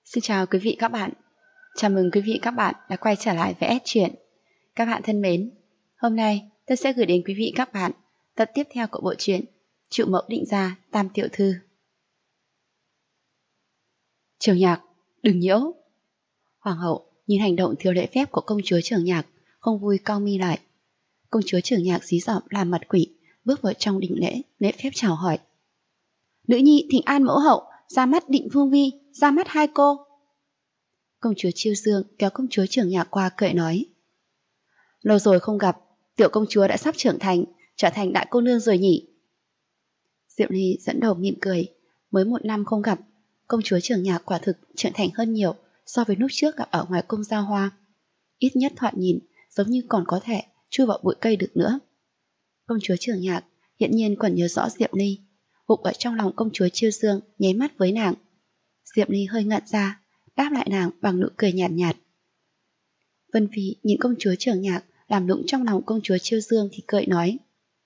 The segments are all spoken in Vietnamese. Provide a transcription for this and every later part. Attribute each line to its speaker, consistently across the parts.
Speaker 1: Xin chào quý vị các bạn. Chào mừng quý vị các bạn đã quay trở lại với S Truyện. Các bạn thân mến, hôm nay tôi sẽ gửi đến quý vị các bạn tập tiếp theo của bộ truyện Trụ Mẫu Định Gia Tam Tiểu Thư. Trường Nhạc, đừng nhiễu. Hoàng hậu nhìn hành động thiếu lễ phép của công chúa Trường Nhạc, không vui cau mi lại. Công chúa Trường Nhạc dí dỏm làm mặt quỷ, bước vào trong đình lễ phép chào hỏi. Nữ nhi thỉnh an mẫu hậu, ra mắt Định Vương Vi, ra mắt hai cô. Công chúa Chiêu Dương kéo công chúa Trường Nhạc qua cười nói: Lâu rồi không gặp, tiểu công chúa đã sắp trưởng thành, trở thành đại cô nương rồi nhỉ? Diệu Ly dẫn đầu mỉm cười. Mới 1 năm không gặp, công chúa Trường Nhạc quả thực trưởng thành hơn nhiều so với lúc trước gặp ở ngoài cung Giao Hoa. Ít nhất thoạt nhìn giống như còn có thể chui vào bụi cây được nữa. Công chúa Trường Nhạc hiện nhiên còn nhớ rõ Diệu Ly, gục ở trong lòng công chúa Chiêu Dương, nháy mắt với nàng. Diệu Ly hơi ngẩn ra, đáp lại nàng bằng nụ cười nhạt nhạt. Vân Phi nhìn công chúa Trường Nhạc làm lụng trong lòng công chúa Chiêu Dương thì cười nói: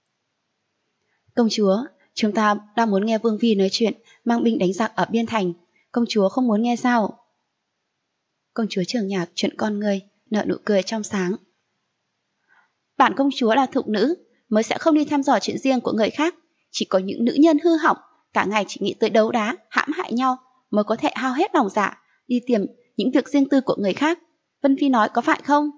Speaker 1: Công chúa, chúng ta đang muốn nghe Vương Phi nói chuyện mang binh đánh giặc ở biên thành, công chúa không muốn nghe sao? Công chúa Trường Nhạc trợn con ngươi, nở nụ cười trong sáng. Bản công chúa là thục nữ, mới sẽ không đi thăm dò chuyện riêng của người khác. Chỉ có những nữ nhân hư hỏng, cả ngày chỉ nghĩ tới đấu đá, hãm hại nhau, mới có thể hao hết lòng dạ đi tìm những việc riêng tư của người khác. Vân Phi nói có phải không?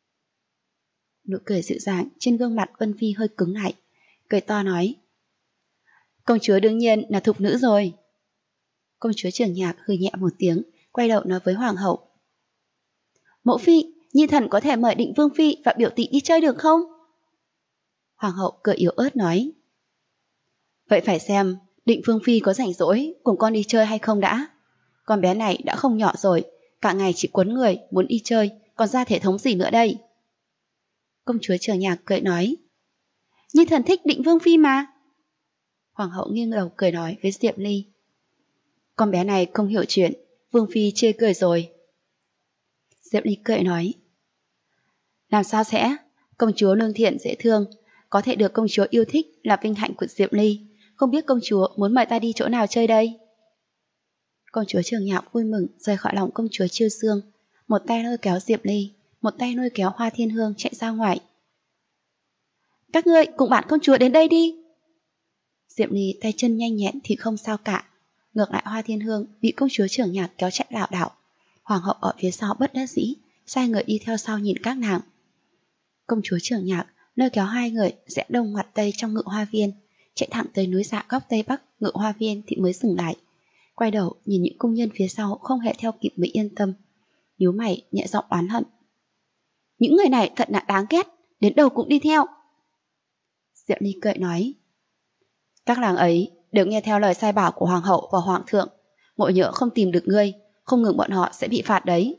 Speaker 1: Nụ cười dịu dàng trên gương mặt Vân Phi hơi cứng lại, cười to nói: Công chúa đương nhiên là thục nữ rồi. Công chúa Trường Nhạc hừ nhẹ một tiếng, quay đầu nói với hoàng hậu: Mẫu phi, nhi thần có thể mời Định Vương Phi và biểu tỷ đi chơi được không? Hoàng hậu cười yếu ớt nói: Vậy phải xem Định Vương Phi có rảnh rỗi cùng con đi chơi hay không đã. Con bé này đã không nhỏ rồi, cả ngày chỉ quấn người, muốn đi chơi, còn ra thể thống gì nữa đây? Công chúa Trường Nhạc cười nói: Nhi thần thích Định Vương Phi mà. Hoàng hậu nghiêng đầu cười nói với Diệp Ly: Con bé này không hiểu chuyện, Vương Phi chê cười rồi. Diệp Ly cười nói: Làm sao sẽ, công chúa lương thiện dễ thương, có thể được công chúa yêu thích là vinh hạnh của Diệp Ly. Không biết công chúa muốn mời ta đi chỗ nào chơi đây? Công chúa Trường Nhạc vui mừng rời khỏi lòng công chúa Chiêu Dương, một tay lôi kéo Diệp Ly, một tay lôi kéo Hoa Thiên Hương chạy ra ngoài. Các ngươi cùng bạn công chúa đến đây đi. Diệp Ly tay chân nhanh nhẹn thì không sao cả, ngược lại Hoa Thiên Hương bị công chúa Trường Nhạc kéo chạy lảo đảo. Hoàng hậu ở phía sau bất đắc dĩ, sai người đi theo sau nhìn các nàng. Công chúa Trường Nhạc lôi kéo hai người rẽ đông ngoặt tây trong Ngự Hoa Viên, chạy thẳng tới núi Dạ góc tây bắc Ngự Hoa Viên thì mới dừng lại. Quay đầu nhìn những cung nhân phía sau không hề theo kịp mới yên tâm, nhíu mày nhẹ giọng oán hận: Những người này thật là đáng ghét, đến đâu cũng đi theo. Diệu Ly cười nói: Các nàng ấy đều nghe theo lời sai bảo của hoàng hậu và hoàng thượng, ngộ nhỡ không tìm được ngươi, không ngừng bọn họ sẽ bị phạt đấy.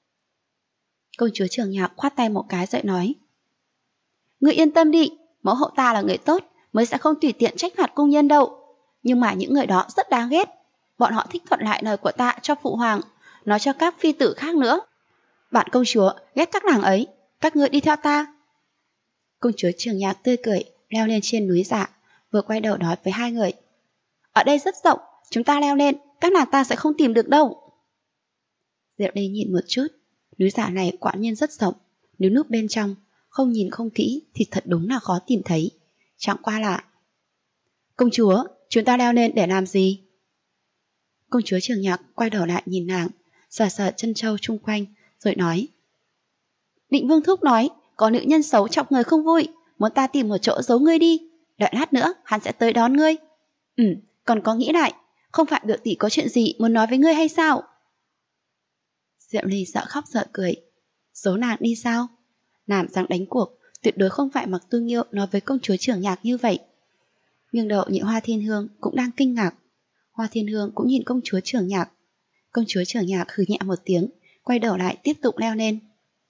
Speaker 1: Công chúa Trường Nhạc khoát tay một cái rồi nói: Ngươi yên tâm đi, mẫu hậu ta là người tốt, mới sẽ không tùy tiện trách phạt cung nhân đâu. Nhưng mà những người đó rất đáng ghét, bọn họ thích thuận lại lời của ta cho phụ hoàng, nói cho các phi tử khác nữa. Bạn công chúa ghét các nàng ấy, các ngươi đi theo ta. Công chúa Trường Nhạc tươi cười leo lên trên núi Dạ, vừa quay đầu nói với hai người: Ở đây rất rộng, chúng ta leo lên, các nàng ta sẽ không tìm được đâu. Diệu Ly nhìn một chút, núi Dạ này quả nhiên rất rộng, nếu núp bên trong không nhìn không kỹ thì thật đúng là khó tìm thấy. Chẳng qua là... Công chúa, chúng ta leo lên để làm gì? Công chúa Trường Nhạc quay đầu lại nhìn nàng, sờ sờ chân trâu chung quanh rồi nói: Định Vương Thúc nói có nữ nhân xấu chọc người không vui, muốn ta tìm một chỗ giấu ngươi đi, đợi lát nữa hắn sẽ tới đón ngươi. Còn có nghĩ lại, không phải biểu tỷ có chuyện gì muốn nói với ngươi hay sao? Diệu Ly sợ khóc sợ cười: Giấu nàng đi sao? Làm dáng đánh cuộc, tuyệt đối không phải Mặc Tu Nghiêu nói với công chúa Trường Nhạc như vậy. Nhưng đầu nhị Hoa Thiên Hương cũng đang kinh ngạc. Hoa Thiên Hương cũng nhìn công chúa Trường Nhạc. Công chúa Trường Nhạc hừ nhẹ một tiếng, quay đầu lại tiếp tục leo lên.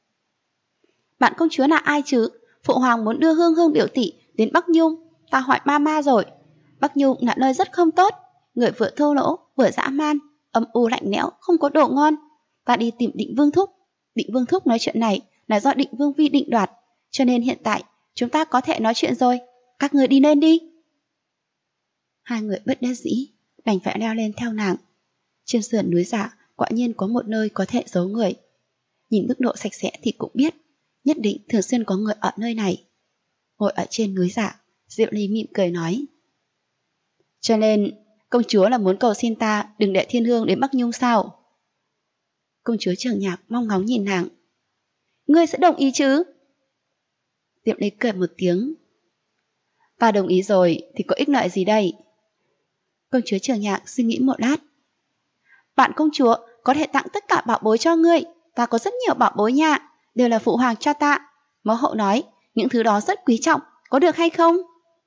Speaker 1: Bạn công chúa là ai chứ? Phụ hoàng muốn đưa Hương Hương biểu tỷ đến Bắc Nhung, ta hỏi mama rồi. Bắc Nhung là nơi rất không tốt, người vừa thô lỗ vừa dã man, âm u lạnh lẽo, không có đồ ngon. Ta đi tìm Định Vương Thúc. Định Vương Thúc nói chuyện này là do Định Vương Phi định đoạt, cho nên hiện tại chúng ta có thể nói chuyện rồi. Các người đi lên đi. Hai người bất đắc dĩ đành phải leo lên theo nàng. Trên sườn núi Dạ quả nhiên có một nơi có thể giấu người. Nhìn mức độ sạch sẽ thì cũng biết, nhất định thường xuyên có người ở nơi này. Ngồi ở trên núi giả, Diệu Ly mỉm cười nói. Cho nên, công chúa là muốn cầu xin ta đừng để Thiên Hương đến Bắc Nhung sao? Công chúa Trường Nhạc mong ngóng nhìn nàng. Ngươi sẽ đồng ý chứ? Diệu Ly cười một tiếng. Ta đồng ý rồi thì có ích lợi gì đây? Công chúa Trường Nhạc suy nghĩ một lát. Bạn công chúa có thể tặng tất cả bảo bối cho ngươi. Ta có rất nhiều bảo bối nha, đều là phụ hoàng cho ta. Mẫu hậu nói những thứ đó rất quý trọng, có được hay không?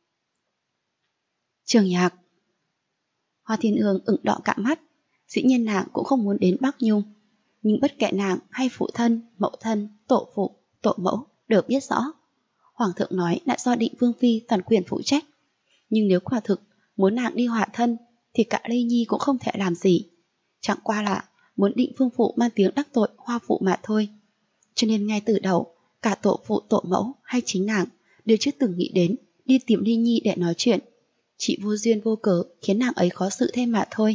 Speaker 1: Trường Nhạc. Hoa Thiên Hương ửng đỏ cả mắt. Dĩ nhiên nàng cũng không muốn đến Bắc Nhung, nhưng bất kể nàng hay phụ thân, mẫu thân, tổ phụ, tổ mẫu đều biết rõ. Hoàng thượng nói là do Định Vương Phi toàn quyền phụ trách, nhưng nếu quả thực muốn nàng đi hòa thân thì cả Ly Nhi cũng không thể làm gì. Chẳng qua là muốn Định Vương Phụ mang tiếng đắc tội Hoa Phụ mà thôi. Cho nên ngay từ đầu, cả tổ phụ tổ mẫu hay chính nàng đều chưa từng nghĩ đến đi tìm Ly Nhi để nói chuyện. Chỉ vô duyên vô cớ khiến nàng ấy khó xử thêm mà thôi.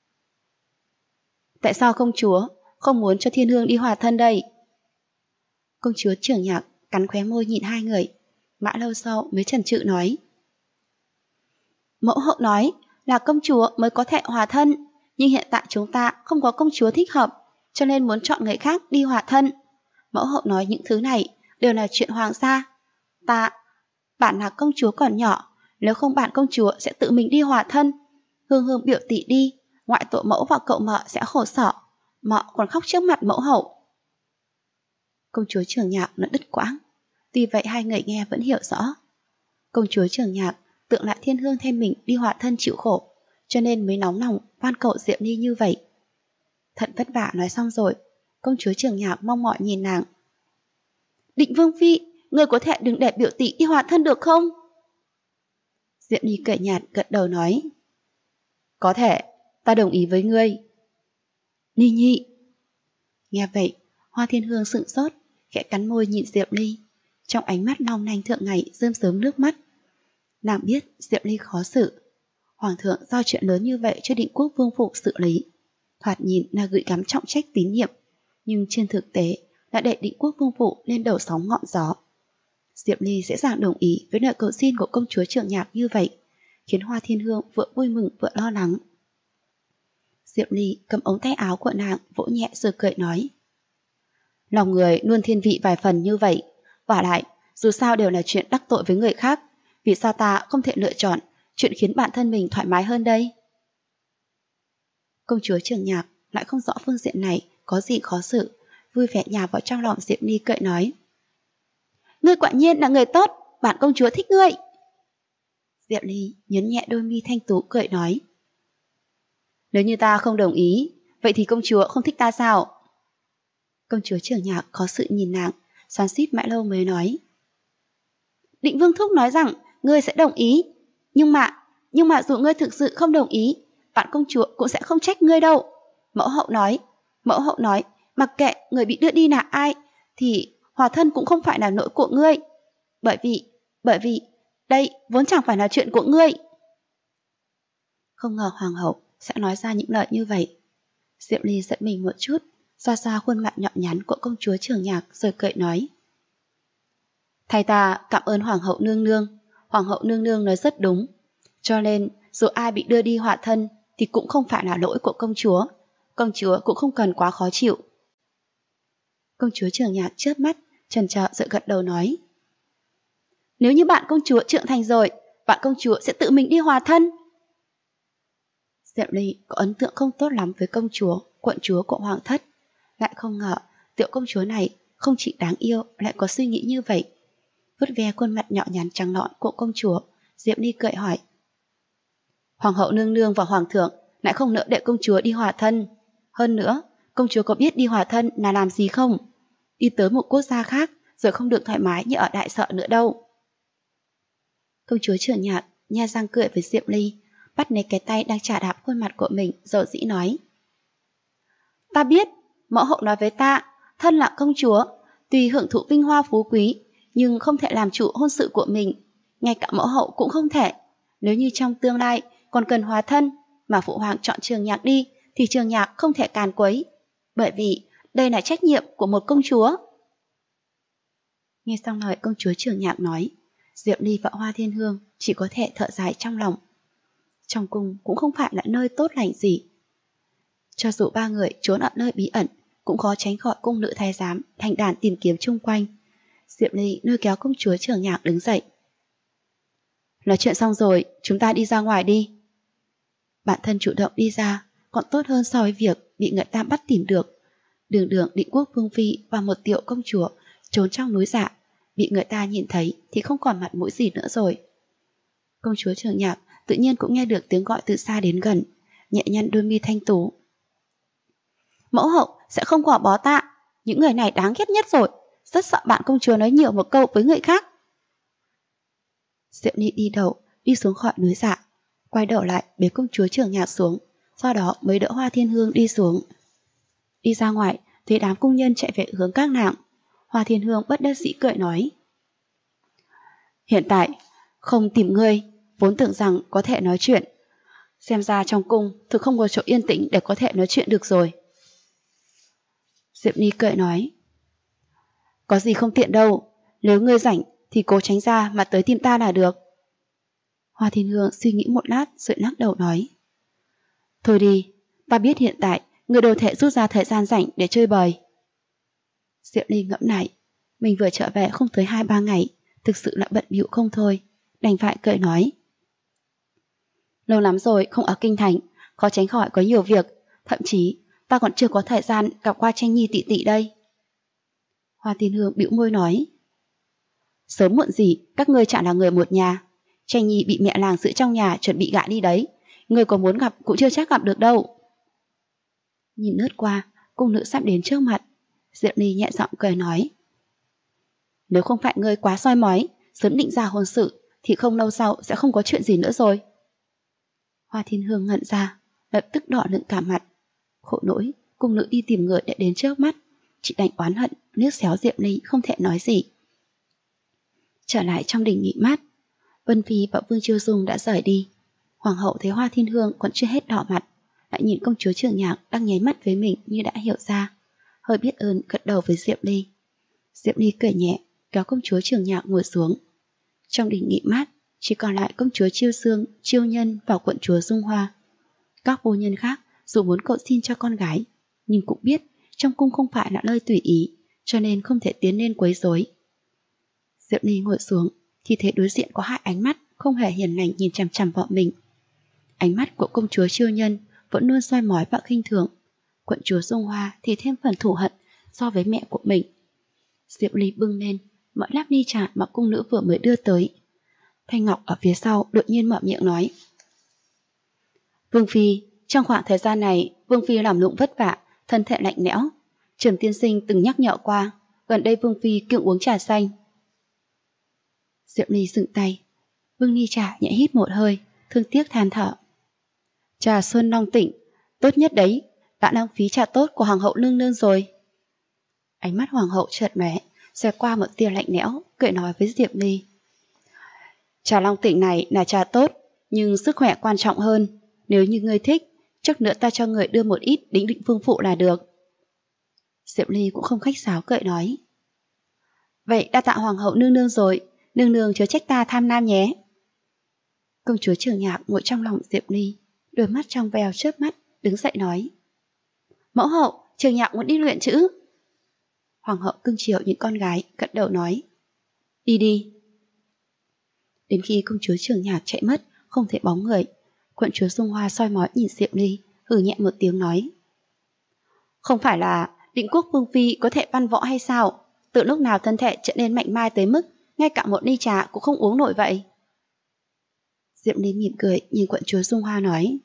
Speaker 1: Tại sao công chúa không muốn cho Thiên Hương đi hòa thân đây? Công chúa Trường Nhạc cắn khóe môi nhìn hai người, mãi lâu sau mới chần chừ nói. Mẫu hậu nói là công chúa mới có thể hòa thân, nhưng hiện tại chúng ta không có công chúa thích hợp, cho nên muốn chọn người khác đi hòa thân. Mẫu hậu nói những thứ này đều là chuyện hoàng gia. Bạn là công chúa còn nhỏ, nếu không bạn công chúa sẽ tự mình đi hòa thân. Hương biểu tỷ đi, ngoại tổ mẫu và cậu mợ sẽ khổ sở, mợ còn khóc trước mặt mẫu hậu. Công chúa Trường Nhạc nó đứt quãng, tuy vậy hai người nghe vẫn hiểu rõ. Công chúa Trường Nhạc tượng lại Thiên Hương thêm mình đi hòa thân chịu khổ, cho nên mới nóng lòng van cầu Diệu Ly như vậy. Thật vất vả nói xong rồi, công chúa Trường Nhạc mong mỏi nhìn nàng. Định Vương Phi, người có thể đừng để biểu tỷ đi hòa thân được không? Diệu Ly cười nhạt gật đầu nói. Có thể, ta đồng ý với ngươi. Ly Nhi. Nghe vậy, Hoa Thiên Hương sững sốt, khẽ cắn môi nhìn Diệu Ly. Trong ánh mắt long lanh thượng ngày rơm rớm nước mắt. Nàng biết Diệu Ly khó xử. Hoàng thượng giao chuyện lớn như vậy cho Định Quốc Vương Phụ xử lý. Thoạt nhìn là gửi gắm trọng trách tín nhiệm, nhưng trên thực tế đã để Định Quốc Vương Phụ lên đầu sóng ngọn gió. Diệu Ly dễ dàng đồng ý với lời cầu xin của công chúa Trường Nhạc như vậy, khiến Hoa Thiên Hương vừa vui mừng vừa lo lắng. Diệu Ly cầm ống tay áo của nàng vỗ nhẹ rồi cười nói. Lòng người luôn thiên vị vài phần như vậy, vả lại dù sao đều là chuyện đắc tội với người khác, vì sao ta không thể lựa chọn chuyện khiến bản thân mình thoải mái hơn đây? Công chúa Trường Nhạc lại không rõ phương diện này có gì khó xử, vui vẻ nhào vào trong lòng Diệu Ly cười nói. Ngươi quả nhiên là người tốt, bản công chúa thích ngươi. Diệu Ly nhấn nhẹ đôi mi thanh tú cười nói. Nếu như ta không đồng ý, vậy thì công chúa không thích ta sao? Công chúa Trường Nhạc có sự nhìn nàng, xoắn xuýt mãi lâu mới nói. Định Vương Thúc nói rằng ngươi sẽ đồng ý, nhưng mà dù ngươi thực sự không đồng ý, bản công chúa cũng sẽ không trách ngươi đâu. Mẫu hậu nói, mặc kệ người bị đưa đi là ai, thì hòa thân cũng không phải là lỗi của ngươi. Bởi vì đây vốn chẳng phải là chuyện của ngươi. Không ngờ hoàng hậu sẽ nói ra những lời như vậy. Diệu Ly giận mình một chút, xoa xoa khuôn mặt nhọn nhắn của công chúa Trường Nhạc rồi cười nói. Thay ta cảm ơn hoàng hậu nương nương nói rất đúng. Cho nên dù ai bị đưa đi hòa thân thì cũng không phải là lỗi của công chúa cũng không cần quá khó chịu. Công chúa Trường Nhạc chớp mắt, chần chờ rồi gật đầu nói. Nếu như bạn công chúa trưởng thành rồi, bạn công chúa sẽ tự mình đi hòa thân. Diệu Ly có ấn tượng không tốt lắm với công chúa, quận chúa của hoàng thất. Lại không ngờ tiểu công chúa này không chỉ đáng yêu lại có suy nghĩ như vậy. Vuốt ve khuôn mặt nhỏ nhắn trắng nõn của công chúa, Diệu Ly cười hỏi. Hoàng hậu nương nương và hoàng thượng lại không nỡ để công chúa đi hòa thân. Hơn nữa, công chúa có biết đi hòa thân là làm gì không? Đi tới một quốc gia khác rồi không được thoải mái như ở đại sở nữa đâu. Công chúa Trường Nhạc nhe răng cười với Diệu Ly, bắt lấy cái tay đang chà đạp khuôn mặt của mình, dầu dĩ nói. Ta biết, mẫu hậu nói với ta, thân là công chúa, tuy hưởng thụ vinh hoa phú quý, nhưng không thể làm chủ hôn sự của mình. Ngay cả mẫu hậu cũng không thể. Nếu như trong tương lai còn cần hòa thân, mà phụ hoàng chọn Trường Nhạc đi, thì Trường Nhạc không thể càn quấy. Bởi vì đây là trách nhiệm của một công chúa. Nghe xong lời công chúa Trường Nhạc nói, Diệp Ly và Hoa Thiên Hương chỉ có thể thở dài trong lòng. Trong cung cũng không phải là nơi tốt lành gì. Cho dù ba người trốn ở nơi bí ẩn, cũng khó tránh khỏi cung nữ thái giám thành đàn tìm kiếm chung quanh. Diệp Ly lôi kéo công chúa Trường Nhạc đứng dậy. Nói chuyện xong rồi, chúng ta đi ra ngoài đi. Bản thân chủ động đi ra, còn tốt hơn so với việc bị người ta bắt tìm được. Đường đường Định Quốc Vương Phi và một tiểu công chúa trốn trong núi Dạ, bị người ta nhìn thấy thì không còn mặt mũi gì nữa rồi. Công chúa Trường Nhạc tự nhiên cũng nghe được tiếng gọi từ xa đến gần, nhẹ nhăn đôi mi thanh tú. Mẫu hậu sẽ không gò bó tạ, những người này đáng ghét nhất rồi, rất sợ bạn công chúa nói nhiều một câu với người khác. Diệp Ly đi đầu, đi xuống khỏi núi Dạ, quay đầu lại bế công chúa Trường Nhạc xuống, sau đó mới đỡ Hoa Thiên Hương đi xuống. Đi ra ngoài, thấy đám cung nhân chạy về hướng các nàng. Hoa Thiên Hương bất đắc dĩ cười nói: Hiện tại không tìm ngươi, vốn tưởng rằng có thể nói chuyện. Xem ra trong cung thực không có chỗ yên tĩnh để có thể nói chuyện được rồi. Diệp Ly cười nói: Có gì không tiện đâu, nếu ngươi rảnh thì cố tránh ra mà tới tìm ta là được. Hoa Thiên Hương suy nghĩ một lát rồi lắc đầu nói: Thôi đi, ta biết hiện tại ngươi đâu thể rút ra thời gian rảnh để chơi bời. Diệp Ly ngẫm lại, mình vừa trở về không tới 2-3 ngày, thực sự là bận bịu không thôi, đành phải cười nói: Lâu lắm rồi không ở kinh thành, khó tránh khỏi có nhiều việc, thậm chí ta còn chưa có thời gian gặp qua Tranh Nhi tỷ tỷ đây. Hoa Thiên Hương bĩu môi nói: Sớm muộn gì các ngươi chẳng là người một nhà, Tranh Nhi bị mẹ làng giữ trong nhà chuẩn bị gả đi đấy, ngươi có muốn gặp cũng chưa chắc gặp được đâu. Nhìn lướt qua, cung nữ sắp đến trước mặt, Diệp Ly nhẹ giọng cười nói: Nếu không phải ngươi quá soi mói, sớm định ra hôn sự, thì không lâu sau sẽ không có chuyện gì nữa rồi. Hoa Thiên Hương ngẩn ra, lập tức đỏ lựng cả mặt. Khổ nỗi, cung nữ đi tìm người để đến trước mắt, chỉ đành oán hận, liếc xéo Diệp Ly không thể nói gì. Trở lại trong đình nghỉ mát, Vân Phi và Vương Chiêu Dung đã rời đi. Hoàng hậu thấy Hoa Thiên Hương còn chưa hết đỏ mặt, lại nhìn công chúa Trường Nhạc đang nháy mắt với mình như đã hiểu ra, hơi biết ơn gật đầu với Diệp Ly. Diệp Ly cười nhẹ, kéo công chúa Trường Nhạc ngồi xuống. Trong đình nghỉ mát, chỉ còn lại công chúa Chiêu Sương, Chiêu Nhân và quận chúa Dung Hoa. Các vô nhân khác dù muốn cầu xin cho con gái, nhưng cũng biết trong cung không phải là nơi tùy ý, cho nên không thể tiến lên quấy rối. Diệp Ly ngồi xuống thì thấy đối diện có hai ánh mắt không hề hiền lành nhìn chằm chằm vào mình. Ánh mắt của công chúa Chiêu Nhân vẫn luôn soi mói và khinh thường, quận chúa Dung Hoa thì thêm phần thù hận so với mẹ của mình. Diệp Ly bưng lên mở láp ly trà mà cung nữ vừa mới đưa tới. Thanh Ngọc ở phía sau đột nhiên mở miệng nói: Vương Phi, trong khoảng thời gian này Vương Phi làm lụng vất vả, thân thể lạnh lẽo. Trường tiên sinh từng nhắc nhở qua, gần đây Vương Phi kiêng uống trà xanh. Diệp Ly dừng tay, bưng ly trà nhẹ hít một hơi, thương tiếc than thở: Trà xuân long tỉnh, tốt nhất đấy, đã lãng phí trà tốt của hoàng hậu nương nương rồi. Ánh mắt hoàng hậu chợt lóe, xẹt qua một tia lạnh lẽo, cười nói với Diệp Ly: Trà long tỉnh này là trà tốt, nhưng sức khỏe quan trọng hơn. Nếu như ngươi thích, chắc nữa ta cho người đưa một ít đến Định Vương Phụ là được. Diệp Ly cũng không khách sáo cười nói: Vậy đa tạ hoàng hậu nương nương rồi, nương nương chớ trách ta tham lam nhé. Công chúa Trường Nhạc ngồi trong lòng Diệp Ly, đôi mắt trong veo chớp mắt, đứng dậy nói: Mẫu hậu, Trường Nhạc muốn đi luyện chữ. Hoàng hậu cưng chiều những con gái, gật đầu nói: Đi đi. Đến khi công chúa Trường Nhạc chạy mất, không thấy bóng người, quận chúa Dung Hoa soi mói nhìn Diệp Ly, hừ nhẹ một tiếng nói: Không phải là Định Quốc Vương Phi có thể văn võ hay sao? Từ lúc nào thân thể trở nên mạnh mai tới mức ngay cả một ly trà cũng không uống nổi vậy? Diệp Ly mỉm cười nhìn quận chúa Dung Hoa nói: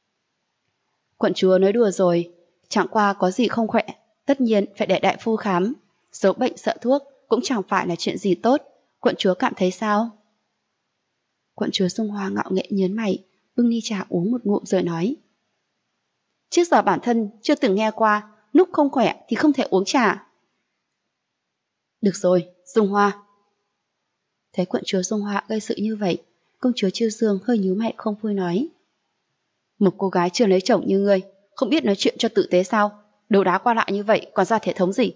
Speaker 1: Quận chúa nói đùa rồi, chẳng qua có gì không khỏe, tất nhiên phải để đại phu khám. Giấu bệnh sợ thuốc cũng chẳng phải là chuyện gì tốt, quận chúa cảm thấy sao? Quận chúa Dung Hoa ngạo nghễ nhớn mày, bưng ly trà uống một ngụm rồi nói: Trước giờ bản thân chưa từng nghe qua lúc không khỏe thì không thể uống trà. Được rồi, Dung Hoa. Thấy quận chúa Dung Hoa gây sự như vậy, công chúa Chiêu Dương hơi nhíu mày không vui nói: Một cô gái chưa lấy chồng như ngươi, không biết nói chuyện cho tử tế sao? Đấu đá qua lại như vậy còn ra thể thống gì?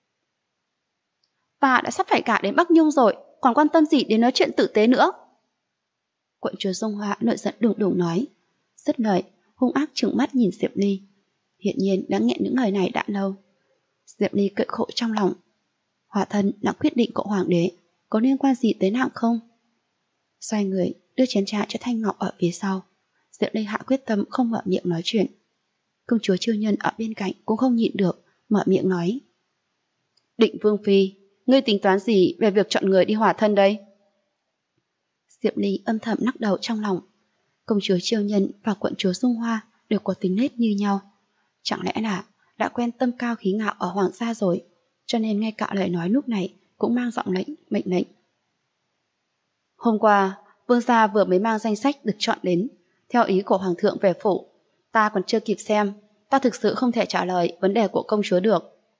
Speaker 1: Bà đã sắp phải gả đến Bắc Nhung rồi, còn quan tâm gì đến nói chuyện tử tế nữa? Quận chúa Dung Hoa nổi giận đùng đùng nói. Dứt lời, hung ác trừng mắt nhìn Diệp Ly. Hiện nhiên đã nghẹn những lời này đã lâu. Diệp Ly cười khổ trong lòng. Hòa thân là quyết định của hoàng đế, có liên quan gì tới nàng không? Xoay người, đưa chén trà cho Thanh Ngọc ở phía sau. Diệp Ly hạ quyết tâm không mở miệng nói chuyện. Công chúa Chiêu Nhân ở bên cạnh cũng không nhịn được, mở miệng nói. Định Vương Phi, ngươi tính toán gì về việc chọn người đi hòa thân đây? Diệp Ly âm thầm lắc đầu trong lòng. Công chúa Chiêu Nhân và quận chúa Dung Hoa đều có tính nết như nhau. Chẳng lẽ là đã quen tâm cao khí ngạo ở hoàng gia rồi, cho nên ngay cả lời nói lúc này cũng mang giọng mệnh lệnh. Hôm qua, vương gia vừa mới mang danh sách được chọn đến, theo ý của hoàng thượng về phủ. Ta còn chưa kịp xem, ta thực sự không thể trả lời vấn đề của công chúa được.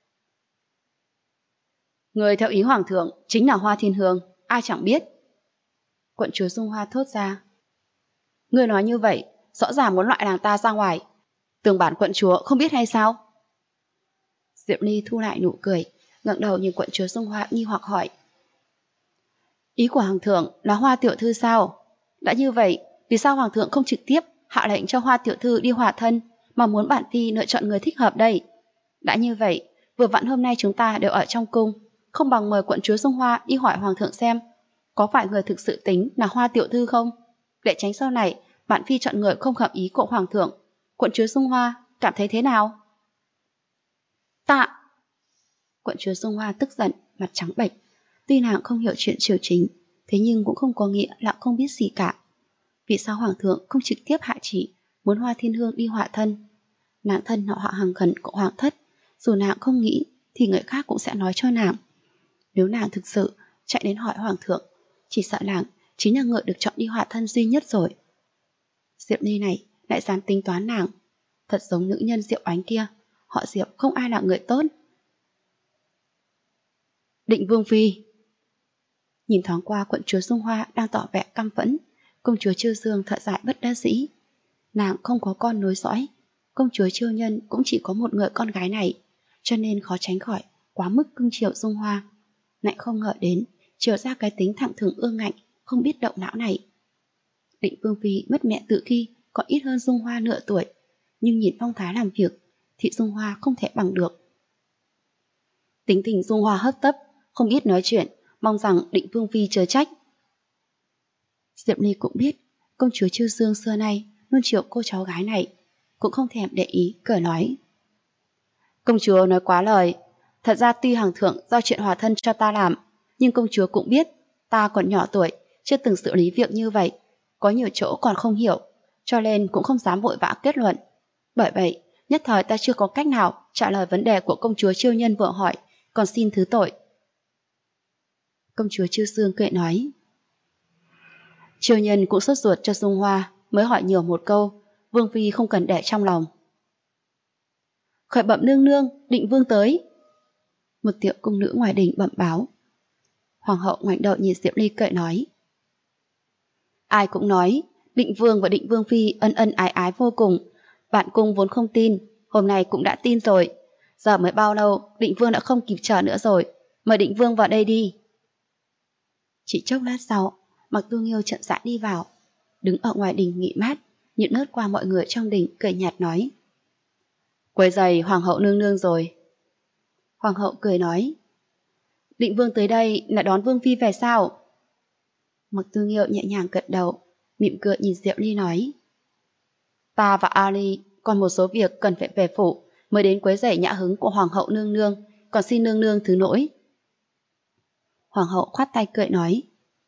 Speaker 1: Người theo ý hoàng thượng chính là Hoa Thiên Hương, ai chẳng biết. Quận chúa Dung Hoa thốt ra. Người nói như vậy, rõ ràng muốn loại nàng ta ra ngoài. Tưởng bản quận chúa không biết hay sao? Diệp Ly thu lại nụ cười, ngẩng đầu nhìn quận chúa Dung Hoa nghi hoặc hỏi. Ý của hoàng thượng là Hoa tiểu thư sao? Đã như vậy, vì sao hoàng thượng không trực tiếp hạ lệnh cho Hoa tiểu thư đi hòa thân, mà muốn bản phi lựa chọn người thích hợp đây? Đã như vậy, vừa vặn hôm nay chúng ta đều ở trong cung, không bằng mời quận chúa Dung Hoa đi hỏi hoàng thượng xem, có phải người thực sự tính là Hoa tiểu thư không? Để tránh sau này, bản phi chọn người không hợp ý của hoàng thượng. Quận chúa Dung Hoa cảm thấy thế nào? Tạ! Quận chúa Dung Hoa tức giận, mặt trắng bệch. Tuy nàng không hiểu chuyện triều chính, thế nhưng cũng không có nghĩa là không biết gì cả. Vì sao hoàng thượng không trực tiếp hạ chỉ muốn Hoa Thiên Hương đi hòa thân? Nàng thân họ hàng gần của hoàng thất, dù nàng không nghĩ thì người khác cũng sẽ nói cho nàng. Nếu nàng thực sự chạy đến hỏi hoàng thượng, chỉ sợ nàng chính là người được chọn đi hòa thân duy nhất rồi. Diệp Ly này lại dám tính toán nàng, thật giống nữ nhân Diệu Ánh kia, họ Diệp không ai là người tốt. Định Vương Phi. Nhìn thoáng qua quận chúa Dung Hoa đang tỏ vẻ căm phẫn, công chúa Chiêu Dương thở dài bất đắc dĩ. Nàng không có con nối dõi, công chúa Chiêu Nhân cũng chỉ có một người con gái này, cho nên khó tránh khỏi quá mức cưng chiều Dung Hoa. Lại không ngờ đến chiều ra cái tính thẳng thừng ương ngạnh, không biết động não này. Định Vương Phi mất mẹ từ khi còn ít hơn Dung Hoa nửa tuổi, nhưng nhìn phong thái làm việc thì Dung Hoa không thể bằng được. Tính tình Dung Hoa hấp tấp, không biết nói chuyện, mong rằng Định Vương Phi chớ trách. Diệp Ly cũng biết công chúa Chiêu Dương xưa nay luôn chiều cô cháu gái này, cũng không thèm để ý, cười nói. Công chúa nói quá lời, thật ra tuy hoàng thượng giao chuyện hòa thân cho ta làm, nhưng công chúa cũng biết ta còn nhỏ tuổi, chưa từng xử lý việc như vậy, có nhiều chỗ còn không hiểu, cho nên cũng không dám vội vã kết luận. Bởi vậy, nhất thời ta chưa có cách nào trả lời vấn đề của công chúa Chiêu Nhân vừa hỏi, còn xin thứ tội. Công chúa Chiêu Dương cười nói. Chiêu Nhân cũng sốt ruột cho Dung Hoa, mới hỏi nhiều một câu, Vương Phi không cần để trong lòng. Khởi bẩm nương nương, Định Vương tới. Một tiểu cung nữ ngoài đình bẩm báo. Hoàng hậu ngoảnh đầu nhìn Diệp Ly cười nói. Ai cũng nói, Định Vương và Định Vương Phi ân ân ái ái vô cùng. Bản cung vốn không tin, hôm nay cũng đã tin rồi. Giờ mới bao lâu, Định Vương đã không kịp chờ nữa rồi. Mời Định Vương vào đây đi. Chỉ chốc lát sau, Mặc Tu Nghiêu chậm rãi đi vào, đứng ở ngoài đình nghỉ mát, nhìn lướt qua mọi người trong đình, cười nhạt nói. Quấy giày hoàng hậu nương nương rồi. Hoàng hậu cười nói. Định Vương tới đây là đón Vương Phi về sao? Mặc Tu Nghiêu nhẹ nhàng gật đầu, mỉm cười nhìn Diệu Ly nói. Ta và Ali còn một số việc cần phải về phủ, mới đến quấy rầy nhã hứng của hoàng hậu nương nương, còn xin nương nương thứ lỗi. Hoàng hậu khoát tay cười nói.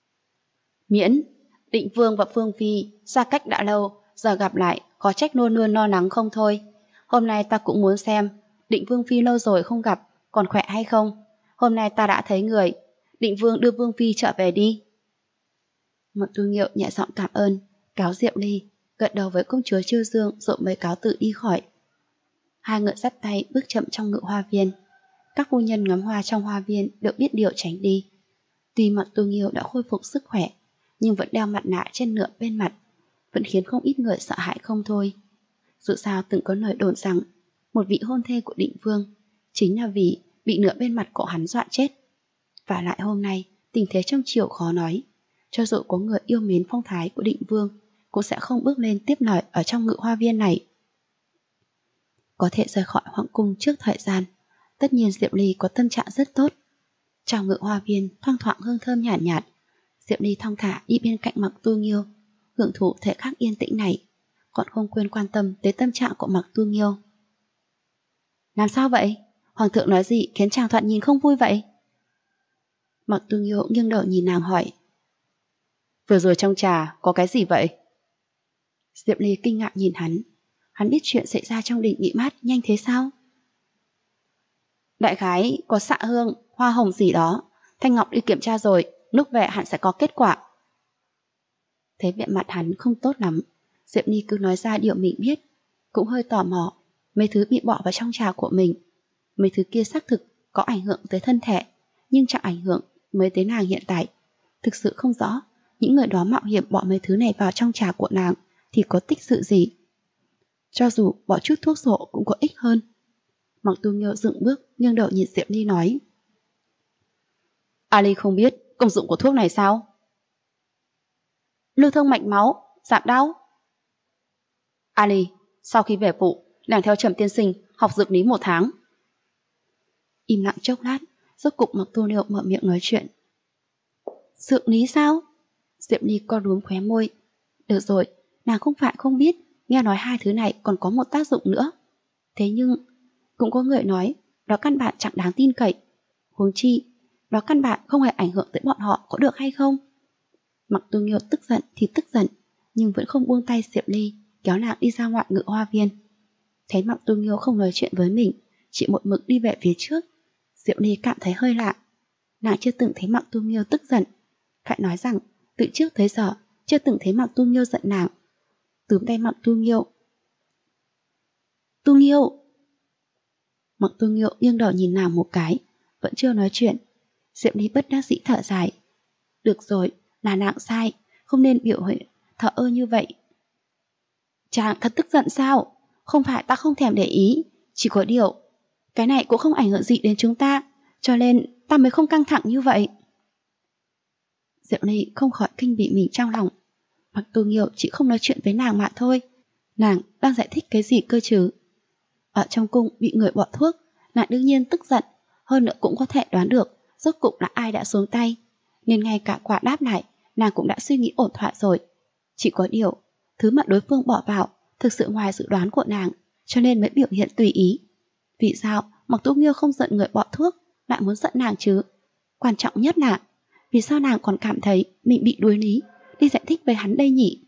Speaker 1: Miễn, Định Vương và Phương Phi xa cách đã lâu, giờ gặp lại có trách luôn luôn lo lắng không thôi. Hôm nay ta cũng muốn xem Định Vương Phi lâu rồi không gặp, còn khỏe hay không. Hôm nay ta đã thấy người, Định Vương đưa Vương Phi trở về đi. Mặc Tu Nghiêu nhẹ giọng cảm ơn, cáo Diệu Ly, gật đầu với công chúa Chiêu Dương rồi mới cáo tự đi khỏi. Hai người dắt tay bước chậm trong ngự hoa viên. Các phu nhân ngắm hoa trong hoa viên đều biết điều tránh đi. Tuy Mặc Tu Nghiêu đã khôi phục sức khỏe, nhưng vẫn đeo mặt nạ trên nửa bên mặt, vẫn khiến không ít người sợ hãi không thôi. Dù sao từng có lời đồn rằng một vị hôn thê của Định Vương, chính là vì bị nửa bên mặt của hắn dọa chết. Và lại hôm nay, tình thế trong triều khó nói. Cho dù có người yêu mến phong thái của Định Vương, cũng sẽ không bước lên tiếp lời ở trong Ngự Hoa Viên này. Có thể rời khỏi hoàng cung trước thời gian, tất nhiên Diệp Ly có tâm trạng rất tốt. Trong Ngự Hoa Viên thoang thoảng hương thơm nhàn nhạt, Diệp Ly thong thả đi bên cạnh Mạc Tu Nghiêu, hưởng thụ thể khắc yên tĩnh này, còn không quên quan tâm tới tâm trạng của Mạc Tu Nghiêu. Làm sao vậy? Hoàng thượng nói gì khiến chàng thoạt nhìn không vui vậy? Mạc Tu Nghiêu nghiêng đầu nhìn nàng hỏi. Vừa rồi trong trà có cái gì vậy? Diệp Ly kinh ngạc nhìn hắn biết chuyện xảy ra trong đình Nghị Mát nhanh thế sao? Đại khái có xạ hương, hoa hồng gì đó, Thanh Ngọc đi kiểm tra rồi, lúc về hẳn sẽ có kết quả. Thấy vẻ mặt hắn không tốt lắm, Diệp Ly cứ nói ra điều mình biết, cũng hơi tò mò. Mấy thứ bị bỏ vào trong trà của mình, mấy thứ kia xác thực có ảnh hưởng tới thân thể, nhưng chẳng ảnh hưởng mới tới nàng hiện tại. Thực sự không rõ những người đó mạo hiểm bỏ mấy thứ này vào trong trà của nàng thì có tích sự gì. Cho dù bỏ chút thuốc sổ cũng có ích hơn. Mạc Tu Nghiêu dựng bước nghiêng đầu nhìn Diệp Ly nói. Ali không biết công dụng của thuốc này sao? Lưu thông mạch máu, giảm đau. Ali, sau khi về phụ, nàng theo Trầm tiên sinh học dược lý 1 tháng. Im lặng chốc lát, rốt cục Mạc Tu Nghiêu mở miệng nói chuyện. Dược lý sao? Diệp Ly co rúm khóe môi. Được rồi, nàng không phải không biết, nghe nói hai thứ này còn có một tác dụng nữa. Thế nhưng, cũng có người nói đó căn bản chẳng đáng tin cậy. Huống chi, đó căn bản không hề ảnh hưởng tới bọn họ, có được hay không? Mạc Tu Nghiêu tức giận thì tức giận, nhưng vẫn không buông tay Diệp Ly, kéo nàng đi ra ngoại Ngự Hoa Viên. Thấy Mạc Tu Nghiêu không nói chuyện với mình, chỉ một mực đi về phía trước, Diệp Ly cảm thấy hơi lạ. Nàng chưa từng thấy Mạc Tu Nghiêu tức giận. Phải nói rằng, từ trước tới giờ, chưa từng thấy Mạc Tu Nghiêu giận nàng. Túm tay Mạc Tu Nghiêu. Tu Nghiêu! Mạc Tu Nghiêu nghiêng đầu nhìn nàng một cái, vẫn chưa nói chuyện. Diệp Ly bất đắc dĩ thở dài. Được rồi, là nàng sai, không nên biểu hiện thờ ơ như vậy. Chàng thật tức giận sao? Không phải ta không thèm để ý, chỉ có điều cái này cũng không ảnh hưởng gì đến chúng ta, cho nên ta mới không căng thẳng như vậy. Diệp Ly không khỏi kinh bị mình trong lòng. Mạc Tu Nghiêu chỉ không nói chuyện với nàng mà thôi. Nàng đang giải thích cái gì cơ chứ? Ở trong cung bị người bỏ thuốc, nàng đương nhiên tức giận, hơn nữa cũng có thể đoán được rốt cục là ai đã xuống tay, nên ngay cả quả đáp lại nàng cũng đã suy nghĩ ổn thỏa rồi. Chỉ có điều thứ mà đối phương bỏ vào thực sự ngoài dự đoán của nàng, cho nên mới biểu hiện tùy ý. Vì sao Mạc Tu Nghiêu không giận người bỏ thuốc, lại muốn giận nàng chứ? Quan trọng nhất là vì sao nàng còn cảm thấy mình bị đuối lý đi giải thích với hắn đây nhỉ?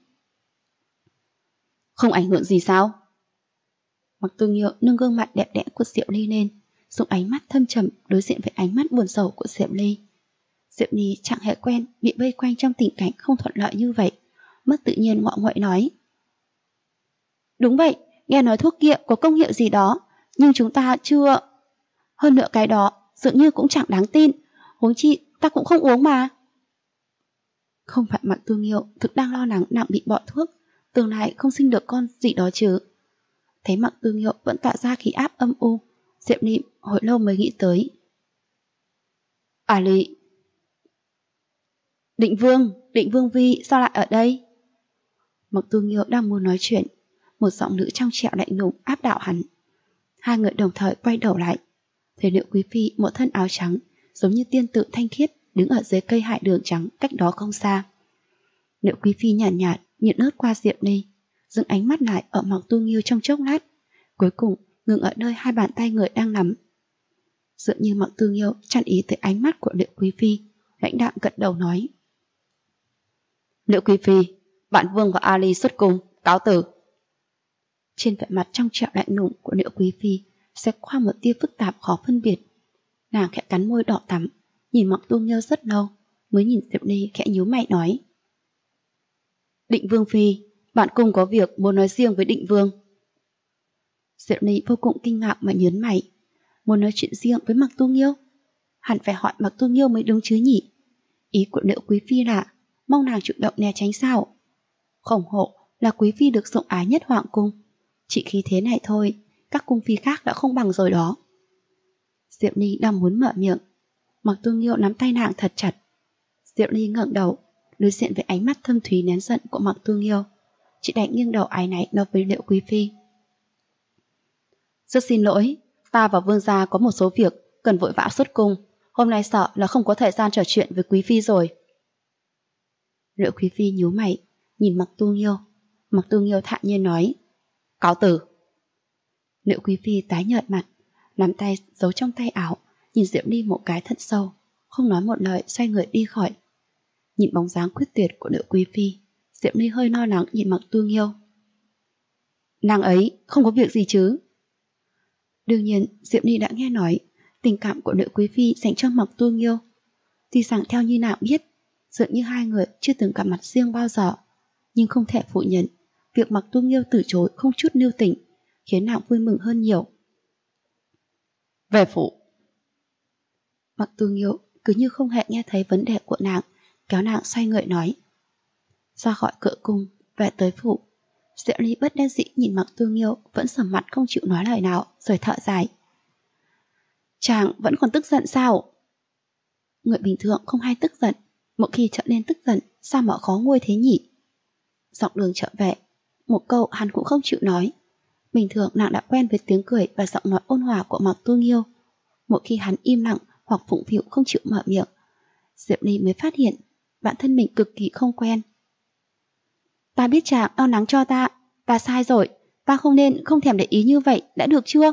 Speaker 1: Không ảnh hưởng gì sao? Mạc Tu Nghiêu nâng gương mặt đẹp đẽ của Diệp Ly lên, dùng ánh mắt thâm trầm đối diện với ánh mắt buồn rầu của Diệp Ly. Diệp Ly chẳng hề quen bị vây quanh trong tình cảnh không thuận lợi như vậy, mất tự nhiên ngọ nguậy nói. Đúng vậy, nghe nói thuốc kia có công hiệu gì đó, nhưng chúng ta chưa... Hơn nữa cái đó dường như cũng chẳng đáng tin, huống chi ta cũng không uống mà. Không phải Mạc Tu Nghiêu thực đang lo lắng nàng bị bỏ thuốc, tương lai không sinh được con gì đó chứ? Thấy Mạc Tu Nghiêu vẫn tỏa ra khí áp âm u, Diệp Ly hồi lâu mới nghĩ tới. Ali, Định Vương Vi sao lại ở đây? Mạc Tu Nghiêu đang muốn nói chuyện, một giọng nữ trong trẻo lạnh lùng áp đảo hắn. Hai người đồng thời quay đầu lại, thấy Liệu Quý Phi một thân áo trắng, giống như tiên tự thanh khiết, đứng ở dưới cây hải đường trắng cách đó không xa. Liệu Quý Phi nhàn nhạt nhìn lướt qua Diệp Ly, dừng ánh mắt lại ở Mạc Tu Nghiêu trong chốc lát, cuối cùng ngừng ở nơi hai bàn tay người đang nắm. Dường như Mạc Tu Nghiêu chặn ý tới ánh mắt của Liệu Quý Phi, lãnh đạm gật đầu nói. Liệu Quý Phi, bản vương và Ali xuất cung, cáo từ. Trên vẻ mặt trong trẻo lạnh lùng của Liệu Quý Phi sẽ qua một tia phức tạp khó phân biệt. Nàng khẽ cắn môi đỏ tắm, nhìn Mạc Tu Nghiêu rất lâu, mới nhìn Diệp Ly khẽ nhíu mày nói. Định Vương Phi, bản cung có việc muốn nói riêng với Định Vương. Diệp Ly vô cùng kinh ngạc mà nhớn mày. Muốn nói chuyện riêng với Mạc Tu Nghiêu? Hẳn phải hỏi Mạc Tu Nghiêu mới đúng chứ nhỉ? Ý của Liệu Quý Phi là mong nàng chủ động né tránh sao? Khổng hộ là Quý Phi được sủng ái nhất hoàng cung. Chỉ khi thế này thôi, các cung phi khác đã không bằng rồi đó. Diệp Ly đang muốn mở miệng, Mạc Tu Nghiêu nắm tay nàng thật chặt. Diệp Ly ngẩng đầu, đối diện với ánh mắt thâm thúy nén giận của Mạc Tu Nghiêu. Chị đành nghiêng đầu áy náy nói với Liệu Quý Phi. Rất xin lỗi, ta và vương gia có một số việc cần vội vã xuất cung. Hôm nay sợ là không có thời gian trò chuyện với Quý Phi rồi. Liệu Quý Phi nhíu mày, nhìn Mạc Tu Nghiêu. Mạc Tu Nghiêu thản nhiên nói, cáo từ. Liệu Quý Phi tái nhợt mặt, nắm tay giấu trong tay áo, nhìn Diệp Ly một cái thật sâu, không nói một lời xoay người đi khỏi. Nhìn bóng dáng quyết tuyệt của Liệu Quý Phi, Diệp Ly hơi lo lắng nhìn Mạc Tu Nghiêu. Nàng ấy không có việc gì chứ? Đương nhiên, Diệp Ly đã nghe nói tình cảm của Liệu Quý Phi dành cho Mạc Tu Nghiêu. Tuy rằng theo như nàng biết, dường như hai người chưa từng gặp mặt riêng bao giờ, nhưng không thể phủ nhận việc Mạc Tu Nghiêu từ chối không chút lưu tình khiến nàng vui mừng hơn nhiều. Về phủ. Mạc Tu Nghiêu cứ như không hề nghe thấy vấn đề của nàng, kéo nàng xoay người nói. Ra khỏi cửa cung, về tới phủ, Diệp Ly bất đắc dĩ nhìn Mạc Tu Nghiêu vẫn sầm mặt không chịu nói lời nào, rồi thở dài. Chàng vẫn còn tức giận sao? Người bình thường không hay tức giận, một khi trở nên tức giận sao mà khó nguôi thế nhỉ? Dọc đường trở về, một câu hắn cũng không chịu nói. Bình thường nàng đã quen với tiếng cười và giọng nói ôn hòa của Mạc Tu Nghiêu. Một khi hắn im lặng hoặc phụng phịu không chịu mở miệng, Diệp Ly mới phát hiện bản thân mình cực kỳ không quen. Ta biết chàng lo lắng cho ta sai rồi, ta không nên không thèm để ý như vậy, đã được chưa?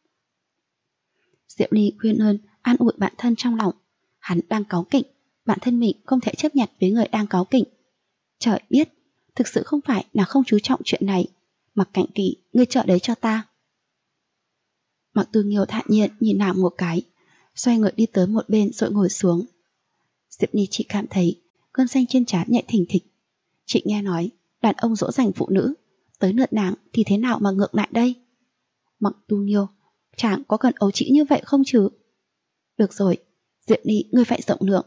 Speaker 1: Diệp Ly khuyên ơn, an ủi bản thân trong lòng. Hắn đang cáu kỉnh, bản thân mình không thể chấp nhận với người đang cáu kỉnh. Trời biết, thực sự không phải là không chú trọng chuyện này. Mặc Cảnh Kỳ, ngươi chờ đấy cho ta. Mạc Tu Nghiêu thản nhiên nhìn nàng một cái, xoay người đi tới một bên rồi ngồi xuống. Diệp Ly chỉ cảm thấy cơn xanh trên trán nhẹ thình thịch. Chị nghe nói đàn ông dỗ dành phụ nữ, tới lượt nàng thì thế nào mà ngược lại đây? Mạc Tu Nghiêu, chàng có cần ấu trĩ như vậy không chứ? Được rồi, Diệp Ly, ngươi phải rộng lượng.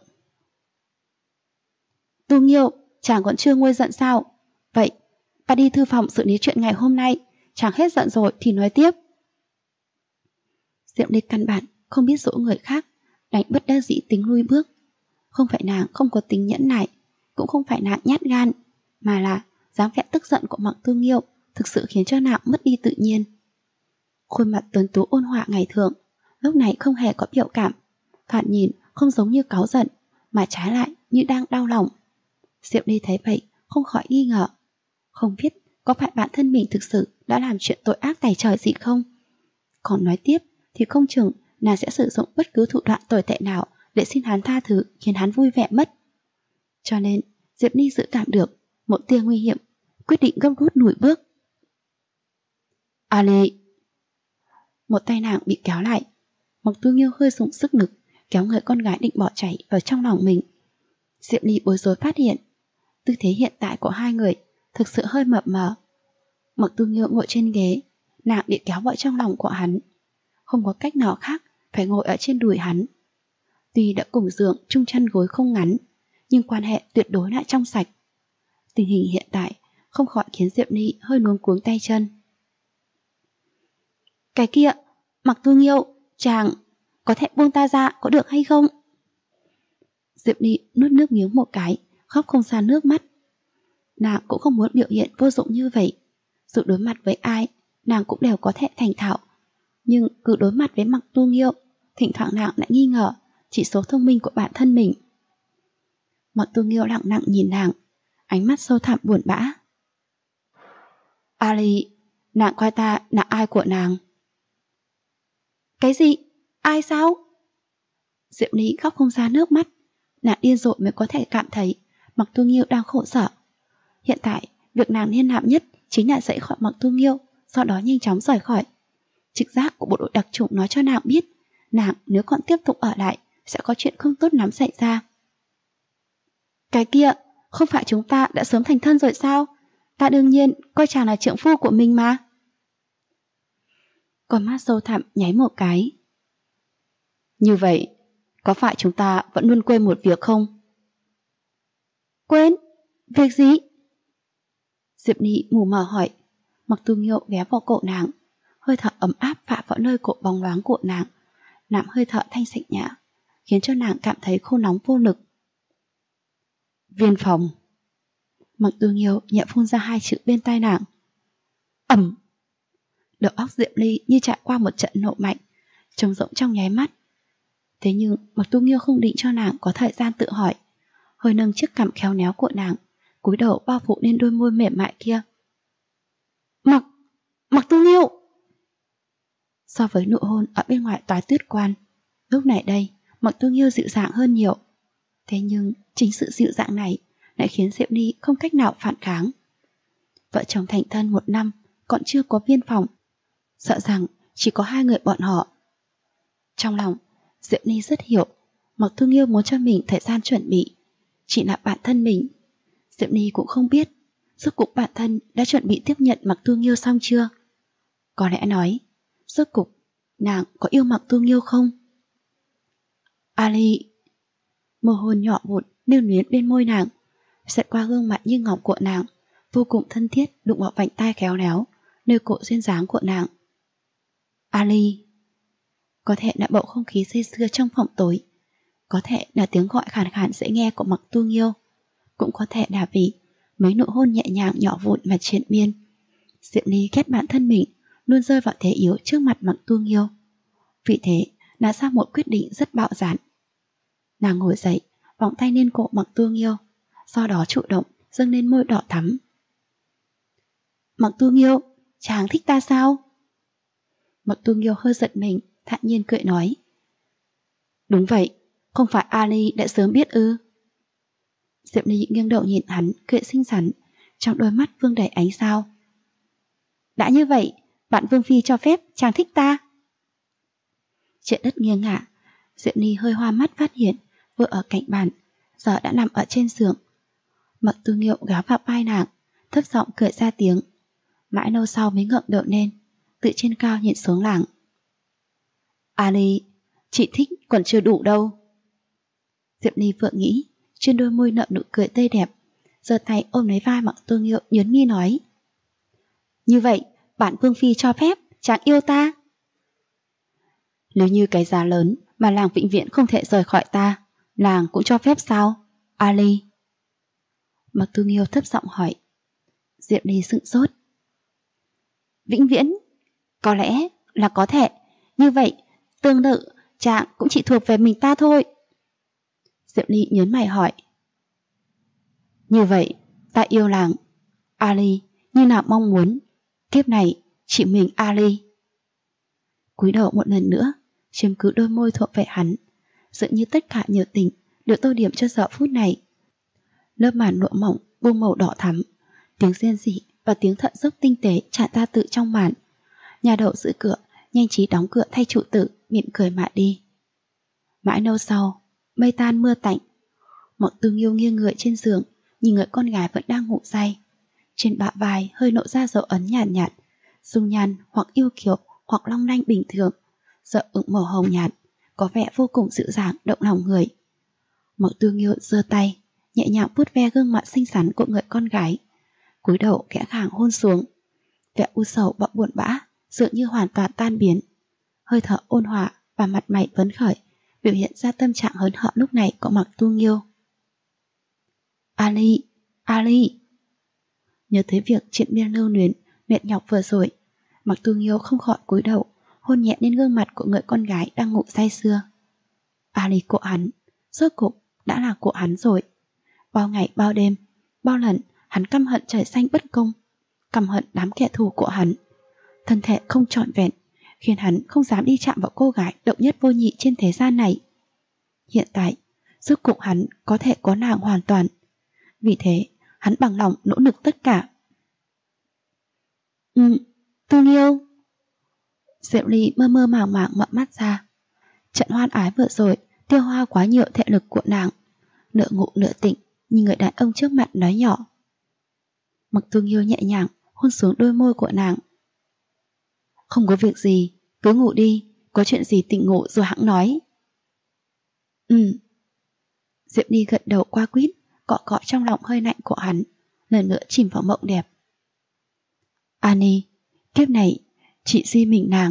Speaker 1: Tu Nghiêu, chàng còn chưa nguôi giận sao? Vậy, ta đi thư phòng xử lý chuyện ngày hôm nay, chàng hết giận rồi thì nói tiếp. Diệp Ly căn bản không biết dỗ người khác, đành bất đắc dĩ tính lui bước. Không phải nàng không có tính nhẫn nại, cũng không phải nàng nhát gan, mà là dáng vẻ tức giận của Mạc Tu Nghiêu thực sự khiến cho nàng mất đi tự nhiên. Khuôn mặt tuấn tú ôn hòa ngày thường lúc này không hề có biểu cảm, thoạt nhìn không giống như cáu giận, mà trái lại như đang đau lòng. Diệp Ly thấy vậy không khỏi nghi ngờ, không biết có phải bản thân mình thực sự đã làm chuyện tội ác tày trời gì không? Còn nói tiếp thì không chừng nàng sẽ sử dụng bất cứ thủ đoạn tồi tệ nào để xin hắn tha thứ, khiến hắn vui vẻ mất. Cho nên Diệp Ly dự cảm được một tia nguy hiểm, quyết định gấp rút lùi bước. Ali! Một tay nàng bị kéo lại. Mạc Tu Nghiêu hơi dùng sức lực kéo người con gái định bỏ chạy vào trong lòng mình. Diệp Ly bối rối phát hiện tư thế hiện tại của hai người thực sự hơi mập mờ. Mạc Tu Nghiêu ngồi trên ghế, nàng bị kéo vào trong lòng của hắn. Không có cách nào khác phải ngồi ở trên đùi hắn. Tuy đã cùng giường chung chăn gối không ngắn, nhưng quan hệ tuyệt đối lại trong sạch. Tình hình hiện tại không khỏi khiến Diệp Ly hơi luống cuống tay chân. Cái kia, Mạc Tu Nghiêu, chàng có thể buông ta ra có được hay không? Diệp Ly nuốt nước miếng một cái, khóc không ra nước mắt. Nàng cũng không muốn biểu hiện vô dụng như vậy. Dù đối mặt với ai, nàng cũng đều có thể thành thạo. Nhưng cứ đối mặt với Mạc Tu Nghiêu, thỉnh thoảng nàng lại nghi ngờ chỉ số thông minh của bản thân mình. Mạc Tu Nghiêu lặng lặng nhìn nàng, ánh mắt sâu thẳm buồn bã. Ali, nàng coi ta là ai của nàng? Cái gì? Ai sao? Diệp Ly khóc không ra nước mắt. Nàng điên dội mới có thể cảm thấy Mạc Tu Nghiêu đang khổ sở. Hiện tại, việc nàng nên làm nhất chính là dậy khỏi Mạc Tu Nghiêu, sau đó nhanh chóng rời khỏi. Trực giác của bộ đội đặc chủng nói cho nàng biết, nàng nếu còn tiếp tục ở lại sẽ có chuyện không tốt lắm xảy ra. Cái kia, không phải chúng ta đã sớm thành thân rồi sao? Ta đương nhiên coi chàng là trượng phu của mình mà. Con mắt sâu thẳm nháy một cái. Như vậy, có phải chúng ta vẫn luôn quên một việc không? Quên? Việc gì? Diệp Ly mù mờ hỏi. Mạc Tu Nghiêu ghé vào cổ nàng, hơi thở ấm áp phả vào nơi cổ bóng loáng của nàng, nạm hơi thở thanh sạch nhã, khiến cho nàng cảm thấy khô nóng vô lực. Viên phòng. Mặc Tư Nghiêu nhẹ phun ra 2 chữ bên tai nàng. Ầm. Đầu óc Diệm Ly như trải qua một trận nổ mạnh, trống rỗng trong nháy mắt. Thế nhưng Mặc Tu Nghiêu không định cho nàng có thời gian tự hỏi, hơi nâng chiếc cằm khéo léo của nàng, cúi đầu bao phủ lên đôi môi mềm mại kia. Mặc Tu Nghiêu! So với nụ hôn ở bên ngoài tòa tuyết quan, lúc này đây Mặc Tu Nghiêu dịu dàng hơn nhiều. Thế nhưng chính sự dịu dàng này lại khiến Diệm Ly không cách nào phản kháng. Vợ chồng thành thân 1 năm, còn chưa có viên phòng, sợ rằng chỉ có 2 người bọn họ. Trong lòng Diệm Ly rất hiểu, Mặc Tu Nghiêu muốn cho mình thời gian chuẩn bị, chỉ là bản thân mình. Diệm Ly cũng không biết rốt cục bản thân đã chuẩn bị tiếp nhận Mặc Tu Nghiêu xong chưa. Có lẽ nói, rốt cục nàng có yêu Mặc Tu Nghiêu không? Ali. Mồ hôn nhỏ vụt lưu luyến bên môi nàng, xẹt qua gương mặt như ngọc của nàng, vô cùng thân thiết đụng vào vành tai khéo léo nơi cổ duyên dáng của nàng. Ali. Có thể là bầu không khí say sưa trong phòng tối, có thể là tiếng gọi khàn khàn dễ nghe của Mặc Tu Nghiêu, cũng có thể là vì mấy nụ hôn nhẹ nhàng nhỏ vụn mà triền miên. Diệm Ly ghét bản thân mình luôn rơi vào thế yếu trước mặt Mặc Tu Nghiêu, vì thế đã ra một quyết định rất bạo dạn. Nàng ngồi dậy, vòng tay lên cổ Mặc Tu Nghiêu, sau đó chủ động dâng lên môi đỏ thắm. Mặc Tu Nghiêu, chàng thích ta sao? Mặc Tu Nghiêu hơi giật mình, thản nhiên cười nói. Đúng vậy, không phải Ali đã sớm biết ư? Diệm Ly nghiêng đầu nhìn hắn, cười xinh xắn, trong đôi mắt vương đầy ánh sao. Đã như vậy, bạn Vương Phi cho phép chàng thích ta. Trên đất nghiêng ngả, Diệm Ly hơi hoa mắt phát hiện vợ ở cạnh bàn giờ đã nằm ở trên giường. Mặc Tu Nghiêu gáo vào vai nàng, thấp giọng cười ra tiếng. Mãi lâu sau mới ngẩng đầu lên, từ trên cao nhìn xuống nàng. Ali, chị thích còn chưa đủ đâu. Diệm Ly vừa nghĩ, trên đôi môi nở nụ cười tươi đẹp, giơ tay ôm lấy vai Mặc Tu Nghiêu nhớn mi nói. Như vậy, bản Vương Phi cho phép chàng yêu ta. Nếu như cái giá lớn mà làng vĩnh viễn không thể rời khỏi ta, làng cũng cho phép sao, Ali? Mặc Tu Nghiêu thấp giọng hỏi. Diệm Ly sững sốt. Vĩnh viễn? Có lẽ là có thể, như vậy tương tự chàng cũng chỉ thuộc về mình ta thôi. Diệm Ly nhớn mày hỏi. Như vậy ta yêu làng, Ali, như nào mong muốn, kiếp này chỉ mình Ali. Cúi đầu một lần nữa, chiếm cứ đôi môi thuộc về hắn, dường như tất cả nhiệt tình được tô điểm cho giờ phút này. Lớp màn lụa mỏng buông màu đỏ thắm, tiếng rên rỉ và tiếng thận dốc tinh tế tràn ra từ trong màn. Nhà đậu giữ cửa nhanh trí đóng cửa thay chủ tử, mỉm cười mà đi. Mãi lâu sau, mây tan mưa tạnh, Mặc Tu Nghiêu nghiêng người trên giường, nhìn người con gái vẫn đang ngủ say. Trên bả vai hơi lộ ra dấu ấn nhàn nhạt, dung nhan hoặc yêu kiều hoặc long lanh bình thường, sợ ửng màu hồng nhạt, có vẻ vô cùng dịu dàng động lòng người. Mặc Tu Nghiêu giơ tay, nhẹ nhàng vuốt ve gương mặt xinh xắn của người con gái, cúi đầu khẽ khàng hôn xuống. Vẻ u sầu và buồn bã dường như hoàn toàn tan biến, hơi thở ôn hòa và mặt mày phấn khởi biểu hiện ra tâm trạng hớn hở lúc này của Mặc Tu Nghiêu. Ali, Ali. Nhớ tới việc chuyện miên lưu luyến mệt nhọc vừa rồi, Mặc Tu Nghiêu không khỏi cúi đầu hôn nhẹ lên gương mặt của người con gái đang ngủ say sưa. Ali của hắn, rốt cục đã là của hắn rồi. Bao ngày bao đêm, bao lần hắn căm hận trời xanh bất công, căm hận đám kẻ thù của hắn. Thân thể không trọn vẹn, khiến hắn không dám đi chạm vào cô gái độc nhất vô nhị trên thế gian này. Hiện tại, rốt cục hắn có thể có nàng hoàn toàn. Vì thế, hắn bằng lòng nỗ lực tất cả. Tu Nghiêu. Diệm Ly mơ mơ màng màng mở mắt ra. Trận hoan ái vừa rồi tiêu hoa quá nhiều thể lực của nàng, nửa ngủ nửa tỉnh, nhìn người đàn ông trước mặt nói nhỏ. Mặc Tu Nghiêu nhẹ nhàng hôn xuống đôi môi của nàng. Không có việc gì, cứ ngủ đi, có chuyện gì tỉnh ngủ rồi hẵng nói. Diệm Ly gật đầu qua quýt, cọ cọ trong lòng hơi lạnh của hắn, lần nữa chìm vào mộng đẹp. Ani, kiếp này Chị Di mình nàng.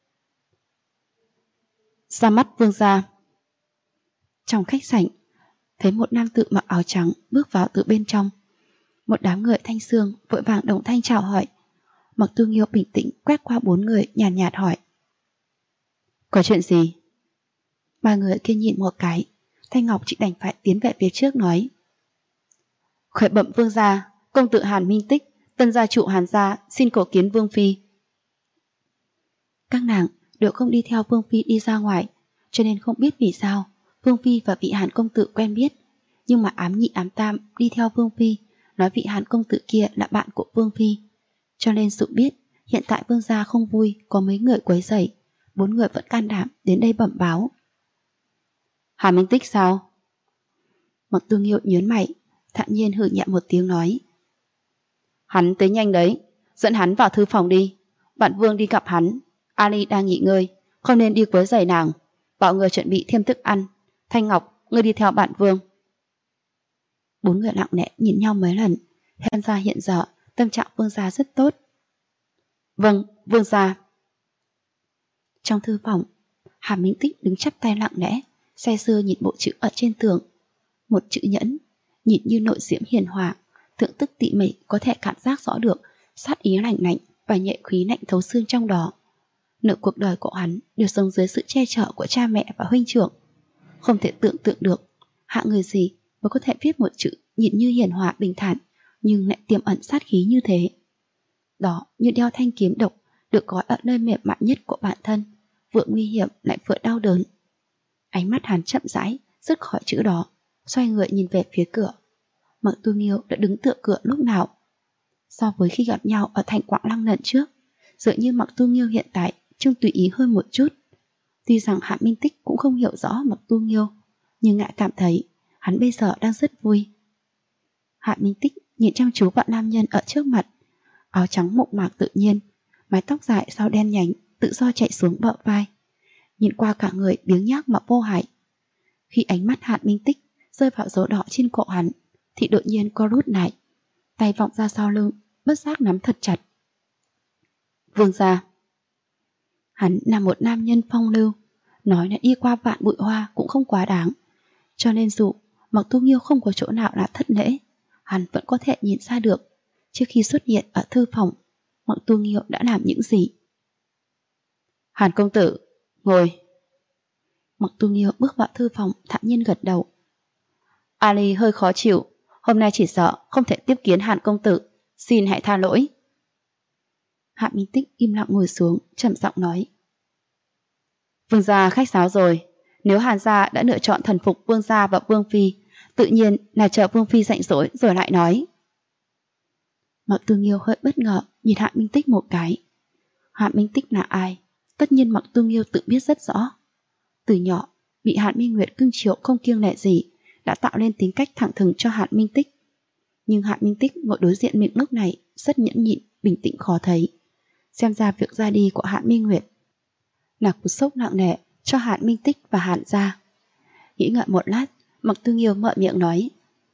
Speaker 1: Ra mắt vương gia. Trong khách sảnh, thấy một nam tử mặc áo trắng bước vào từ bên trong. Một đám người thanh xương vội vàng đồng thanh chào hỏi. Mặc Tu Nghiêu bình tĩnh quét qua 4 người, nhàn nhạt hỏi: có chuyện gì? 3 người kia nhìn một cái. Thanh Ngọc chỉ đành phải tiến về phía trước nói: khởi bẩm vương gia, công tử Hàn Minh Tích, tân gia chủ Hàn gia xin cầu kiến vương phi. Các nàng đều không đi theo vương phi đi ra ngoài, cho nên không biết vì sao vương phi và vị Hàn công tử quen biết, nhưng mà ám nhị ám tam đi theo vương phi, nói vị Hàn công tử kia là bạn của vương phi. Cho nên sự biết hiện tại vương gia không vui có mấy người quấy rầy, 4 người vẫn can đảm đến đây bẩm báo. Hàn Minh Tích sao? Mặc Tu Nghiêu nhớn mày, thản nhiên hừ nhẹ một tiếng nói: hắn tới nhanh đấy, dẫn hắn vào thư phòng đi. Bản vương đi gặp hắn, Ali đang nghỉ ngơi, không nên đi quấy rầy nàng. Bảo người chuẩn bị thêm thức ăn. Thanh Ngọc, ngươi đi theo bản vương. 4 người lặng lẽ nhìn nhau mấy lần, xem ra hiện giờ tâm trạng vương gia rất tốt. Vâng, vương gia. Trong thư phòng, Hàn Minh Tích đứng chắp tay lặng lẽ, say sưa nhìn bộ chữ ở trên tường. Một chữ nhẫn, nhìn như nội diễm hiền hòa, thượng tức tỉ mỉ, có thể cảm giác rõ được sát ý lạnh lạnh và nhẹ khí lạnh thấu xương trong đó. Nửa cuộc đời của hắn đều sống dưới sự che chở của cha mẹ và huynh trưởng. Không thể tưởng tượng được hạng người gì mới có thể viết một chữ nhìn như hiền hòa bình thản nhưng lại tiềm ẩn sát khí như thế. Đó như đeo thanh kiếm độc được gói ở nơi mềm mại nhất của bản thân, vừa nguy hiểm lại vừa đau đớn. Ánh mắt hắn chậm rãi rứt khỏi chữ đó, xoay người nhìn về phía cửa. Mặc Tu Nghiêu đã đứng tựa cửa lúc nào. So với khi gặp nhau ở thành Quảng Lăng lần trước, dường như Mặc Tu Nghiêu hiện tại trông tùy ý hơn một chút. Tuy rằng Hạ Minh Tích cũng không hiểu rõ Mặc Tu Nghiêu, nhưng lại cảm thấy hắn bây giờ đang rất vui. Hạ Minh Tích nhìn chăm chú vào nam nhân ở trước mặt, áo trắng mộc mạc tự nhiên, mái tóc dài sau đen nhánh tự do chạy xuống bờ vai, nhìn qua cả người biếng nhác mà vô hại. Khi ánh mắt Hạ Minh Tích rơi vào dấu đỏ trên cổ hắn, thì đột nhiên co rút lại, tay vọng ra sau lưng, bất giác nắm thật chặt. Vương gia. Hắn là một nam nhân phong lưu, nói là đi qua vạn bụi hoa cũng không quá đáng. Cho nên dù Mặc Tu Nghiêu không có chỗ nào là thất lễ, hắn vẫn có thể nhìn ra được trước khi xuất hiện ở thư phòng Mặc Tu Nghiêu đã làm những gì. Hàn công tử, ngồi. Mặc Tu Nghiêu bước vào thư phòng, thản nhiên gật đầu. Ali hơi khó chịu, hôm nay chỉ sợ không thể tiếp kiến Hàn công tử, xin hãy tha lỗi. Hạ Minh Tích im lặng ngồi xuống, trầm giọng nói: vương gia khách sáo rồi, nếu Hàn gia đã lựa chọn thần phục vương gia và vương phi, tự nhiên là chờ vương phi rảnh rỗi rồi lại nói. Mặc Tu Nghiêu hơi bất ngờ nhìn Hạ Minh Tích một cái. Hạ Minh Tích là ai? Tất nhiên Mặc Tu Nghiêu tự biết rất rõ. Từ nhỏ bị Hàn Minh Nguyệt cưng chiều không kiêng nể gì, đã tạo nên tính cách thẳng thừng cho Hàn Minh Tích. Nhưng Hàn Minh Tích ngồi đối diện mình lúc này rất nhẫn nhịn, bình tĩnh khó thấy. Xem ra việc ra đi của Hàn Minh Nguyệt là cú sốc nặng nề cho Hàn Minh Tích và Hàn gia. Nghĩ ngợi một lát, Mặc Tu Nghiêu mở miệng nói: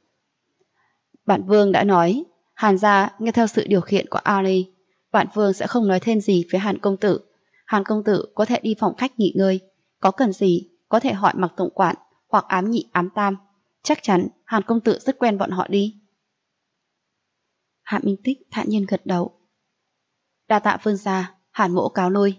Speaker 1: bản vương đã nói, Hàn gia nghe theo sự điều khiển của Ali, bản vương sẽ không nói thêm gì với Hàn công tử. Hàn công tử có thể đi phòng khách nghỉ ngơi, có cần gì có thể hỏi Mặc tổng quản hoặc ám nhị ám tam, chắc chắn Hàn công tử rất quen bọn họ đi. Hàn Minh Tích thản nhiên gật đầu. Đa tạ vương gia, Hàn mỗ cáo lui.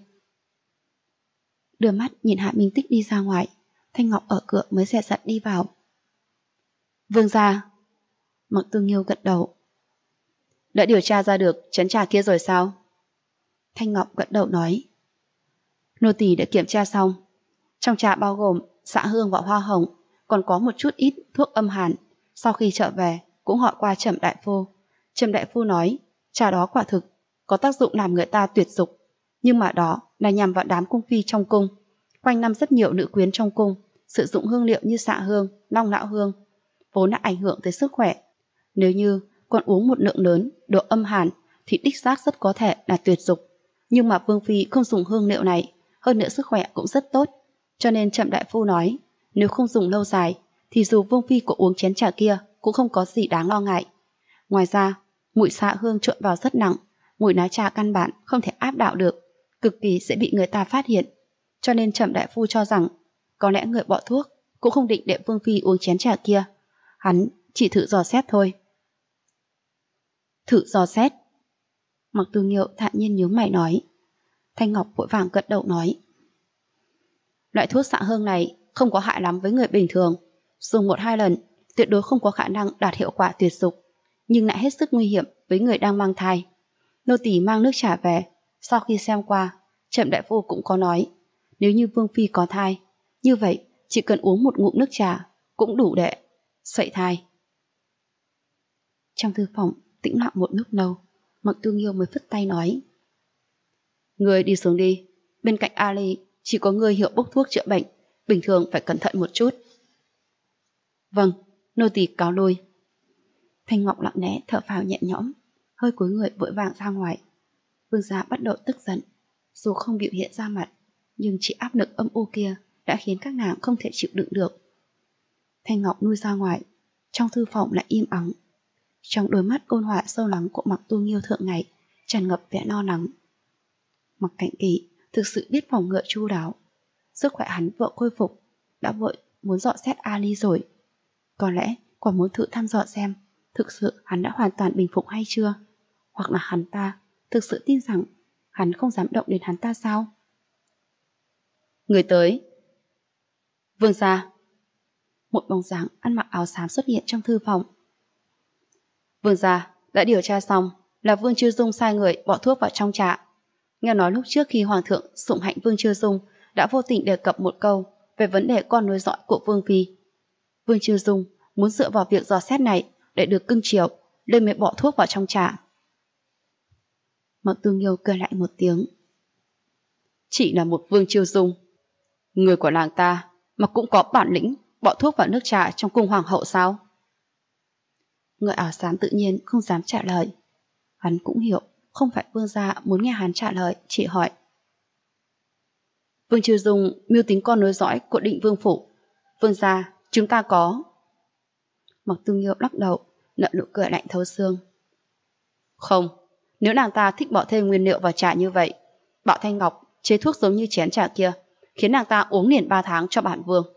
Speaker 1: Đưa mắt nhìn Hàn Minh Tích đi ra ngoài, Thanh Ngọc ở cửa mới dè dặt đi vào. Vương gia. Mặc Tu Nghiêu gật đầu. Đã điều tra ra được trấn trà kia rồi sao? Thanh Ngọc gật đầu nói. Nô tỳ đã kiểm tra xong. Trong trà bao gồm xạ hương và hoa hồng, còn có một chút ít thuốc âm hàn. Sau khi trở về cũng hỏi qua Trầm đại phu. Trầm đại phu nói trà đó quả thực có tác dụng làm người ta tuyệt dục, nhưng mà đó là nhằm vào đám cung phi trong cung. Quanh năm rất nhiều nữ quyến trong cung sử dụng hương liệu như xạ hương, long lão hương, vốn đã ảnh hưởng tới sức khỏe. Nếu như còn uống một lượng lớn độ âm hàn thì đích xác rất có thể là tuyệt dục. Nhưng mà vương phi không dùng hương liệu này, hơn nữa sức khỏe cũng rất tốt. Cho nên Trầm đại phu nói, nếu không dùng lâu dài thì dù vương phi có uống chén trà kia cũng không có gì đáng lo ngại. Ngoài ra, mùi xạ hương trộn vào rất nặng, mùi lá trà căn bản không thể áp đảo được, cực kỳ dễ bị người ta phát hiện, cho nên Trầm đại phu cho rằng có lẽ người bỏ thuốc cũng không định để Vương phi uống chén trà kia, hắn chỉ thử dò xét thôi. Thử dò xét? Mặc Tư Nghiêu thản nhiên nhướng mày nói. Thanh Ngọc vội vàng gật đầu nói. Loại thuốc xạ hương này không có hại lắm với người bình thường, dùng 1-2 lần tuyệt đối không có khả năng đạt hiệu quả tuyệt dục, nhưng lại hết sức nguy hiểm với người đang mang thai. Nô tỳ mang nước trà về, sau khi xem qua, Trầm đại phu cũng có nói, nếu như Vương phi có thai, như vậy chỉ cần uống một ngụm nước trà cũng đủ để sẩy thai. Trong thư phòng tĩnh lặng một lúc lâu, Mặc Tư Nghiêu mới phất tay nói. Người đi xuống đi, bên cạnh Ali chỉ có người hiểu bốc thuốc chữa bệnh, bình thường phải cẩn thận một chút. Vâng, nô tỳ cáo lui. Thanh Ngọc lặng lẽ thở phào nhẹ nhõm, hơi cúi người vội vàng ra ngoài. Vương gia bắt đầu tức giận, dù không biểu hiện ra mặt, nhưng chỉ áp lực âm u kia đã khiến các nàng không thể chịu đựng được. Thanh Ngọc lui ra ngoài, trong thư phòng lại im ắng. Trong đôi mắt ôn hòa sâu lắng của Mặc Tu Nghiêu thượng ngày tràn ngập vẻ lo lắng. Mặc Cảnh Kỳ thực sự biết phòng ngự chu đáo, sức khỏe hắn vợ khôi phục, đã vội muốn dọn xét Ali rồi. Có lẽ còn muốn thử thăm dò xem thực sự hắn đã hoàn toàn bình phục hay chưa, hoặc là hắn ta thực sự tin rằng hắn không dám động đến hắn ta sao? Người tới. Vương gia. Một bóng dáng ăn mặc áo xám xuất hiện trong thư phòng. Vương gia, đã điều tra xong là Vương Chiêu Dung sai người bỏ thuốc vào trong trà. Nghe nói lúc trước khi Hoàng thượng sủng hạnh Vương Chiêu Dung đã vô tình đề cập một câu về vấn đề con nối dõi của Vương phi. Vương Chiêu Dung muốn dựa vào việc dò xét này để được cưng chiều, nên mới bỏ thuốc vào trong trà. Mặc Tư Nghiêu cười lại một tiếng. Chỉ là một Vương Chiêu Dung, người của làng ta mà cũng có bản lĩnh bỏ thuốc vào nước trà trong cung hoàng hậu sao? Người áo xám tự nhiên không dám trả lời. Hắn cũng hiểu không phải vương gia muốn nghe hắn trả lời, chỉ hỏi. Vương Chiêu Dung mưu tính con nối dõi của Định Vương phủ. Vương gia, chúng ta có. Mặc Tư Nghiêu lắc đầu, nở nụ cười lạnh thấu xương. Không, nếu nàng ta thích bỏ thêm nguyên liệu vào trà như vậy, bảo Thanh Ngọc chế thuốc giống như chén trà kia, khiến nàng ta uống liền 3 tháng cho bản vương.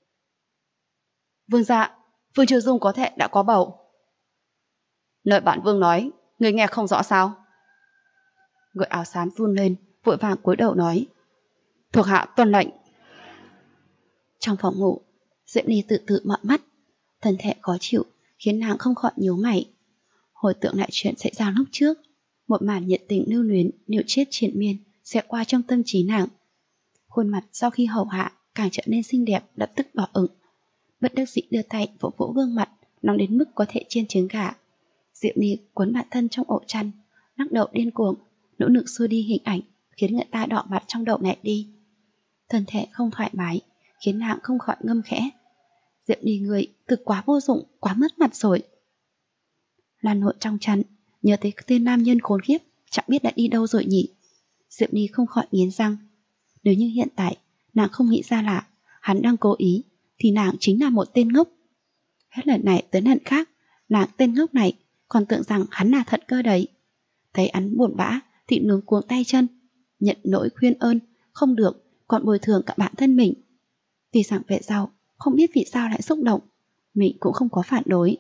Speaker 1: Vương gia, Vương Chiêu Dung có thể đã có bầu. Lời bản vương nói, người nghe không rõ sao? Người áo xám run lên, vội vàng cúi đầu nói. Thuộc hạ tuân lệnh. Trong phòng ngủ, Diệm Ly tự tự mở mắt, thân thể khó chịu khiến nàng không khỏi nhíu mày. Hồi tưởng lại chuyện xảy ra lúc trước, một màn nhiệt tình lưu luyến liệu chết triền miên sẽ qua trong tâm trí nàng. Khuôn mặt sau khi hầu hạ càng trở nên xinh đẹp, lập tức đỏ ửng. Bất đắc dĩ đưa tay vỗ vỗ gương mặt nóng đến mức có thể chiên trứng gà. Diệm Ly cuốn bản thân trong ổ chăn, lắc đầu điên cuồng, nỗ lực xua đi hình ảnh khiến người ta đỏ mặt trong đầu này đi. Thân thể không thoải mái khiến nàng không khỏi ngâm khẽ. Diệm Ly người thực quá vô dụng, quá mất mặt rồi. Lan Nội trong chăn nhớ tới tên nam nhân khốn khiếp chẳng biết đã đi đâu rồi nhỉ. Diệm Ly không khỏi nghiến răng. Nếu như hiện tại nàng không nghĩ ra là hắn đang cố ý, thì nàng chính là một tên ngốc. Hết lần này tới lần khác, nàng tên ngốc này còn tưởng rằng hắn là thật cơ đấy. Thấy hắn buồn bã thì luống cuống tay chân, nhận lỗi khuyên ơn, không được còn bồi thường cả bản thân mình. Vì rằng về sau không biết vì sao lại xúc động, mình cũng không có phản đối.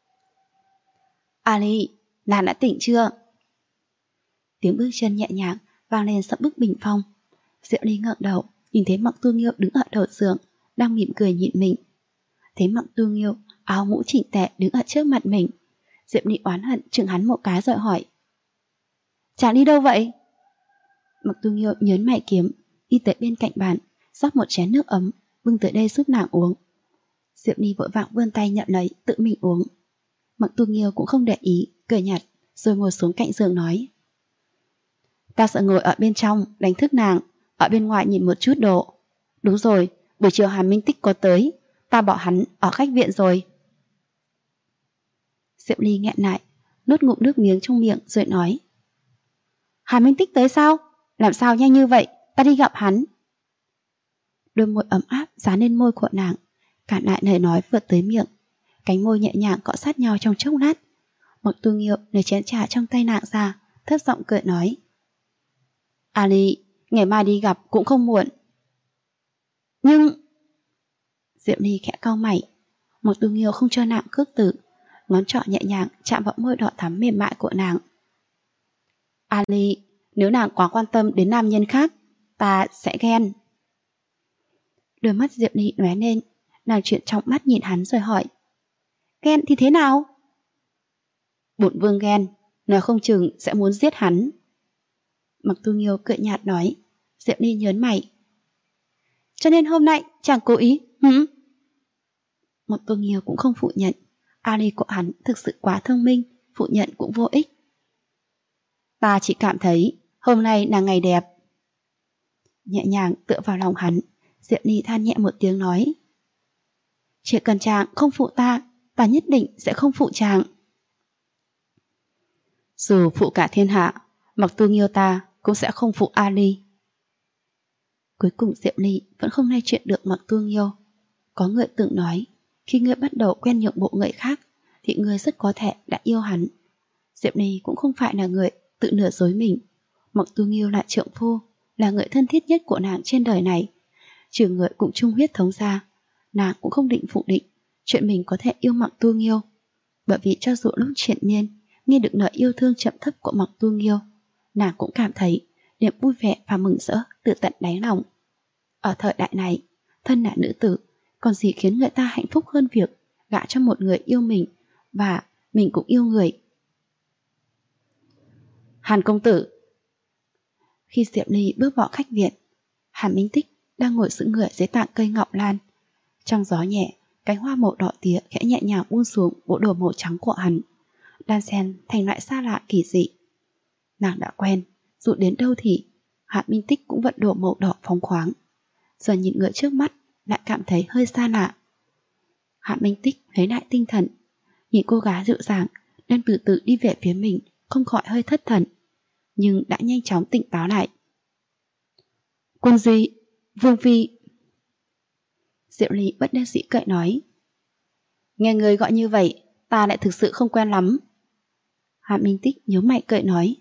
Speaker 1: Ali, nàng đã tỉnh chưa? Tiếng bước chân nhẹ nhàng vang lên sẫm bức bình phong. Diệu Ly ngẩng đầu nhìn thấy Mặc Tu Nghiêu đứng ở đầu giường, đang mỉm cười nhìn mình. Thấy Mặc Tu Nghiêu áo mũ chỉnh tề đứng ở trước mặt mình, Diệp Ly oán hận chừng hắn một cái rồi hỏi. Chàng đi đâu vậy? Mặc Tu Nghiêu nhớn mày kiếm, đi tới bên cạnh bàn, rót một chén nước ấm, bưng tới đây giúp nàng uống. Diệp Ly vội vàng vươn tay nhận lấy, tự mình uống. Mặc Tu Nghiêu cũng không để ý, cười nhạt, rồi ngồi xuống cạnh giường nói. Ta sợ ngồi ở bên trong đánh thức nàng, ở bên ngoài nhìn một chút độ. Đúng rồi, buổi chiều Hàn Minh Tích có tới, ta bỏ hắn ở khách viện rồi. Diệp Ly nghẹn lại, nuốt ngụm nước miếng trong miệng rồi nói. Hàn Minh Tích tới sao? Làm sao nhanh như vậy, ta đi gặp hắn. Đôi môi ấm áp dán lên môi của nàng, cản lại lời nói vượt tới miệng. Cánh môi nhẹ nhàng cọ sát nhau trong chốc lát. Mặc Tu Nghiêu lấy chén trà trong tay nàng ra, thấp giọng cười nói. Ali, ngày mai đi gặp cũng không muộn. Nhưng... Diệu Ly khẽ cau mày. Mộc Tu Nghiêu không cho nàng khước từ, ngón trỏ nhẹ nhàng chạm vào môi đỏ thắm mềm mại của nàng. Ali, nếu nàng quá quan tâm đến nam nhân khác, ta sẽ ghen. Đôi mắt Diệu Ly lóe lên, nàng chuyển trọng mắt nhìn hắn rồi hỏi. Ghen thì thế nào? Bổn vương ghen, nói không chừng sẽ muốn giết hắn. Mộc Tu Nghiêu cười nhạt nói. Diệu Ly nhớn mày. Cho nên hôm nay chàng cố ý, hử? Mộc Tu Nghiêu cũng không phủ nhận. Ali của hắn thực sự quá thông minh, phủ nhận cũng vô ích. Ta chỉ cảm thấy hôm nay là ngày đẹp. Nhẹ nhàng tựa vào lòng hắn, Diệu Ly than nhẹ một tiếng nói. Chỉ cần chàng không phụ ta, ta nhất định sẽ không phụ chàng. Dù phụ cả thiên hạ, Mộc Tu Nghiêu ta cũng sẽ không phụ Ali. Cuối cùng Diệu Ly vẫn không nói chuyện được Mộc Tu Nghiêu. Có người từng nói, khi ngươi bắt đầu quen nhượng bộ người khác, thì ngươi rất có thể đã yêu hắn. Diệu Ly cũng không phải là người tự lừa dối mình. Mộc Tu Nghiêu là trượng phu, là người thân thiết nhất của nàng trên đời này. Trừ người cùng chung huyết thống ra, nàng cũng không định phủ định chuyện mình có thể yêu Mộc Tu Nghiêu. Bởi vì cho dù lúc triển miên nghe được lời yêu thương chậm thấp của Mộc Tu Nghiêu, nàng cũng cảm thấy niềm vui vẻ và mừng rỡ từ tận đáy lòng. Ở thời đại này, thân là nữ tử, còn gì khiến người ta hạnh phúc hơn việc gả cho một người yêu mình và mình cũng yêu người. Hàn công tử. Khi Diệu Ly bước vào khách viện, Hàn Minh Tích đang ngồi sững người dưới tán cây ngọc lan. Trong gió nhẹ, cánh hoa màu đỏ tía khẽ nhẹ nhàng buông xuống bộ đồ màu trắng của hắn, đan xen thành loại xa lạ kỳ dị. Nàng đã quen, dù đến đâu thì Hàn Minh Tích cũng vận đồ màu đỏ phóng khoáng. Giờ nhìn người trước mắt lại cảm thấy hơi xa lạ. Hàn Minh Tích lấy lại tinh thần, nhìn cô gái dịu dàng đang từ từ đi về phía mình, không khỏi hơi thất thần, nhưng đã nhanh chóng tỉnh táo lại. Quân Duy, Vương Phi. Diệu Ly bất đắc dĩ cậy nói. Nghe người gọi như vậy, ta lại thực sự không quen lắm. Hàn Minh Tích nhíu mày cậy nói.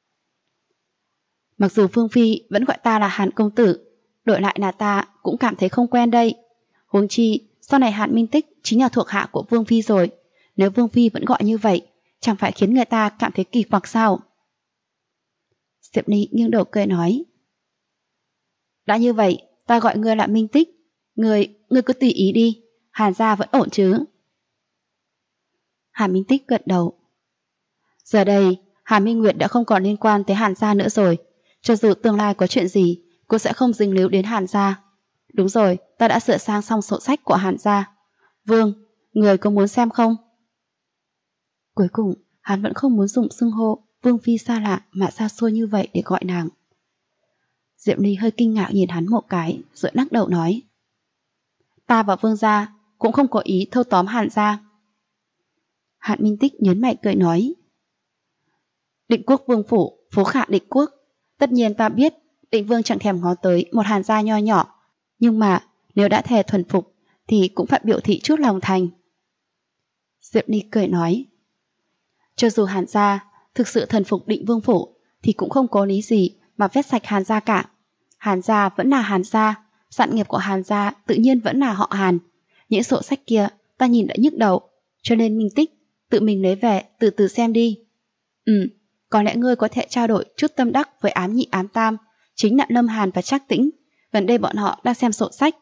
Speaker 1: Mặc dù Vương Phi vẫn gọi ta là Hàn công tử, đổi lại là ta cũng cảm thấy không quen đây. Huống chi, sau này Hàn Minh Tích chính là thuộc hạ của Vương Phi rồi. Nếu Vương Phi vẫn gọi như vậy, chẳng phải khiến người ta cảm thấy kỳ quặc sao? Diệp Ly nghiêng đầu cười nói. Đã như vậy, ta gọi ngươi là Minh Tích. Ngươi cứ tùy ý đi, Hàn gia vẫn ổn chứ? Hàn Minh Tích gật đầu. Giờ đây, Hàn Minh Nguyệt đã không còn liên quan tới Hàn gia nữa rồi. Cho dù tương lai có chuyện gì, cô sẽ không dính líu đến Hàn gia. Đúng rồi, ta đã sửa sang xong sổ sách của Hàn gia. Vương, người có muốn xem không? Cuối cùng, hắn vẫn không muốn dùng xưng hô Vương Phi xa lạ mà xa xôi như vậy để gọi nàng. Diệm Ly hơi kinh ngạc nhìn hắn một cái, rồi lắc đầu nói. Ta và Vương gia cũng không có ý thâu tóm Hàn gia. Hàn Minh Tích nhớn mày cười nói. Định quốc vương phủ, phố khả định quốc. Tất nhiên ta biết định vương chẳng thèm ngó tới một Hàn gia nho nhỏ, nhưng mà nếu đã thề thuần phục thì cũng phải biểu thị chút lòng thành. Diệp Ly cười nói. Cho dù Hàn gia thực sự thần phục định vương phủ thì cũng không có lý gì mà vét sạch Hàn gia cả. Hàn gia vẫn là Hàn gia, sản nghiệp của Hàn gia tự nhiên vẫn là họ Hàn. Những sổ sách kia ta nhìn đã nhức đầu, cho nên Minh Tích tự mình lấy về từ từ xem đi. Có lẽ ngươi có thể trao đổi chút tâm đắc với ám nhị ám tam, chính là Lâm Hàn và Trác Tĩnh. Gần đây bọn họ đang xem sổ sách.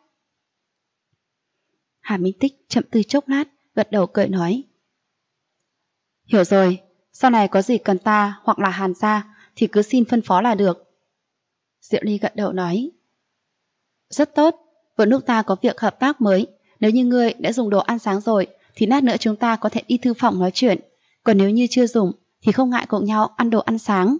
Speaker 1: Hà Minh Tích chậm tư chốc lát, gật đầu cười nói. Hiểu rồi, sau này có gì cần ta hoặc là Hàn gia thì cứ xin phân phó là được. Diệu Ly gật đầu nói. Rất tốt, vừa lúc ta có việc hợp tác mới. Nếu như ngươi đã dùng đồ ăn sáng rồi thì lát nữa chúng ta có thể đi thư phòng nói chuyện. Còn nếu như chưa dùng thì không ngại cùng nhau ăn đồ ăn sáng.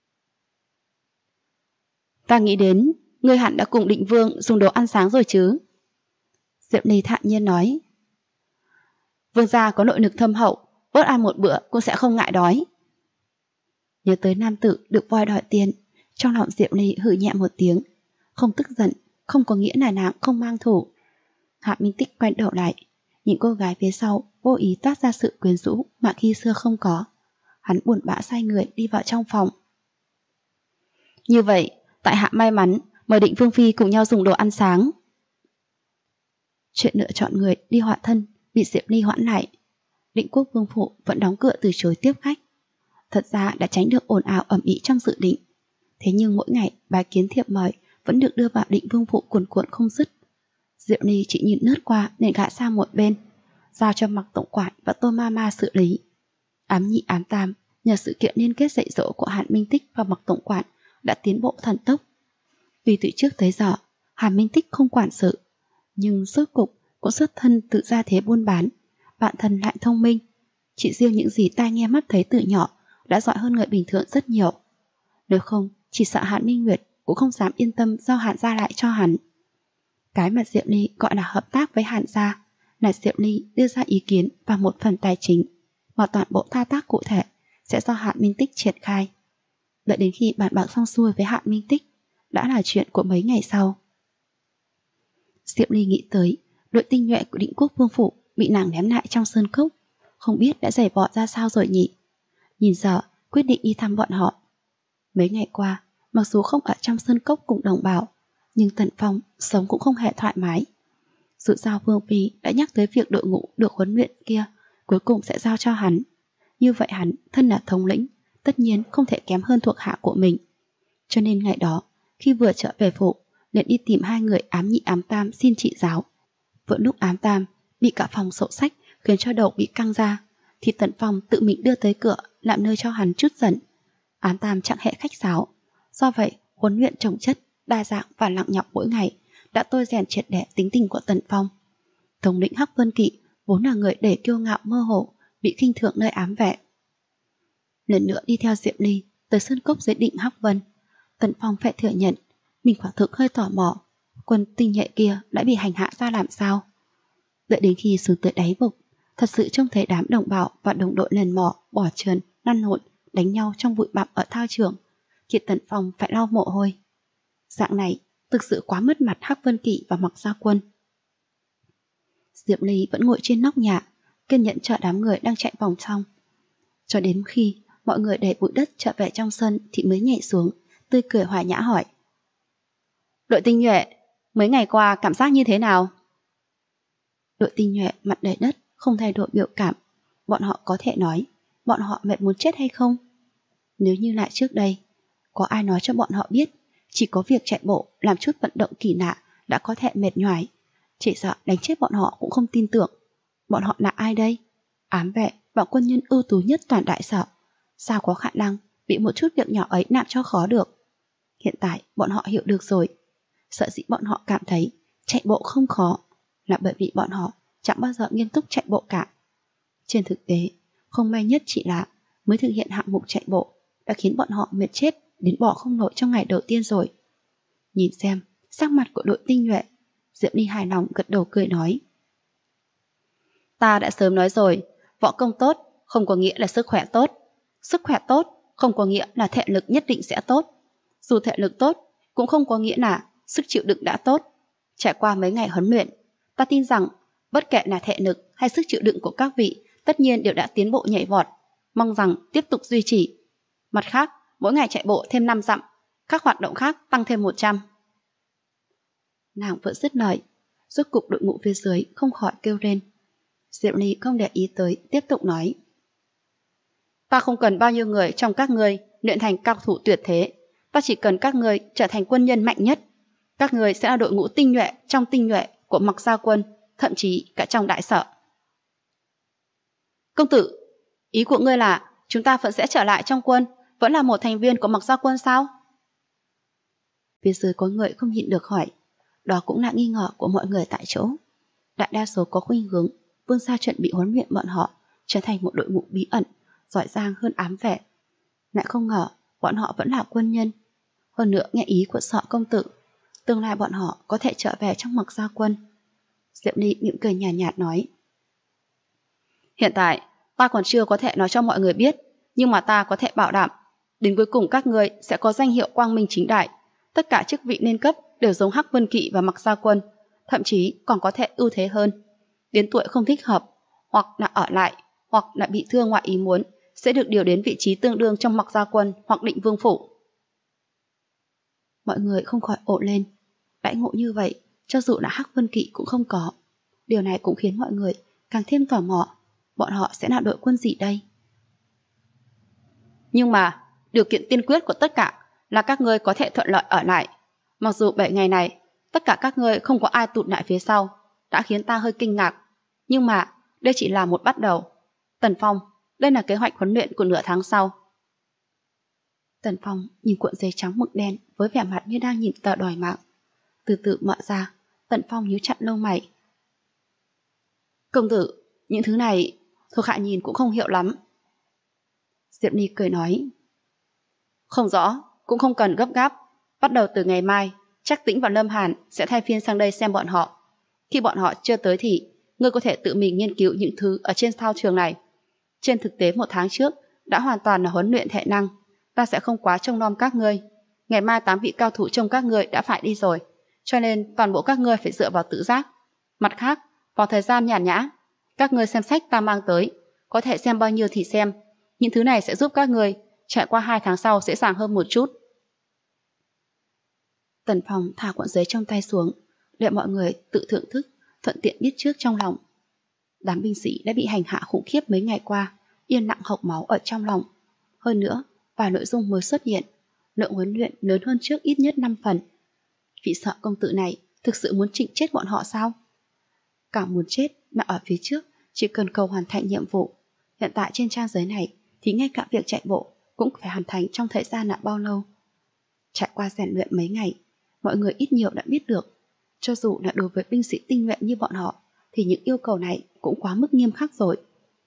Speaker 1: Ta nghĩ đến ngươi hẳn đã cùng định vương dùng đồ ăn sáng rồi chứ? Diệu Ly thản nhiên nói. Vương gia có nội lực thâm hậu, bớt ăn một bữa cũng sẽ không ngại đói. Nhớ tới nam tử được voi đòi tiền, trong lòng Diệu Ly hừ nhẹ một tiếng. Không tức giận, không có nghĩa là nàng không mang thủ. Hạ Minh Tích quay đầu lại, nhìn cô gái phía sau vô ý toát ra sự quyến rũ mà khi xưa không có. Hắn buồn bã xoay người đi vào trong phòng. Như vậy, tại hạ may mắn mời Định Vương phi cùng nhau dùng đồ ăn sáng. Chuyện lựa chọn người đi họa thân bị Diệp Ly hoãn lại. Định Quốc Vương phủ vẫn đóng cửa từ chối tiếp khách. Thật ra đã tránh được ồn ào ầm ĩ trong dự định. Thế nhưng mỗi ngày bài kiến thiệp mời vẫn được đưa vào Định Vương phủ cuồn cuộn không dứt. Diệp Ly chỉ nhìn lướt qua nên gã sang một bên, giao cho Mạc tổng quản và Tô Mama xử lý. Ám nhị ám tam nhờ sự kiện liên kết dạy dỗ của Hàn Minh Tích và Mạc tổng quản đã tiến bộ thần tốc. Vì từ trước tới giờ Hàn Minh Tích không quản sự, nhưng rốt cục cũng xuất thân tự ra thế buôn bán, bản thân lại thông minh. Chỉ riêng những gì tai nghe mắt thấy từ nhỏ đã giỏi hơn người bình thường rất nhiều. Nếu không, chỉ sợ Hàn Minh Nguyệt cũng không dám yên tâm giao Hàn gia lại cho hắn. Cái mà Diệp Ly gọi là hợp tác với Hàn gia là Diệp Ly đưa ra ý kiến và một phần tài chính, mà toàn bộ thao tác cụ thể sẽ do Hàn Minh Tích triển khai. Đợi đến khi bàn bạc xong xuôi với Hàn Minh Tích đã là chuyện của mấy ngày sau. Diệp Ly nghĩ tới đội tinh nhuệ của Định Quốc Vương phủ bị nàng ném lại trong sơn cốc, không biết đã giày vò ra sao rồi nhỉ. Nhìn giờ quyết định đi thăm bọn họ. Mấy ngày qua, mặc dù không ở trong sơn cốc cùng đồng bào, nhưng Tần Phong sống cũng không hề thoải mái. Dù sao Vương phi đã nhắc tới việc đội ngũ được huấn luyện kia cuối cùng sẽ giao cho hắn. Như vậy hắn, thân là thống lĩnh, tất nhiên không thể kém hơn thuộc hạ của mình. Cho nên ngày đó, khi vừa trở về phủ, liền đi tìm hai người ám nhị ám tam xin trị giáo. Vừa lúc ám tam bị cả phòng sổ sách khiến cho đầu bị căng ra, thì Tần Phong tự mình đưa tới cửa làm nơi cho hắn chút giận. Ám tam chẳng hề khách sáo. Do vậy, huấn luyện trồng chất, đa dạng và nặng nhọc mỗi ngày đã tôi rèn triệt để tính tình của Tần Phong. Thống lĩnh Hắc Vân Kỵ vốn là người để kiêu ngạo mơ hồ, bị khinh thường nơi ám vệ. Lần nữa đi theo Diệp Ly tới sơn cốc dưới Định Hắc Vân, Tần Phong phải thừa nhận mình quả thực hơi tò mò quân tinh nhuệ kia đã bị hành hạ ra làm sao. Đợi đến khi xuống tới đáy vực, thật sự trông thấy đám đồng bào và đồng đội lần mò, bỏ trườn, lăn lộn, đánh nhau trong bụi bặm ở thao trường, khiến Tần Phong phải lau mồ hôi. Dạng này thực sự quá mất mặt Hắc Vân Kỵ và Mặc Gia Quân. Diệp Ly vẫn ngồi trên nóc nhà, kiên nhẫn chờ đám người đang chạy vòng trong. Cho đến khi mọi người đẩy bụi đất trở về trong sân thì mới nhảy xuống, tươi cười hòa nhã hỏi: đội tinh nhuệ, mấy ngày qua cảm giác như thế nào? Đội tinh nhuệ mặt đầy đất, không thay đổi biểu cảm. Bọn họ có thể nói bọn họ mệt muốn chết hay không? Nếu như lại trước đây, có ai nói cho bọn họ biết chỉ có việc chạy bộ làm chút vận động kỳ lạ đã có thể mệt nhoài, chỉ sợ đánh chết bọn họ cũng không tin tưởng. Bọn họ là ai đây? Ám vệ và quân nhân ưu tú nhất toàn đại sở, sao có khả năng bị một chút việc nhỏ ấy làm cho khó được? Hiện tại bọn họ hiểu được rồi. Sợ dĩ bọn họ cảm thấy chạy bộ không khó là bởi vì bọn họ chẳng bao giờ nghiêm túc chạy bộ cả. Trên thực tế, không may nhất chỉ là mới thực hiện hạng mục chạy bộ đã khiến bọn họ mệt chết đến bỏ không nổi trong ngày đầu tiên rồi. Nhìn xem sắc mặt của đội tinh nhuệ, Diệp Ly hài lòng gật đầu cười nói: ta đã sớm nói rồi, võ công tốt không có nghĩa là sức khỏe tốt. Sức khỏe tốt không có nghĩa là thể lực nhất định sẽ tốt. Dù thể lực tốt cũng không có nghĩa là sức chịu đựng đã tốt. Trải qua mấy ngày huấn luyện, ta tin rằng bất kể là thể lực hay sức chịu đựng của các vị tất nhiên đều đã tiến bộ nhảy vọt, mong rằng tiếp tục duy trì. Mặt khác, mỗi ngày chạy bộ thêm 5 dặm, các hoạt động khác tăng thêm 100. Nàng vừa dứt lời, rốt cục đội ngũ phía dưới không khỏi kêu lên. Diệp Ly không để ý tới, tiếp tục nói: ta không cần bao nhiêu người trong các ngươi luyện thành cao thủ tuyệt thế, ta chỉ cần các ngươi trở thành quân nhân mạnh nhất. Các ngươi sẽ là đội ngũ tinh nhuệ trong tinh nhuệ của Mặc Gia Quân, thậm chí cả trong đại sở. Công tử, ý của ngươi là chúng ta vẫn sẽ trở lại trong quân, vẫn là một thành viên của Mặc Gia Quân sao? Phía dưới có người không nhịn được hỏi. Đó cũng là nghi ngờ của mọi người tại chỗ. Đại đa số có khuynh hướng vươn xa chuẩn bị huấn luyện bọn họ trở thành một đội ngũ bí ẩn, giỏi giang hơn ám vệ. Lại không ngờ bọn họ vẫn là quân nhân. Hơn nữa nghe ý của Sở công tử, tương lai bọn họ có thể trở về trong Mặc Gia Quân. Diệp Ly mỉm cười nhàn nhạt nói: hiện tại ta còn chưa có thể nói cho mọi người biết, nhưng mà ta có thể bảo đảm đến cuối cùng các ngươi sẽ có danh hiệu quang minh chính đại. Tất cả chức vị nên cấp đều giống Hắc Vân Kỵ và Mặc Gia Quân, thậm chí còn có thể ưu thế hơn. Đến tuổi không thích hợp, hoặc là ở lại, hoặc là bị thương ngoại ý muốn, sẽ được điều đến vị trí tương đương trong Mặc Gia Quân hoặc Định Vương phủ. Mọi người không khỏi ộn lên. Đãi ngộ như vậy, cho dù là Hắc Vân Kỵ cũng không có. Điều này cũng khiến mọi người càng thêm tò mò. Bọn họ sẽ là đội quân gì đây? Nhưng mà, điều kiện tiên quyết của tất cả là các ngươi có thể thuận lợi ở lại. Mặc dù 7 ngày này, tất cả các ngươi không có ai tụt lại phía sau, đã khiến ta hơi kinh ngạc. Nhưng mà, đây chỉ là một bắt đầu. Tần Phong, đây là kế hoạch huấn luyện của nửa tháng sau. Tần Phong nhìn cuộn giấy trắng mực đen với vẻ mặt như đang nhìn tờ đòi mạng. Từ từ mở ra, Tần Phong nhíu chặt lông mày. Công tử, những thứ này thuộc hạ nhìn cũng không hiểu lắm. Diệp Ly cười nói. Không rõ, cũng không cần gấp gáp. Bắt đầu từ ngày mai, chắc Tĩnh và Lâm Hàn sẽ thay phiên sang đây xem bọn họ. Khi bọn họ chưa tới thì, ngươi có thể tự mình nghiên cứu những thứ ở trên thao trường này. Trên thực tế 1 tháng trước, đã hoàn toàn là huấn luyện thể năng. Ta sẽ không quá trông nom các ngươi. Ngày mai 8 vị cao thủ trong các ngươi đã phải đi rồi, cho nên toàn bộ các ngươi phải dựa vào tự giác. Mặt khác, vào thời gian nhàn nhã, các ngươi xem sách ta mang tới, có thể xem bao nhiêu thì xem. Những thứ này sẽ giúp các ngươi trải qua 2 tháng sau dễ dàng hơn một chút. Tần Phong thả cuộn giấy trong tay xuống, để mọi người tự thưởng thức, thuận tiện biết trước trong lòng. Đám binh sĩ đã bị hành hạ khủng khiếp mấy ngày qua, yên lặng hộc máu ở trong lòng. Hơn nữa, vài nội dung mới xuất hiện, lượng huấn luyện lớn hơn trước ít nhất 5 phần. Vị sợ công tử này thực sự muốn trịnh chết bọn họ sao? Càng muốn chết mà ở phía trước chỉ cần cầu hoàn thành nhiệm vụ. Hiện tại trên trang giấy này thì ngay cả việc chạy bộ cũng phải hoàn thành trong thời gian là bao lâu. Trải qua rèn luyện mấy ngày, mọi người ít nhiều đã biết được, cho dù là đối với binh sĩ tinh nhuệ như bọn họ thì những yêu cầu này cũng quá mức nghiêm khắc rồi.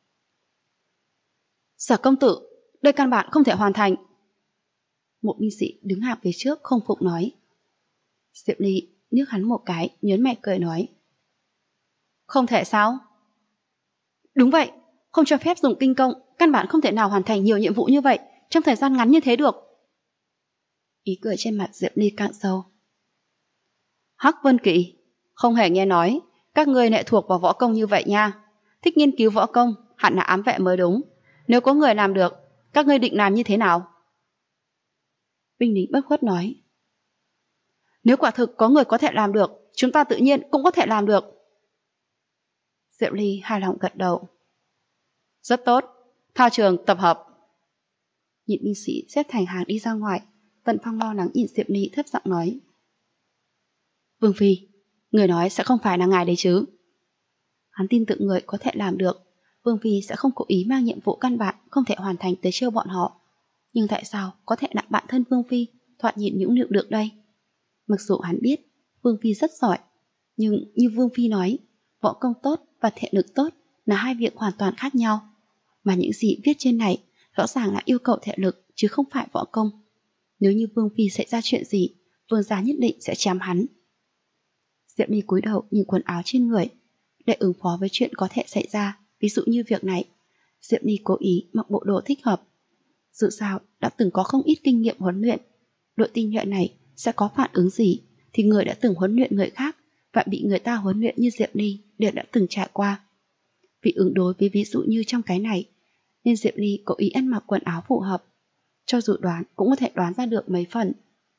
Speaker 1: Sở công tử, đây căn bản không thể hoàn thành. Một binh sĩ đứng hàng phía trước không phục nói. Diệp Ly nhức hắn một cái, nhớn mày cười nói. Không thể sao? Đúng vậy, không cho phép dùng kinh công, căn bản không thể nào hoàn thành nhiều nhiệm vụ như vậy trong thời gian ngắn như thế được. Ý cười trên mặt Diệp Ly càng sâu. Hắc Vân Kỵ, không hề nghe nói các ngươi lệ thuộc vào võ công như vậy nha. Thích nghiên cứu võ công, hẳn là ám vệ mới đúng. Nếu có người làm được, các ngươi định làm như thế nào? Binh lính bất khuất nói. Nếu quả thực có người có thể làm được, chúng ta tự nhiên cũng có thể làm được. Diệp Ly hài lòng gật đầu. Rất tốt, thao trường tập hợp. Nhịn binh sĩ xếp thành hàng đi ra ngoài. Tần Phong lo lắng nhìn Diệp Ly thấp giọng nói. Vương Phi, người nói sẽ không phải là ngài đấy chứ? Hắn tin tưởng người có thể làm được. Vương Phi sẽ không cố ý mang nhiệm vụ căn bản không thể hoàn thành tới trêu bọn họ. Nhưng tại sao có thể là bạn thân Vương Phi thoạt nhìn nhũng nhịu được đây? Mặc dù hắn biết Vương Phi rất giỏi, nhưng như Vương Phi nói, võ công tốt và thể lực tốt là hai việc hoàn toàn khác nhau. Mà những gì viết trên này rõ ràng là yêu cầu thể lực chứ không phải võ công. Nếu như Vương Phi xảy ra chuyện gì, Vương gia nhất định sẽ chém hắn. Diệp Ly cúi đầu nhìn quần áo trên người, để ứng phó với chuyện có thể xảy ra. Ví dụ như việc này, Diệp Ly cố ý mặc bộ đồ thích hợp. Dù sao đã từng có không ít kinh nghiệm huấn luyện, đội tinh nhuệ này sẽ có phản ứng gì thì người đã từng huấn luyện người khác và bị người ta huấn luyện như Diệp Ly đều đã từng trải qua. Vì ứng đối với ví dụ như trong cái này, nên Diệp Ly cố ý ăn mặc quần áo phù hợp. Cho dù đoán cũng có thể đoán ra được mấy phần.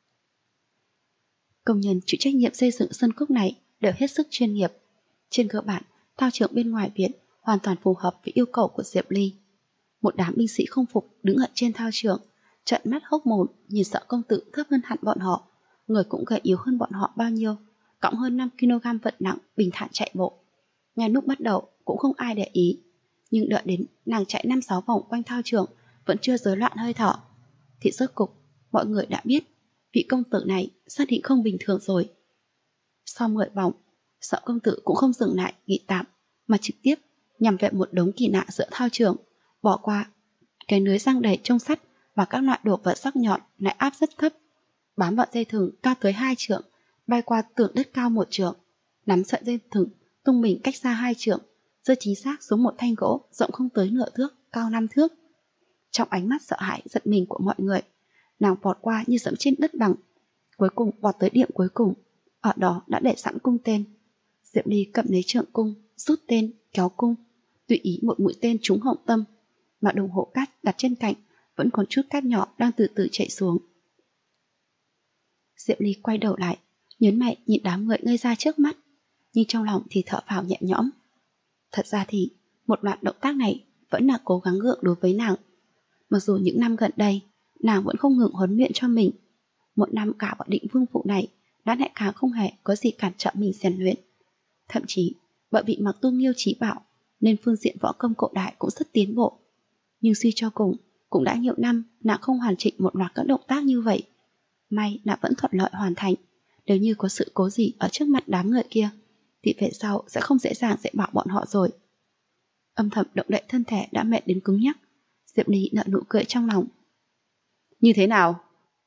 Speaker 1: Công nhân chịu trách nhiệm xây dựng sân cốc này đều hết sức chuyên nghiệp. Trên cơ bản, thao trường bên ngoài viện hoàn toàn phù hợp với yêu cầu của Diệp Ly. Một đám binh sĩ không phục đứng ở trên thao trường, trợn mắt hốc mồm nhìn sợ công tử thấp hơn hẳn bọn họ. Người cũng gầy yếu hơn bọn họ bao nhiêu, cõng hơn 5 kg vật nặng bình thản chạy bộ. Ngay lúc bắt đầu cũng không ai để ý, nhưng đợi đến nàng chạy 5-6 vòng quanh thao trường vẫn chưa rối loạn hơi thở thì rốt cục mọi người đã biết vị công tử này xác định không bình thường rồi. Sau 10 vòng, sợ công tử cũng không dừng lại nghỉ tạm, mà trực tiếp nhằm về một đống kỳ lạ giữa thao trường, bỏ qua cái lưới răng đầy trong sắt và các loại đồ vật sắc nhọn lại áp rất thấp, bám vào dây thừng cao tới 2 trượng, bay qua tường đất cao 1 trượng, nắm sợi dây thừng tung mình cách xa 2 trượng, rơi chính xác xuống một thanh gỗ rộng không tới nửa thước, cao 5 thước. Trong ánh mắt sợ hãi giật mình của mọi người, nàng vọt qua như dẫm trên đất bằng, cuối cùng vọt tới điểm cuối cùng, ở đó đã để sẵn cung tên. Diệp Ly cầm lấy trượng cung, rút tên, kéo cung, tùy ý một mũi tên trúng họng tâm, mà đồng hồ cát đặt trên cạnh vẫn còn chút cát nhỏ đang từ từ chảy xuống. Diệp Ly quay đầu lại, nhớn mày nhìn đám người ngây ra trước mắt, nhưng trong lòng thì thở phào nhẹ nhõm. Thật ra thì một loạt động tác này vẫn là cố gắng gượng đối với nàng. Mặc dù những năm gần đây nàng vẫn không ngừng huấn luyện cho mình, một năm cả ở Định Vương phủ này đã lại càng không hề có gì cản trở mình rèn luyện. Thậm chí bởi vì Mặc Tu Nghiêu chỉ bảo nên phương diện võ công cổ đại cũng rất tiến bộ. Nhưng suy cho cùng cũng đã nhiều năm nàng không hoàn chỉnh một loạt các động tác như vậy. May nàng vẫn thuận lợi hoàn thành. Nếu như có sự cố gì ở trước mặt đám người kia thì về sau sẽ không dễ dàng dạy bảo bọn họ rồi. Âm thầm động đậy thân thể đã mệt đến cứng nhắc, Diệp Ly nở nụ cười trong lòng. Như thế nào?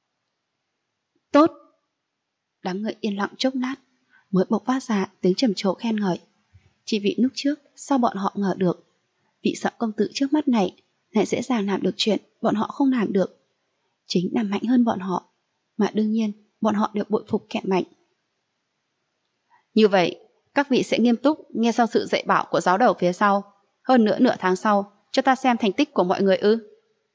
Speaker 1: Tốt. Đám người yên lặng chốc lát mới bộc phát ra tiếng trầm trồ khen ngợi. Chỉ vì lúc trước sao bọn họ ngờ được vị sợ công tử trước mắt này lại dễ dàng làm được chuyện bọn họ không làm được. Chính là mạnh hơn bọn họ, mà đương nhiên bọn họ đều bội phục kẻ mạnh. Như vậy các vị sẽ nghiêm túc nghe sau sự dạy bảo của giáo đầu phía sau. Hơn nữa nửa tháng sau cho ta xem thành tích của mọi người ư?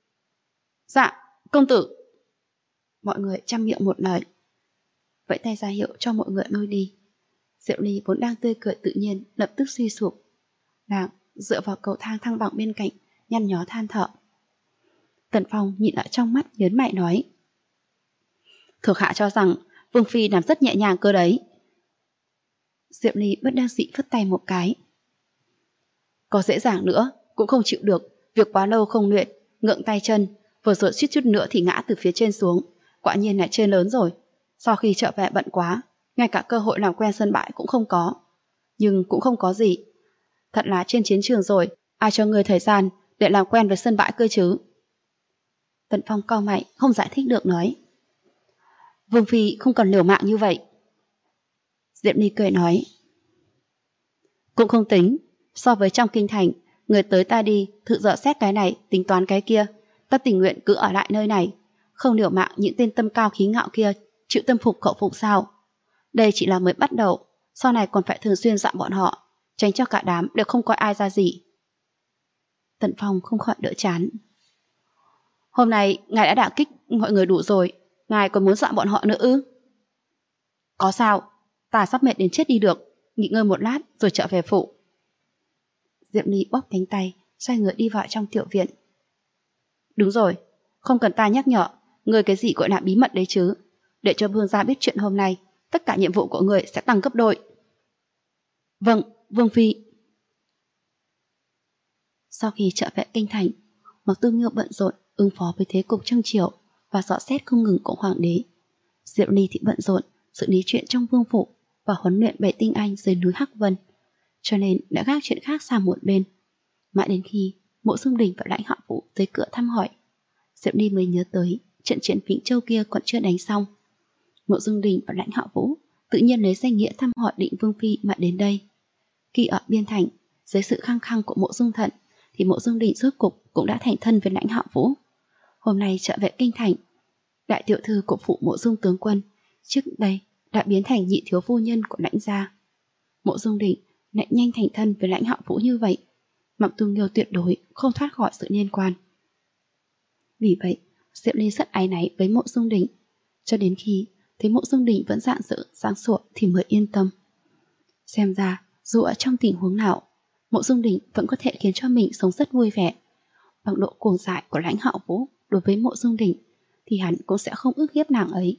Speaker 1: Dạ, công tử. Mọi người chăm miệng một lời. Vẫy tay ra hiệu cho mọi người lui đi. Diệu Ly vốn đang tươi cười tự nhiên lập tức suy sụp. Nàng dựa vào cầu thang thăng bằng bên cạnh, nhăn nhó than thở. Tần Phong nhìn ở trong mắt nhớn mày nói: Thuộc hạ cho rằng Vương Phi làm rất nhẹ nhàng cơ đấy. Diệu Ly bất đắc dĩ phất tay một cái. Có dễ dàng nữa cũng không chịu được, việc quá lâu không luyện, ngượng tay chân, vừa rồi suýt chút nữa thì ngã từ phía trên xuống, quả nhiên là chơi lớn rồi. Sau khi trở về bận quá, ngay cả cơ hội làm quen sân bãi cũng không có. Nhưng cũng không có gì. Thật là trên chiến trường rồi, ai cho người thời gian để làm quen với sân bãi cơ chứ? Tần Phong cau mày, không giải thích được nói. Vương Phi không cần liều mạng như vậy. Diệp Ly cười nói. Cũng không tính, so với trong kinh thành, người tới ta đi, thử dò xét cái này, tính toán cái kia, ta tình nguyện cứ ở lại nơi này, không liều mạng những tên tâm cao khí ngạo kia, chịu tâm phục khẩu phục sao? Đây chỉ là mới bắt đầu, sau này còn phải thường xuyên dặn bọn họ, tránh cho cả đám đều không coi ai ra gì. Tần Phong không khỏi đỡ chán. Hôm nay ngài đã đả kích mọi người đủ rồi, ngài còn muốn dặn bọn họ nữa ư? Có sao, ta sắp mệt đến chết đi được, nghỉ ngơi một lát rồi trở về phủ. Diệp Ly bóp cánh tay, xoay người đi vào trong tiểu viện. Đúng rồi, không cần ta nhắc nhở, người cái gì gọi là bí mật đấy chứ. Để cho Vương gia biết chuyện hôm nay, tất cả nhiệm vụ của người sẽ tăng gấp đôi. Vâng, Vương Phi. Sau khi trở về kinh thành, Mặc Tu Nghiêu bận rộn ứng phó với thế cục trong triều và dò xét không ngừng của hoàng đế. Diệp Ly thì bận rộn xử lý chuyện trong vương phủ và huấn luyện 7 tinh anh dưới núi Hắc Vân, cho nên đã gác chuyện khác sang một bên. Mãi đến khi Mộ Dung Đình và Lãnh Hạo Vũ tới cửa thăm hỏi, Diệp Ly mới nhớ tới trận chiến Vĩnh Châu kia còn chưa đánh xong. Mộ Dung Đình và Lãnh Hạo Vũ tự nhiên lấy danh nghĩa thăm hỏi Định Vương Phi mà đến đây. Khi ở biên thành, dưới sự khăng khăng của Mộ Dung Thận, thì Mộ Dung Đình rốt cục cũng đã thành thân với Lãnh Hạo Vũ. Hôm nay trở về kinh thành, đại tiểu thư của phủ Mộ Dung tướng quân trước đây đã biến thành nhị thiếu phu nhân của Lãnh gia. Mộ Dung Đình lại nhanh thành thân với Lãnh Hạo Vũ như vậy, Mặc Tu Nghiêu tuyệt đối không thoát khỏi sự liên quan. Vì vậy, Diệp Ly rất áy náy với Mộ Dung Đình, cho đến khi thấy Mộ Dung Đình vẫn rạng rỡ sáng sủa thì mới yên tâm. Xem ra, dù ở trong tình huống nào, Mộ Dung Đình vẫn có thể khiến cho mình sống rất vui vẻ. Bằng độ cuồng dại của Lãnh Hạo Vũ đối với Mộ Dung Đình, thì hắn cũng sẽ không ức hiếp nàng ấy.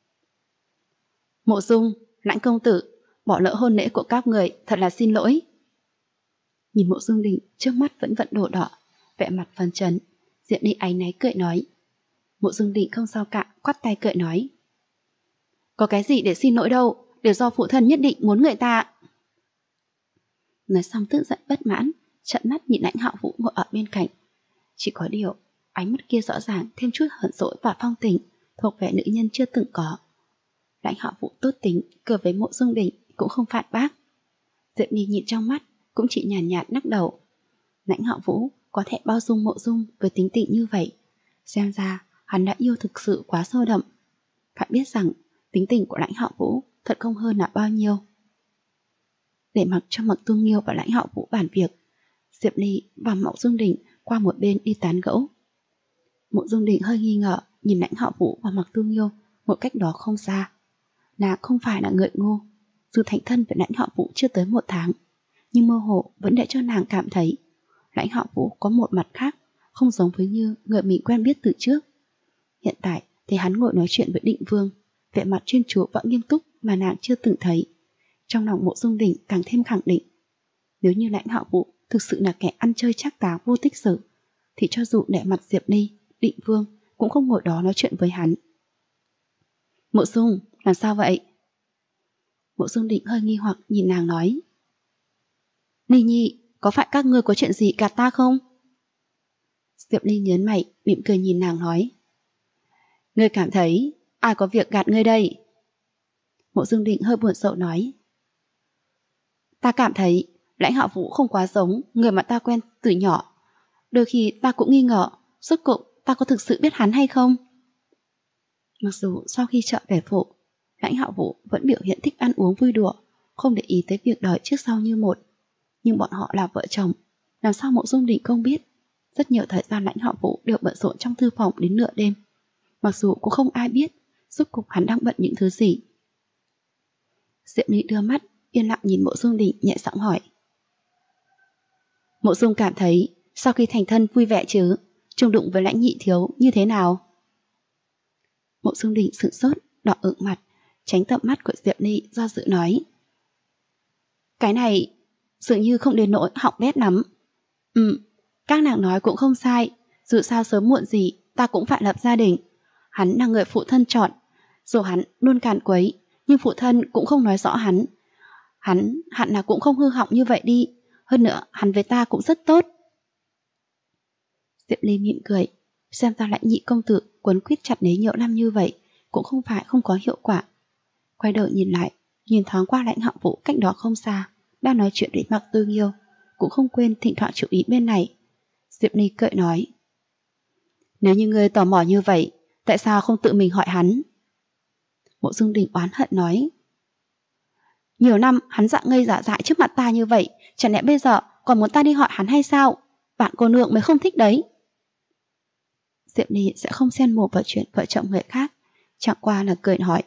Speaker 1: Mộ Dung, Lãnh công tử, bỏ lỡ hôn lễ của các người, thật là xin lỗi. Nhìn Mộ Dung Đình trước mắt vẫn vận đổ đỏ, vẻ mặt phấn chấn, Diệp Ly áy náy cười nói. Mộ Dung Đình không sao cả, quắt tay cười nói. Có cái gì để xin lỗi đâu, đều do phụ thân nhất định muốn người ta. Nói xong tức giận bất mãn, trợn mắt nhìn Lãnh Hạo Vũ ngồi ở bên cạnh. Chỉ có điều, ánh mắt kia rõ ràng thêm chút hờn dỗi và phong tình, thuộc về nữ nhân chưa từng có. Lãnh Hạo Vũ tốt tính, cười với Mộ Dung Đình cũng không phản bác. Diệp Ly nhìn trong mắt, cũng chỉ nhàn nhạt lắc đầu. Lãnh Hạo Vũ có thể bao dung Mộ Dung với tính tình như vậy, xem ra hắn đã yêu thực sự quá sâu đậm. Phải biết rằng tính tình của Lãnh Hạo Vũ thật không hơn là bao nhiêu. Để mặc cho Mặc Tu Nghiêu và Lãnh Hạo Vũ bàn việc, Diệp Ly và Mộ Dung Đình qua một bên đi tán gẫu. Mộ Dung Đình hơi nghi ngờ nhìn Lãnh Hạo Vũ và Mặc Tu Nghiêu một cách đó không xa. Nàng không phải là người ngu, dù thành thân với Lãnh Họ Vũ chưa tới 1 tháng, nhưng mơ hồ vẫn để cho nàng cảm thấy Lãnh Họ Vũ có một mặt khác, không giống với như người mình quen biết từ trước. Hiện tại thì hắn ngồi nói chuyện với Định Vương, vẻ mặt chuyên chú và nghiêm túc mà nàng chưa từng thấy. Trong lòng Mộ Dung Đình càng thêm khẳng định, nếu như Lãnh Họ Vũ thực sự là kẻ ăn chơi trác táng vô tích sự, thì cho dù để mặt Diệp Ly, Định Vương cũng không ngồi đó nói chuyện với hắn. Mộ Dung, làm sao vậy? Mộ Dung Định hơi nghi hoặc nhìn nàng nói. Ly Nhi, có phải các ngươi có chuyện gì gạt ta không? Diệp Ly nhớn mày, mỉm cười nhìn nàng nói. Ngươi cảm thấy ai có việc gạt ngươi đây? Mộ Dung Định hơi buồn rầu nói. Ta cảm thấy Lãnh Họ Vũ không quá giống người mà ta quen từ nhỏ. Đôi khi ta cũng nghi ngờ rốt cuộc ta có thực sự biết hắn hay không. Mặc dù sau khi trở về phủ, Lãnh Họ Vũ vẫn biểu hiện thích ăn uống vui đùa, không để ý tới việc đời trước sau như một. Nhưng bọn họ là vợ chồng, làm sao Mộ Dung Định không biết? Rất nhiều thời gian Lãnh Họ Vũ đều bận rộn trong thư phòng đến nửa đêm. Mặc dù cũng không ai biết rốt cuộc hắn đang bận những thứ gì. Diệp Ly đưa mắt yên lặng nhìn Mộ Dung Định, nhẹ giọng hỏi. Mộ Dung cảm thấy sau khi thành thân vui vẻ chứ, chung đụng với Lãnh nhị thiếu như thế nào? Mộ Dung Định sửng sốt, đỏ ửng mặt, tránh tầm mắt của Diệp Ly, do dự nói. Cái này dường như không đến nỗi hỏng bét lắm. Các nàng nói cũng không sai, dù sao sớm muộn gì ta cũng phải lập gia đình. Hắn là người phụ thân chọn, dù hắn luôn càn quấy, nhưng phụ thân cũng không nói rõ hắn. Hắn hẳn là cũng không hư hỏng như vậy đi, hơn nữa hắn với ta cũng rất tốt. Diệp Ly mỉm cười, xem ra Lãnh nhị công tử quấn quýt chặt lấy nhiều năm như vậy cũng không phải không có hiệu quả. Quay đầu nhìn lại, nhìn thoáng qua Lãnh Họ Vũ cách đó không xa, đang nói chuyện với Mạc Tư Nghiêu, cũng không quên thỉnh thoảng chú ý bên này. Diệp Ly cười nói. Nếu như ngươi tò mò như vậy, tại sao không tự mình hỏi hắn? Mộ Dung Đình oán hận nói. Nhiều năm hắn dạng ngây giả dại trước mặt ta như vậy, chẳng lẽ bây giờ còn muốn ta đi hỏi hắn hay sao? Bạn cô nương mới không thích đấy. Diệp Ly sẽ không xen mồm vào chuyện vợ chồng người khác, chẳng qua là cười hỏi.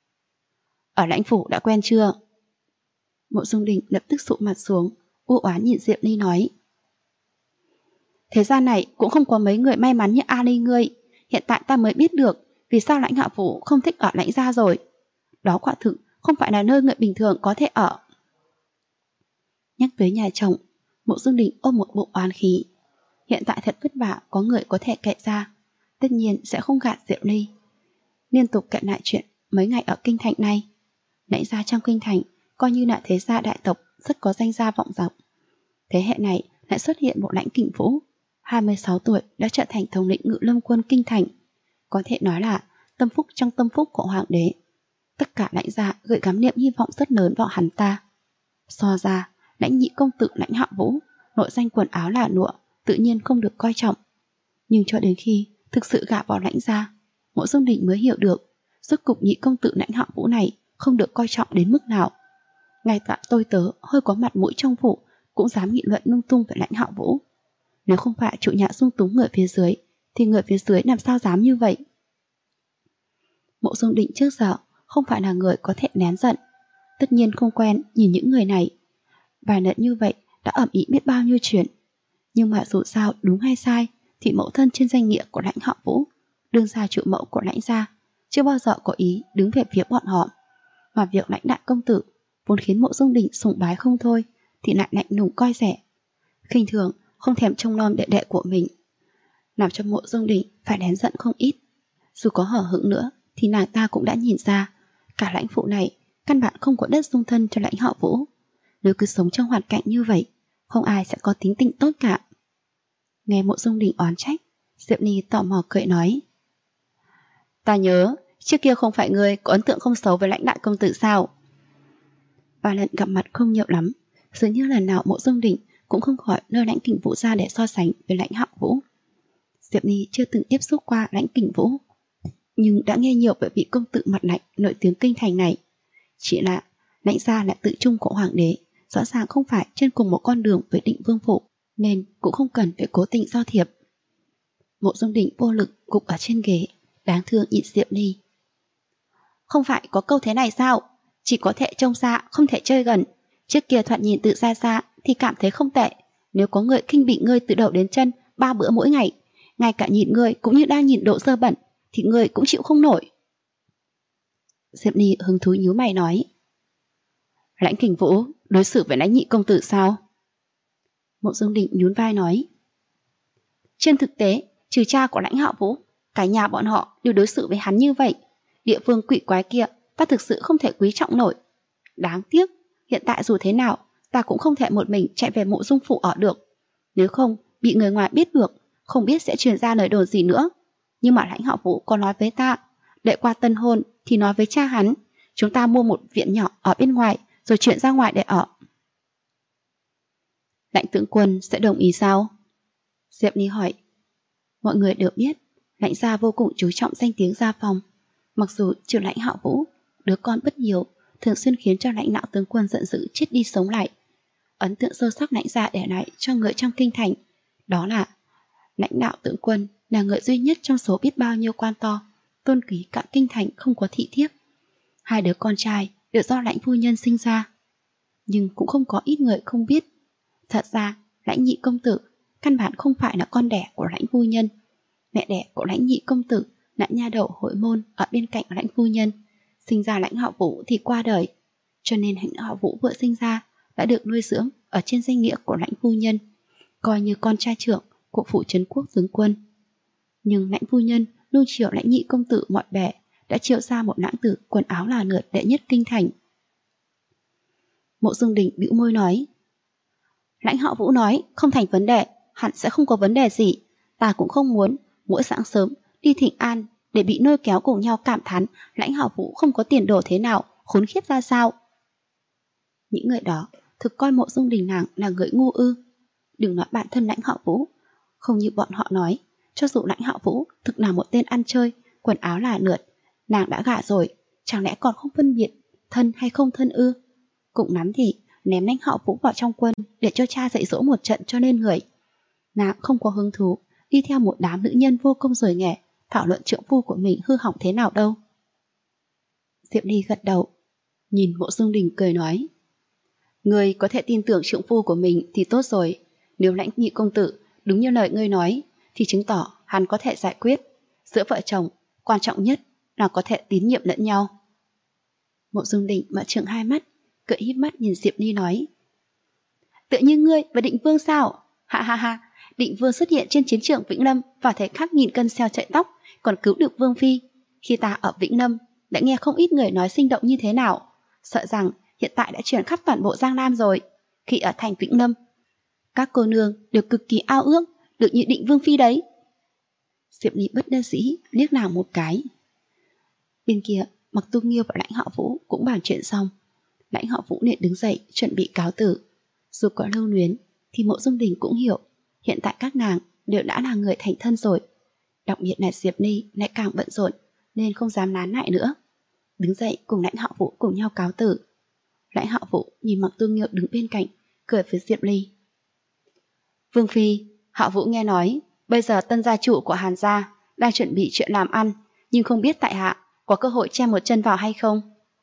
Speaker 1: Ở Lãnh phủ đã quen chưa? Mộ Dung Đình lập tức sụ mặt xuống, u oán nhìn Diệp Ly nói. Thế gian này cũng không có mấy người may mắn như A Ly ngươi. Hiện tại ta mới biết được vì sao Lãnh Hạ Vũ không thích ở Lãnh gia rồi. Đó quả thực không phải là nơi người bình thường có thể ở. Nhắc tới nhà chồng, Mộ Dung Đình ôm một bộ oán khí. Hiện tại thật vất vả có người có thể kệ ra, tất nhiên sẽ không gạt Diệp Ly. Liên tục kể lại chuyện mấy ngày ở kinh thành này. Lãnh gia trong kinh thành coi như là thế gia đại tộc rất có danh gia vọng rộng. Thế hệ này lại xuất hiện một Lãnh Kình Vũ, 26 tuổi đã trở thành thống lĩnh Ngự Lâm quân kinh thành. Có thể nói là tâm phúc trong tâm phúc của hoàng đế. Tất cả Lãnh gia gửi gắm niệm hy vọng rất lớn vào hắn ta. So ra, Lãnh nhị công tử Lãnh Hạ Vũ, nội danh quần áo là lụa, tự nhiên không được coi trọng. Nhưng cho đến khi thực sự gả vào Lãnh gia, Mộ Dung Đình mới hiểu được rốt cục nhị công tử Lãnh Hạ Vũ này không được coi trọng đến mức nào. Ngay cả tôi tớ hơi có mặt mũi trong phủ cũng dám nghị luận lung tung về Lãnh Hạ Vũ. Nếu không phải chủ nhà dung túng người phía dưới, thì người phía dưới làm sao dám như vậy? Mộ Dung Định trước giờ không phải là người có thể nén giận, tất nhiên không quen nhìn những người này. Vài lần như vậy đã ầm ĩ biết bao nhiêu chuyện. Nhưng mà dù sao đúng hay sai thì mẫu thân trên danh nghĩa của Lãnh Hạ Vũ, đương gia chủ mẫu của Lãnh gia, chưa bao giờ có ý đứng về phía bọn họ. Mà việc Lãnh đại công tử vốn khiến Mộ Dung Đình sùng bái không thôi thì lại lạnh lùng coi rẻ, khinh thường, không thèm trông nom đệ đệ của mình, làm cho Mộ Dung Đình phải nén giận không ít. Dù có hở hững nữa thì nàng ta cũng đã nhìn ra cả lãnh phủ này căn bản không có đất dung thân cho Lãnh Hạ Vũ. Nếu cứ sống trong hoàn cảnh như vậy, không ai sẽ có tính tình tốt cả. Nghe Mộ Dung Đình oán trách, Diệp Ly tò mò cười nói. Ta nhớ trước kia không phải ngươi có ấn tượng không xấu với Lãnh đại công tử sao? Và lần gặp mặt không nhiều lắm, dường như lần nào Mộ Dung Đình cũng không khỏi nơi Lãnh Kình Vũ ra để so sánh với Lãnh Hạ Vũ. Diệp Ly chưa từng tiếp xúc qua Lãnh Kình Vũ, nhưng đã nghe nhiều về vị công tử mặt lạnh nổi tiếng kinh thành này. Chỉ là Lãnh gia là tự trung của hoàng đế, rõ ràng không phải trên cùng một con đường với Định Vương phủ, nên cũng không cần phải cố tình giao thiệp. Mộ Dung Đình vô lực gục ở trên ghế, đáng thương nhìn Diệp Ly. Không phải có câu thế này sao? Chỉ có thể trông xa, không thể chơi gần. Trước kia thoạt nhìn từ xa xa thì cảm thấy không tệ. Nếu có người khinh bỉ ngươi từ đầu đến chân 3 bữa mỗi ngày, ngay cả nhìn ngươi cũng như đang nhìn độ dơ bẩn, thì ngươi cũng chịu không nổi. Diệp Ni hứng thú nhíu mày nói. Lãnh Kình Vũ đối xử với Lãnh Nhị công tử sao? Mộ Dương Đình nhún vai nói. Trên thực tế, trừ cha của Lãnh Hạo Vũ, cả nhà bọn họ đều đối xử với hắn như vậy. Địa phương quỷ quái kia ta thực sự không thể quý trọng nổi. Đáng tiếc, hiện tại dù thế nào ta cũng không thể một mình chạy về Mộ Dung phủ ở được. Nếu không bị người ngoài biết được, không biết sẽ truyền ra lời đồn gì nữa. Nhưng mà Lãnh Hạo Vũ có nói với ta, đợi qua tân hôn thì nói với cha hắn, chúng ta mua một viện nhỏ ở bên ngoài rồi chuyển ra ngoài để ở. Lãnh tướng quân sẽ đồng ý sao? Diệp Ni hỏi. Mọi người đều biết Lãnh gia vô cùng chú trọng danh tiếng gia phòng. Mặc dù trừ Lãnh Hạo Vũ, đứa con bất hiếu, thường xuyên khiến cho Lãnh Nạo tướng quân giận dữ chết đi sống lại. Ấn tượng sâu sắc Lãnh gia để lại cho người trong kinh thành đó là Lãnh Nạo tướng quân là người duy nhất trong số biết bao nhiêu quan to tôn quý cả kinh thành không có thị thiếp. Hai đứa con trai đều do Lãnh phu nhân sinh ra. Nhưng cũng không có ít người không biết, thật ra Lãnh Nhị công tử căn bản không phải là con đẻ của Lãnh phu nhân. Mẹ đẻ của Lãnh Nhị công tử là nha đầu hội môn ở bên cạnh Lãnh phu nhân. Sinh ra Lãnh Hạo Vũ thì qua đời, cho nên Lãnh Hạo Vũ vừa sinh ra đã được nuôi dưỡng ở trên danh nghĩa của Lãnh phu nhân, coi như con trai trưởng của phủ trấn quốc tướng quân. Nhưng Lãnh phu nhân nuông chiều Lãnh Nhị công tử mọi bề, đã triệu ra một lãng tử quần áo là lượt đệ nhất kinh thành. Mộ Dương Đình bĩu môi nói. Lãnh Hạo Vũ nói không thành vấn đề, hẳn sẽ không có vấn đề gì. Ta cũng không muốn mỗi sáng sớm đi thỉnh an để bị lôi kéo cùng nhau cảm thán Lãnh Hạo Vũ không có tiền đồ thế nào, khốn khiếp ra sao. Những người đó thực coi Mộ Dương Đình nàng là người ngu ư. Đừng nói bản thân Lãnh Hạo Vũ, không như bọn họ nói, cho dù Lãnh Hạo Vũ thực là một tên ăn chơi, quần áo là lượt, nàng đã gả rồi, chẳng lẽ còn không phân biệt thân hay không thân ư? Cũng lắm thì ném Lãnh Hạo Vũ vào trong quân để cho cha dạy dỗ một trận cho nên người. Nàng không có hứng thú đi theo một đám nữ nhân vô công rồi nghề thảo luận trượng phu của mình hư hỏng thế nào đâu. Diệp Ly gật đầu, nhìn Mộ Dương Đình cười nói. Ngươi có thể tin tưởng trượng phu của mình thì tốt rồi. Nếu Lãnh Nhị công tử đúng như lời ngươi nói thì chứng tỏ hắn có thể giải quyết. Giữa vợ chồng quan trọng nhất là có thể tín nhiệm lẫn nhau. Mộ Dương Đình mở trừng hai mắt, cười híp mắt nhìn Diệp Ly nói. Tự như ngươi và Định Vương sao? Ha ha ha, Định Vương xuất hiện trên chiến trường Vĩnh Lâm vào thời khắc nghìn cân xeo chạy tóc, còn cứu được Vương phi. Khi ta ở Vĩnh Lâm đã nghe không ít người nói sinh động như thế nào, sợ rằng hiện tại đã truyền khắp toàn bộ Giang Nam rồi. Khi ở thành Vĩnh Lâm, các cô nương đều cực kỳ ao ước được như Định Vương phi đấy. Diệp Ly bất đắc dĩ liếc nàng một cái. Bên kia, Mặc Tu Nghiêu và Lãnh Hạo Vũ cũng bàn chuyện xong. Lãnh Hạo Vũ liền đứng dậy chuẩn bị cáo tử. Dù có lưu luyến thì Mộ Dương Đình cũng hiểu hiện tại các nàng đều đã là người thành thân rồi. Đặc biệt là Diệp Ly lại càng bận rộn nên không dám nán lại nữa. Đứng dậy cùng Lãnh Hạo Vũ cùng nhau cáo tử. Lãnh Hạo Vũ nhìn Mặc Tu Nghiêu đứng bên cạnh, cười với Diệp Ly. Vương phi, Hạo Vũ nghe nói bây giờ tân gia chủ của Hàn gia đang chuẩn bị chuyện làm ăn, nhưng không biết tại hạ có cơ hội chen một chân vào hay không.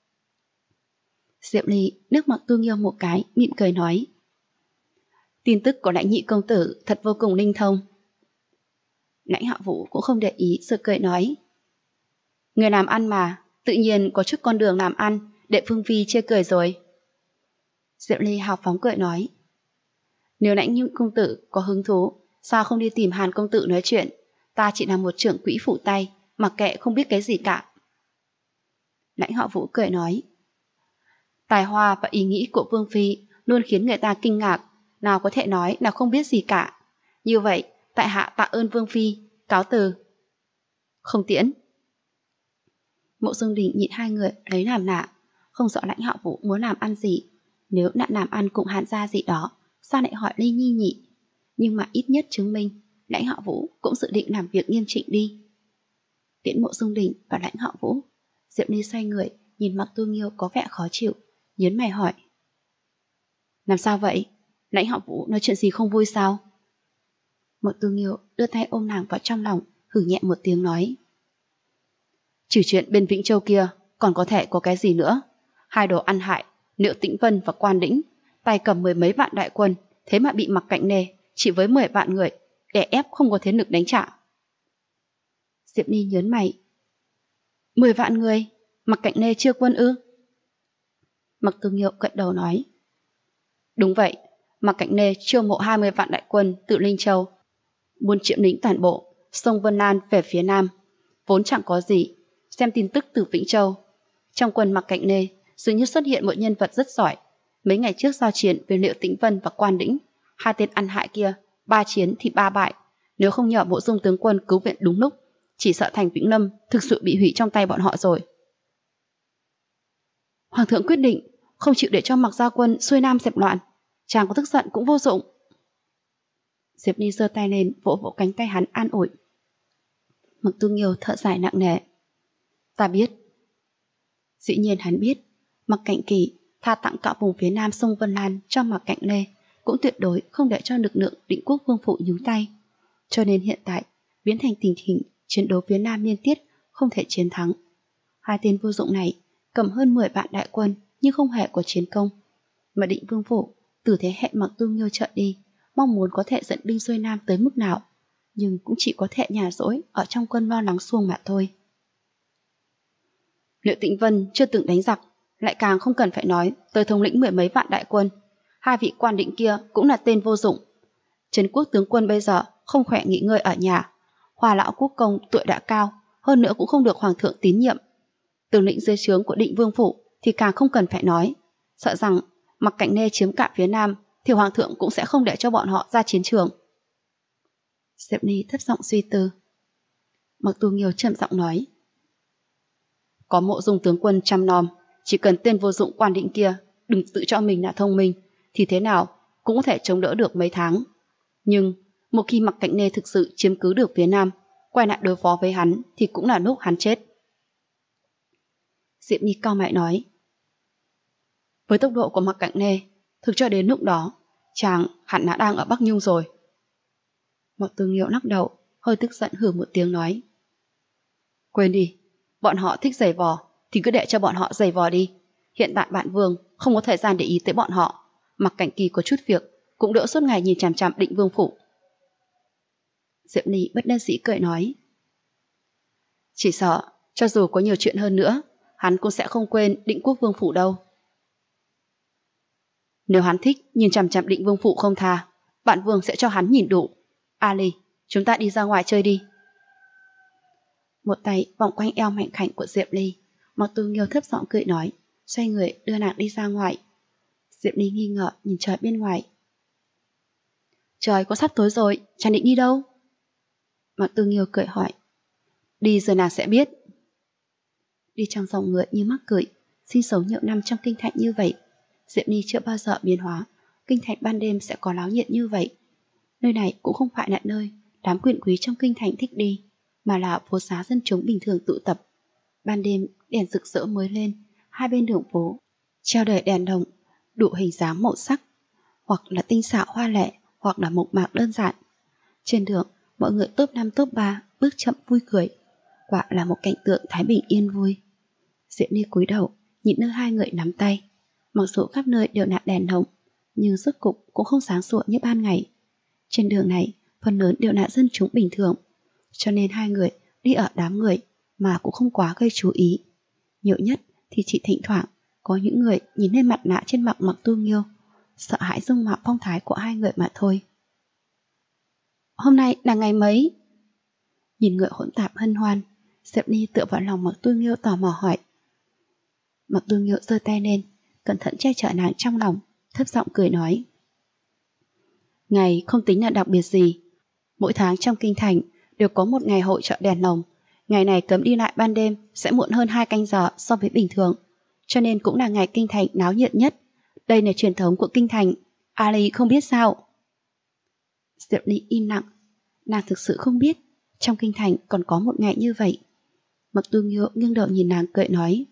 Speaker 1: Diệp Ly nước Mặc Tu Nghiêu một cái, mỉm cười nói. Tin tức của Lãnh Nhị công tử thật vô cùng linh thông. Lãnh Hạo Vũ cũng không để ý, rồi cười nói. Người làm ăn mà, tự nhiên có chút con đường làm ăn để Phương phi chê cười rồi. Diệp Ly hào phóng cười nói. Nếu Lãnh Nhị công tử có hứng thú, sao không đi tìm Hàn công tử nói chuyện? Ta chỉ là một trưởng quỹ phủ tay, mặc kệ không biết cái gì cả. Lãnh Hạo Vũ cười nói. Tài hoa và ý nghĩ của Vương phi luôn khiến người ta kinh ngạc, nào có thể nói là không biết gì cả. Như vậy, tại hạ tạ ơn Vương phi, cáo từ. Không tiễn. Mộ Dương Đình nhịn hai người lấy làm lạ, không rõ Lãnh Hạo Vũ muốn làm ăn gì. Nếu đã làm ăn cùng Hàn gia gì đó, sao lại hỏi Ly Nhi nhỉ? Nhưng mà ít nhất chứng minh Lãnh Hạo Vũ cũng dự định làm việc nghiêm chỉnh đi. Tiễn Mộ Dương Đình và Lãnh Hạo Vũ, Diệp Ly xoay người nhìn Mặc Tu Nghiêu có vẻ khó chịu, nhớn mày hỏi. Làm sao vậy? Lãnh Hạo Vũ nói chuyện gì không vui sao? Mộ Tu Nghiêu đưa tay ôm nàng vào trong lòng, hử nhẹ một tiếng nói. Trừ chuyện bên Vĩnh Châu kia, còn có thể có cái gì nữa? Hai đồ ăn hại, Liệu Tĩnh Vân và Quan Đĩnh, tay cầm 10 mấy vạn đại quân, thế mà bị Mặc Cạnh Nê chỉ với 10 vạn người, đè ép không có thế lực đánh trả. Diệp Ni nhớn mày. 10 vạn người, Mặc Cạnh Nê chưa quân ư? Mặc Tương Nhiêu gật đầu nói. Đúng vậy, Mặc Cạnh Nê chiêu mộ 20 vạn đại quân từ Linh Châu, muốn chiếm lĩnh toàn bộ sông Vân Lan về phía nam, vốn chẳng có gì. Xem tin tức từ Vĩnh Châu, trong quân Mặc Cạnh Nê dường như xuất hiện một nhân vật rất giỏi. Mấy ngày trước giao chiến với Liệu Tĩnh Vân và Quan Đĩnh, hai tên ăn hại kia 3 chiến thì 3 bại. Nếu không nhờ Mộ Dung tướng quân cứu viện đúng lúc, chỉ sợ thành Vĩnh Lâm thực sự bị hủy trong tay bọn họ rồi. Hoàng thượng quyết định không chịu để cho Mặc gia quân xuôi nam dẹp loạn, chàng có tức giận cũng vô dụng. Diệp Ni giơ tay lên vỗ vỗ cánh tay hắn an ủi. Mặc Tương Nhiêu thở dài nặng nề. Ta biết. Dĩ nhiên hắn biết, Mặc Cạnh Kỳ tha tặng cả vùng phía nam sông Vân Lan cho Mặc Cạnh Lê, cũng tuyệt đối không để cho lực lượng Định Quốc Vương Phụ nhúng tay. Cho nên hiện tại biến thành tình hình chiến đấu phía nam liên tiếp không thể chiến thắng. Hai tên vô dụng này cầm hơn 10 vạn đại quân nhưng không hề có chiến công, mà Định Vương Phủ từ thế hệ Mặc Tương Nhiêu trợ đi, mong muốn có thể dẫn binh xuôi nam tới mức nào, nhưng cũng chỉ có thể nhả dỗi ở trong quân lo lắng xuông mà thôi. Liệu Tĩnh Vân chưa từng đánh giặc, lại càng không cần phải nói tới thống lĩnh 10 mấy vạn đại quân. Hai vị Quan Định kia cũng là tên vô dụng. Trấn Quốc tướng quân bây giờ không khỏe nghỉ ngơi ở nhà, Hoa lão quốc công tuổi đã cao, hơn nữa cũng không được hoàng thượng tín nhiệm. Tướng lĩnh dưới trướng của Định Vương Phủ thì càng không cần phải nói, sợ rằng Mặc Cạnh Nê chiếm cả phía nam thì hoàng thượng cũng sẽ không để cho bọn họ ra chiến trường. Diệp Ni thấp giọng suy tư. Mặc Tú Nghiêu trầm giọng nói. Có Mộ Dung tướng quân chăm nom, chỉ cần tên vô dụng Quan Định kia đừng tự cho mình là thông minh, thì thế nào cũng có thể chống đỡ được mấy tháng. Nhưng một khi Mặc Cạnh Nê thực sự chiếm cứ được phía nam, quay lại đối phó với hắn thì cũng là lúc hắn chết. Diệp Nhi cao mày nói. Với tốc độ của Mặc Cạnh Nê, thực cho đến lúc đó chàng hẳn đã đang ở Bắc Nhung rồi. Mặc Tương Nhiêu lắc đầu, hơi tức giận hừ một tiếng nói. Quên đi, bọn họ thích giày vò thì cứ để cho bọn họ giày vò đi. Hiện tại bạn Vương không có thời gian để ý tới bọn họ, Mặc Cảnh Kỳ có chút việc cũng đỡ suốt ngày nhìn chằm chằm Định Vương Phủ. Diệp Ni bất đắc dĩ cười nói. Chỉ sợ cho dù có nhiều chuyện hơn nữa, hắn cũng sẽ không quên Định Quốc Vương Phủ đâu. Nếu hắn thích nhìn chằm chằm Định Vương Phủ không tha, bạn Vương sẽ cho hắn nhìn đủ. Ali, chúng ta đi ra ngoài chơi đi. Một tay vòng quanh eo mạnh khảnh của Diệp Ly, Mặc Tú Nghiêu thấp giọng cười nói, xoay người đưa nàng đi ra ngoài. Diệp Ly nghi ngờ nhìn trời bên ngoài. Trời có sắp tối rồi, chàng định đi đâu? Mặc Tú Nghiêu cười hỏi. Đi rồi nàng sẽ biết. Đi trong dòng người như mắc cười, sinh sống nhiều năm trong kinh thành như vậy, Diệp Ly chưa bao giờ biến hóa kinh thành ban đêm sẽ có náo nhiệt như vậy. Nơi này cũng không phải là nơi đám quyền quý trong kinh thành thích đi, mà là phố xá dân chúng bình thường tụ tập. Ban đêm đèn rực rỡ mới lên, hai bên đường phố treo đầy đèn đồng đủ hình dáng màu sắc, hoặc là tinh xảo hoa lệ, hoặc là mộc mạc đơn giản. Trên đường mọi người top 5 top 3 bước chậm vui cười, quả là một cảnh tượng thái bình yên vui. Diệp Ly cúi đầu nhìn nơi hai người nắm tay, mặc dù khắp nơi đều là đèn đồng, nhưng rốt cục cũng không sáng sủa như ban ngày. Trên đường này phần lớn đều là dân chúng bình thường, cho nên hai người đi ở đám người mà cũng không quá gây chú ý. Nhiều nhất thì chỉ thỉnh thoảng có những người nhìn lên mặt nạ trên mặt Mặc Tú Nghiêu, sợ hãi dung mạo phong thái của hai người mà thôi. Hôm nay là ngày mấy? Nhìn người hỗn tạp hân hoan, Diệp Ly tựa vào lòng Mặc Tú Nghiêu tò mò hỏi. Mặc Tú Nghiêu giơ tay lên, cẩn thận che chở nàng trong lòng, thấp giọng cười nói. Ngày không tính là đặc biệt gì. Mỗi tháng trong kinh thành đều có một ngày hội chợ đèn lồng. Ngày này cấm đi lại ban đêm sẽ muộn hơn 2 canh giờ so với bình thường, cho nên cũng là ngày kinh thành náo nhiệt nhất. Đây là truyền thống của kinh thành, Ali không biết sao? Diệp Ly im lặng, nàng thực sự không biết trong kinh thành còn có một ngày như vậy. Mặc Tú Nghiêu nghiêng đầu nhìn nàng cười nói.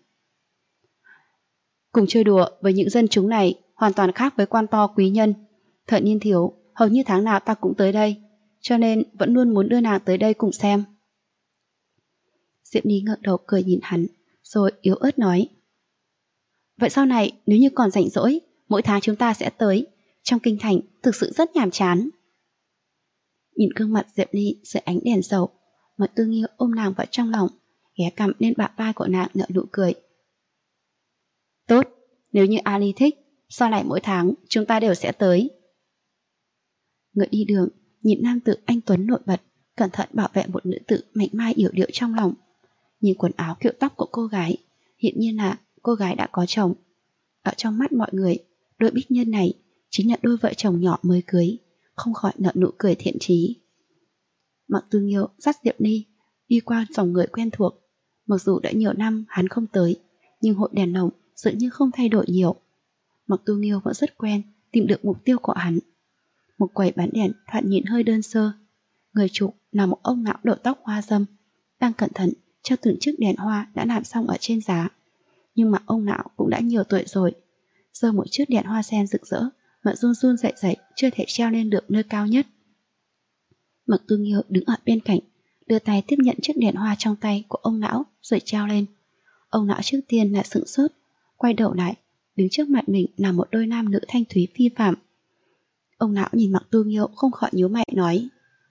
Speaker 1: Cùng chơi đùa với những dân chúng này hoàn toàn khác với quan to quý nhân. Thời niên thiếu hầu như tháng nào ta cũng tới đây, cho nên vẫn luôn muốn đưa nàng tới đây cùng xem. Diệp Ni ngẩng đầu cười nhìn hắn, rồi yếu ớt nói. Vậy sau này nếu như còn rảnh rỗi, mỗi tháng chúng ta sẽ tới. Trong kinh thành thực sự rất nhàm chán. Nhìn gương mặt Diệp Ly dưới ánh đèn dầu, Mạc Tư Nghiêu ôm nàng vào trong lòng, ghé cằm lên bả vai của nàng nở nụ cười. Tốt, nếu như Ali thích, sau này mỗi tháng chúng ta đều sẽ tới. Người đi đường nhìn nam tử anh tuấn nổi bật, cẩn thận bảo vệ một nữ tử mảnh mai yểu điệu trong lòng. Nhìn quần áo kiệu tóc của cô gái, hiện nhiên là cô gái đã có chồng. Ở trong mắt mọi người, đôi bích nhân này chính là đôi vợ chồng nhỏ mới cưới, không khỏi nở nụ cười thiện chí. Mạc Tư Nghiêu dắt Diệp Ly đi qua dòng người quen thuộc. Mặc dù đã nhiều năm hắn không tới, nhưng hội đèn lồng dường như không thay đổi nhiều. Mạc Tư Nghiêu vẫn rất quen tìm được mục tiêu của hắn. Một quầy bán đèn thoạt nhìn hơi đơn sơ. Người chụp là một ông lão đội tóc hoa râm, đang cẩn thận cho từng chiếc đèn hoa đã làm xong ở trên giá. Nhưng mà ông lão cũng đã nhiều tuổi rồi, giơ một chiếc đèn hoa sen rực rỡ mà run run rẩy rẩy chưa thể treo lên được nơi cao nhất. Mạc Tư Nghiêu đứng ở bên cạnh, đưa tay tiếp nhận chiếc đèn hoa trong tay của ông lão rồi treo lên. Ông lão trước tiên là sửng sốt, quay đầu lại, đứng trước mặt mình là một đôi nam nữ thanh thúy phi phàm. Ông lão nhìn Mạc Tư Nghiêu không khỏi nhíu mày nói: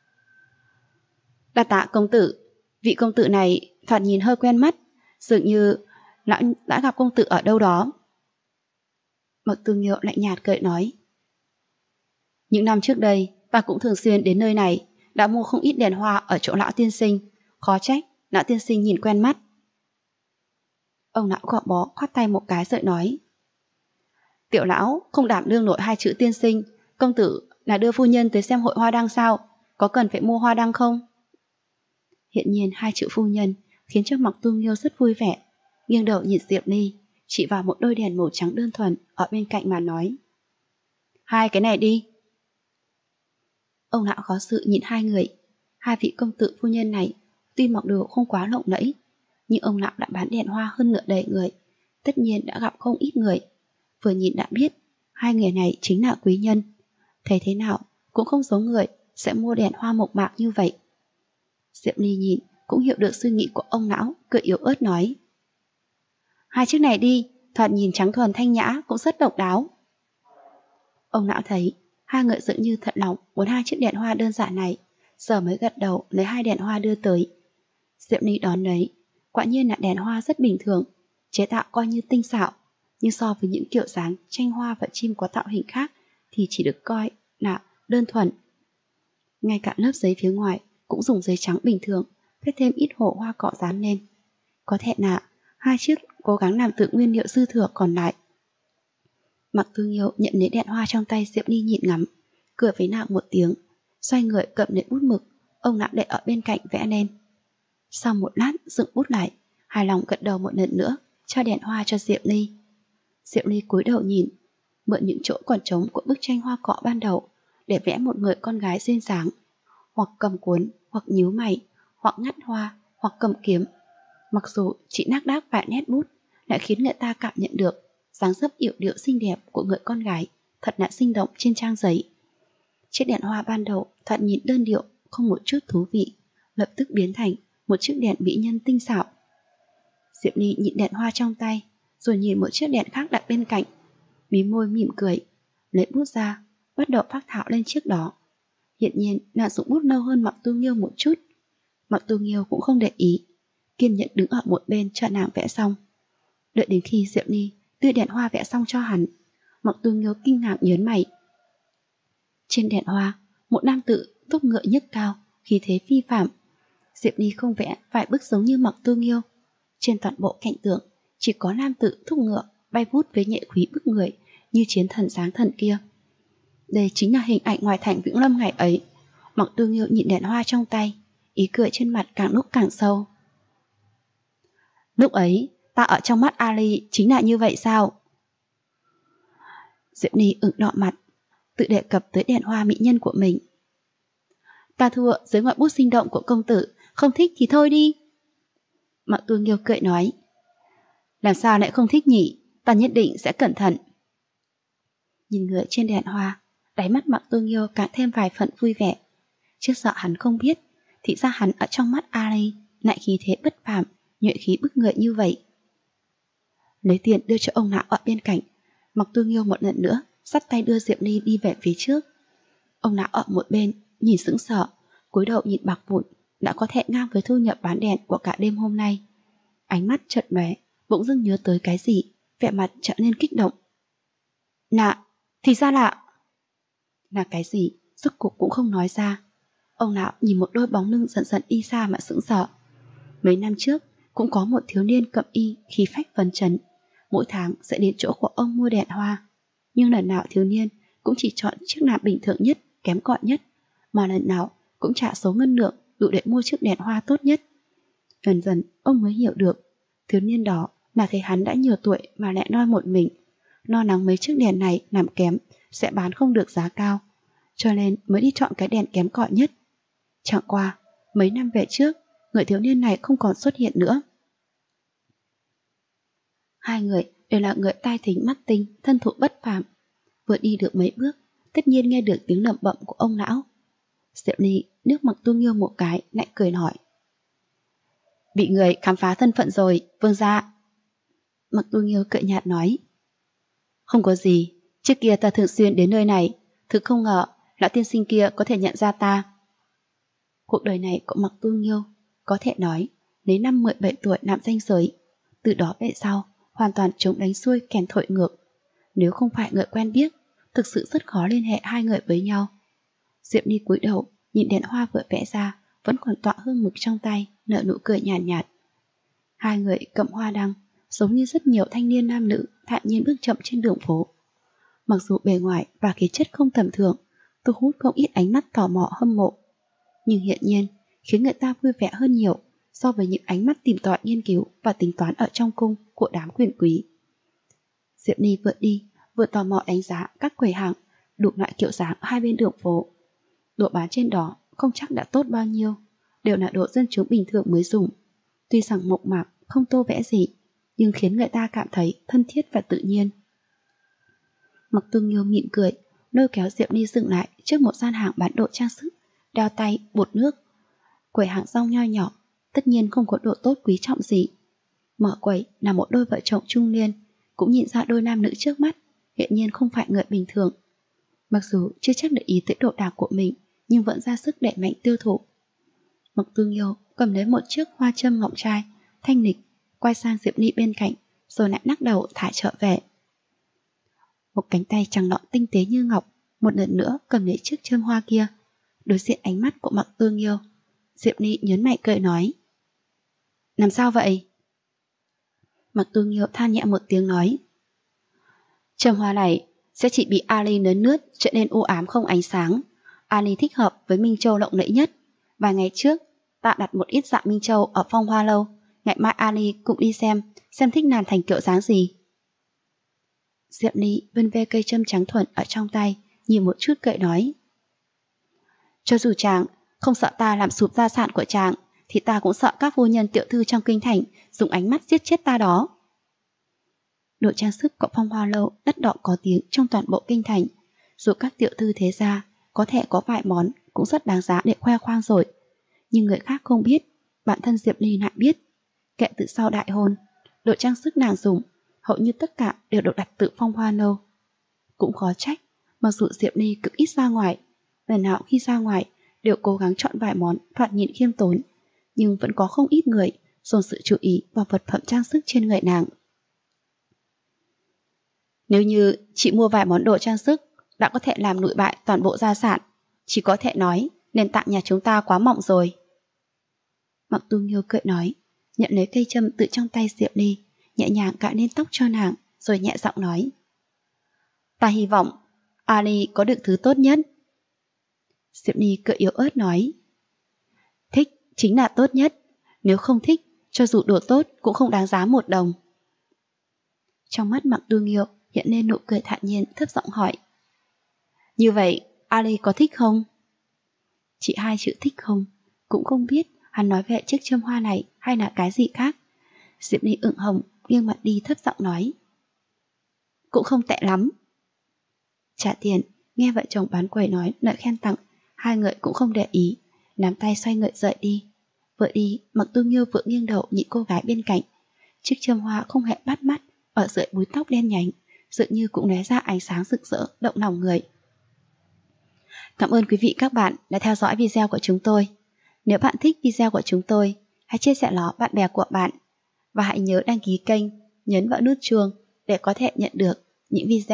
Speaker 1: Đa tạ công tử, vị công tử này thoạt nhìn hơi quen mắt, dường như lão đã gặp công tử ở đâu đó. Mạc Tư Nghiêu lạnh nhạt cười nói: Những năm trước đây, ta cũng thường xuyên đến nơi này, đã mua không ít đèn hoa ở chỗ lão tiên sinh, khó trách lão tiên sinh nhìn quen mắt. Ông lão gò bó khoát tay một cái rồi nói: Tiểu lão không đảm đương nổi hai chữ tiên sinh, công tử là đưa phu nhân tới xem hội hoa đăng sao, có cần phải mua hoa đăng không? Hiện nhiên hai chữ phu nhân khiến cho Mạc Tư Nghiêu rất vui vẻ, nghiêng đầu nhìn Diệp Ly, chỉ vào một đôi đèn màu trắng đơn thuần ở bên cạnh mà nói: Hai cái này đi. Ông lão khó xử nhìn hai người. Hai vị công tử phu nhân này tuy mặc đồ không quá lộng lẫy, nhưng ông lão đã bán đèn hoa hơn nửa đời người, tất nhiên đã gặp không ít người. Vừa nhìn đã biết hai người này chính là quý nhân, thấy thế nào cũng không giống người sẽ mua đèn hoa mộc mạc như vậy. Diệp Ly nhìn cũng hiểu được suy nghĩ của ông lão, cười yếu ớt nói: Hai chiếc này đi, thoạt nhìn trắng thuần thanh nhã cũng rất độc đáo. Ông lão thấy hai người dường như thật lòng muốn hai chiếc đèn hoa đơn giản này, giờ mới gật đầu lấy hai đèn hoa đưa tới. Diệp Ly đón lấy, quả nhiên là đèn hoa rất bình thường, chế tạo coi như tinh xảo, nhưng so với những kiểu dáng tranh hoa và chim có tạo hình khác thì chỉ được coi là đơn thuần. Ngay cả lớp giấy phía ngoài cũng dùng giấy trắng bình thường, phết thêm ít hồ hoa cọ dán lên. Có thể là hai chiếc cố gắng làm tự nguyên liệu dư thừa còn lại. Mạc Tư Nghiêu nhận lấy đèn hoa trong tay Diệp Ly nhịn ngắm, cười với nàng một tiếng, xoay người cầm lấy bút mực, ông lão để ở bên cạnh vẽ lên. Sau một lát dựng bút lại, hài lòng gật đầu một lần nữa, cho đèn hoa cho Diệp Ly. Diệp Ly cúi đầu nhìn, mượn những chỗ còn trống của bức tranh hoa cọ ban đầu để vẽ một người con gái duyên dáng, hoặc cầm cuốn, hoặc nhíu mày, hoặc ngắt hoa, hoặc cầm kiếm. Mặc dù chỉ lác đác vài nét bút lại khiến người ta cảm nhận được dáng dấp yểu điệu xinh đẹp của người con gái thật là sinh động trên trang giấy. Chiếc đèn hoa ban đầu thoạt nhìn đơn điệu, không một chút thú vị, lập tức biến thành một chiếc đèn mỹ nhân tinh xảo. Diệp Ly nhìn đèn hoa trong tay, rồi nhìn một chiếc đèn khác đặt bên cạnh, mí môi mỉm cười, lấy bút ra, bắt đầu phác thảo lên chiếc đó. Hiện nhiên là dụng bút lâu hơn Mạc Tư Nghiêu một chút. Mạc Tư Nghiêu cũng không để ý, kiên nhẫn đứng ở một bên cho nàng vẽ xong. Đợi đến khi Diệp Ly đưa đèn hoa vẽ xong cho hắn, Mạc Tư Nghiêu kinh ngạc nhớn mày. Trên đèn hoa, một nam tử thúc ngựa nhấc cao, khí thế phi phàm. Diệp Ly không vẽ vài bức giống như Mạc Tư Nghiêu. Trên toàn bộ cảnh tượng chỉ có nam tử thúc ngựa bay vút với nhẹ khí bức người như chiến thần sáng thần kia. Đây chính là hình ảnh ngoài thành Vĩnh Lâm ngày ấy. Mạc Tư Nghiêu nhìn đèn hoa trong tay, ý cười trên mặt càng lúc càng sâu. Lúc ấy, ta ở trong mắt Ali chính là như vậy sao? Diệp Ly ửng đỏ mặt, tự đề cập tới đèn hoa mỹ nhân của mình. Ta thua dưới ngòi bút sinh động của công tử, không thích thì thôi đi. Mạc Tư Nghiêu cười nói. Làm sao lại không thích nhỉ, ta nhất định sẽ cẩn thận. Nhìn người trên đèn hoa, đáy mắt Mạc Tư Nghiêu càng thêm vài phần vui vẻ. Trước sợ hắn không biết, thì ra hắn ở trong mắt Ali lại khí thế bất phàm, nhuệ khí bức người như vậy. lấy tiền đưa cho ông lão ở bên cạnh. Mặc Tu Nghiêu một lần nữa dắt tay đưa Diệp Ly đi về phía trước. Ông lão ở một bên nhìn sững sờ, cúi đầu nhìn bạc vụn đã có thể ngang với thu nhập bán đèn của cả đêm hôm nay. Ánh mắt chợt lóe, bỗng dưng nhớ tới cái gì, vẻ mặt trở nên kích động. Thì ra là cái gì, rốt cuộc cũng không nói ra. Ông lão nhìn một đôi bóng lưng dần dần đi xa mà sững sờ. Mấy năm trước cũng có một thiếu niên cẩm y khí phách phấn chấn, mỗi tháng sẽ đến chỗ của ông mua đèn hoa. Nhưng lần nào thiếu niên cũng chỉ chọn chiếc nạp bình thường nhất, kém cỏi nhất, mà lần nào cũng trả số ngân lượng đủ để mua chiếc đèn hoa tốt nhất. Dần dần ông mới hiểu được, thiếu niên đó là thấy hắn đã nhiều tuổi mà lại noi một mình, lo lắng mấy chiếc đèn này làm kém sẽ bán không được giá cao, cho nên mới đi chọn cái đèn kém cỏi nhất. Chẳng qua, mấy năm về trước, người thiếu niên này không còn xuất hiện nữa. Hai người đều là người tai thính mắt tinh, thân thụ bất phàm. Vừa đi được mấy bước, tất nhiên nghe được tiếng lẩm bẩm của ông lão. Diệp Ly nước Mặc Tu Nghiêu một cái, lại cười hỏi. Bị người khám phá thân phận rồi, vương gia. Mặc Tu Nghiêu cười nhạt nói. Không có gì, trước kia ta thường xuyên đến nơi này, thực không ngờ lão tiên sinh kia có thể nhận ra ta. Cuộc đời này của Mặc Tu Nghiêu có thể nói lấy năm 17 tuổi làm ranh giới, từ đó về sau hoàn toàn chống đánh xuôi kèn thổi ngược. Nếu không phải người quen biết, thực sự rất khó liên hệ hai người với nhau. Diệp Ly cúi đầu nhìn đèn hoa vừa vẽ ra, vẫn còn tọa hương mực trong tay, nở nụ cười nhàn nhạt. Hai người cầm hoa đăng, giống như rất nhiều thanh niên nam nữ thản nhiên bước chậm trên đường phố. Mặc dù bề ngoài và khí chất không tầm thường, thu hút không ít ánh mắt tò mò hâm mộ, nhưng hiện nhiên khiến người ta vui vẻ hơn nhiều so với những ánh mắt tìm tòi nghiên cứu và tính toán ở trong cung của đám quyền quý. Diệp Ly vừa đi vừa tò mò đánh giá các quầy hàng đủ loại kiểu dáng hai bên đường phố. Đồ bán trên đó không chắc đã tốt bao nhiêu, đều là đồ dân chúng bình thường mới dùng. Tuy rằng mộc mạc, không tô vẽ gì, nhưng khiến người ta cảm thấy thân thiết và tự nhiên. Mặc Tu Nghiêu mỉm cười, lôi kéo Diệp Ly dừng lại trước một gian hàng bán đồ trang sức, đeo tay, bột nước. Quầy hàng rong nho nhỏ, tất nhiên không có độ tốt quý trọng gì. Mở quầy là một đôi vợ chồng trung niên, cũng nhìn ra đôi nam nữ trước mắt hiện nhiên không phải người bình thường. Mặc dù chưa chắc để ý tới đồ đạc của mình, nhưng vẫn ra sức đẩy mạnh tiêu thụ. Mặc Tu Nghiêu cầm lấy một chiếc hoa châm ngọc trai, thanh lịch, quay sang Diệp Ly bên cạnh, rồi lại lắc đầu thả trở về. Một cánh tay trắng nõn tinh tế như ngọc, một lần nữa cầm lấy chiếc châm hoa kia. Đối diện ánh mắt của Mặc Tu Nghiêu, Diệp Ly nhớn mày cười nói. Làm sao vậy? Mặc Tu Nghiêu than nhẹ một tiếng nói. Châm hoa này sẽ chỉ bị Ali nớn nướt trở nên u ám không ánh sáng. Ali thích hợp với Minh Châu lộng lẫy nhất. Vài ngày trước, ta đặt một ít dạ Minh Châu ở Phong Hoa Lâu. Ngày mai Ali cũng đi xem thích làm thành kiểu dáng gì. Diệp Ly vân ve cây châm trắng thuần ở trong tay, nhìn một chút cười nói. Cho dù chàng không sợ ta làm sụp gia sản của chàng, thì ta cũng sợ các phu nhân tiểu thư trong kinh thành dùng ánh mắt giết chết ta đó. Đồ trang sức của Phong Hoa Lâu đắt đỏ có tiếng trong toàn bộ kinh thành. Dù các tiểu thư thế gia có thể có vài món cũng rất đáng giá để khoe khoang rồi, nhưng người khác không biết, bản thân Diệp Ly lại biết. Kể từ sau đại hôn, đồ trang sức nàng dùng hầu như tất cả đều được đặt từ Phong Hoa Lâu. Cũng khó trách, mặc dù Diệp Ly cực ít ra ngoài, lần nào khi ra ngoài đều cố gắng chọn vài món thoạt nhìn khiêm tốn, nhưng vẫn có không ít người dồn sự chú ý vào vật phẩm trang sức trên người nàng. Nếu như chị mua vài món đồ trang sức đã có thể làm lụi bại toàn bộ gia sản, chỉ có thể nói nền tảng nhà chúng ta quá mỏng rồi. Mặc Tu Nghiêu cười nói, nhận lấy cây châm từ trong tay Diệp Ly, nhẹ nhàng cạo lên tóc cho nàng, rồi nhẹ giọng nói. Ta hy vọng Ali có được thứ tốt nhất. Diệp Ly cười yếu ớt nói. Thích chính là tốt nhất, nếu không thích, cho dù đồ tốt cũng không đáng giá một đồng. Trong mắt Mặc Tu Nghiêu hiện lên nụ cười thản nhiên, thấp giọng hỏi. Như vậy, Ali có thích không? Chỉ hai chữ thích không, cũng không biết hắn nói về chiếc châm hoa này hay là cái gì khác. Diệp Ly ửng hồng, nghiêng mặt đi thấp giọng nói. Cũng không tệ lắm. Trả tiền, nghe vợ chồng bán quầy nói lời khen tặng, hai người cũng không để ý, nắm tay xoay người rời đi. Vừa đi, Mặc Tu Nghiêu vừa nghiêng đầu nhìn cô gái bên cạnh. Chiếc châm hoa không hề bắt mắt, ở dưới búi tóc đen nhánh, dường như cũng lóe ra ánh sáng rực rỡ động lòng người. Cảm ơn quý vị các bạn đã theo dõi video của chúng tôi. Nếu bạn thích video của chúng tôi, hãy chia sẻ nó bạn bè của bạn và hãy nhớ đăng ký kênh, nhấn vào nút chuông để có thể nhận được những video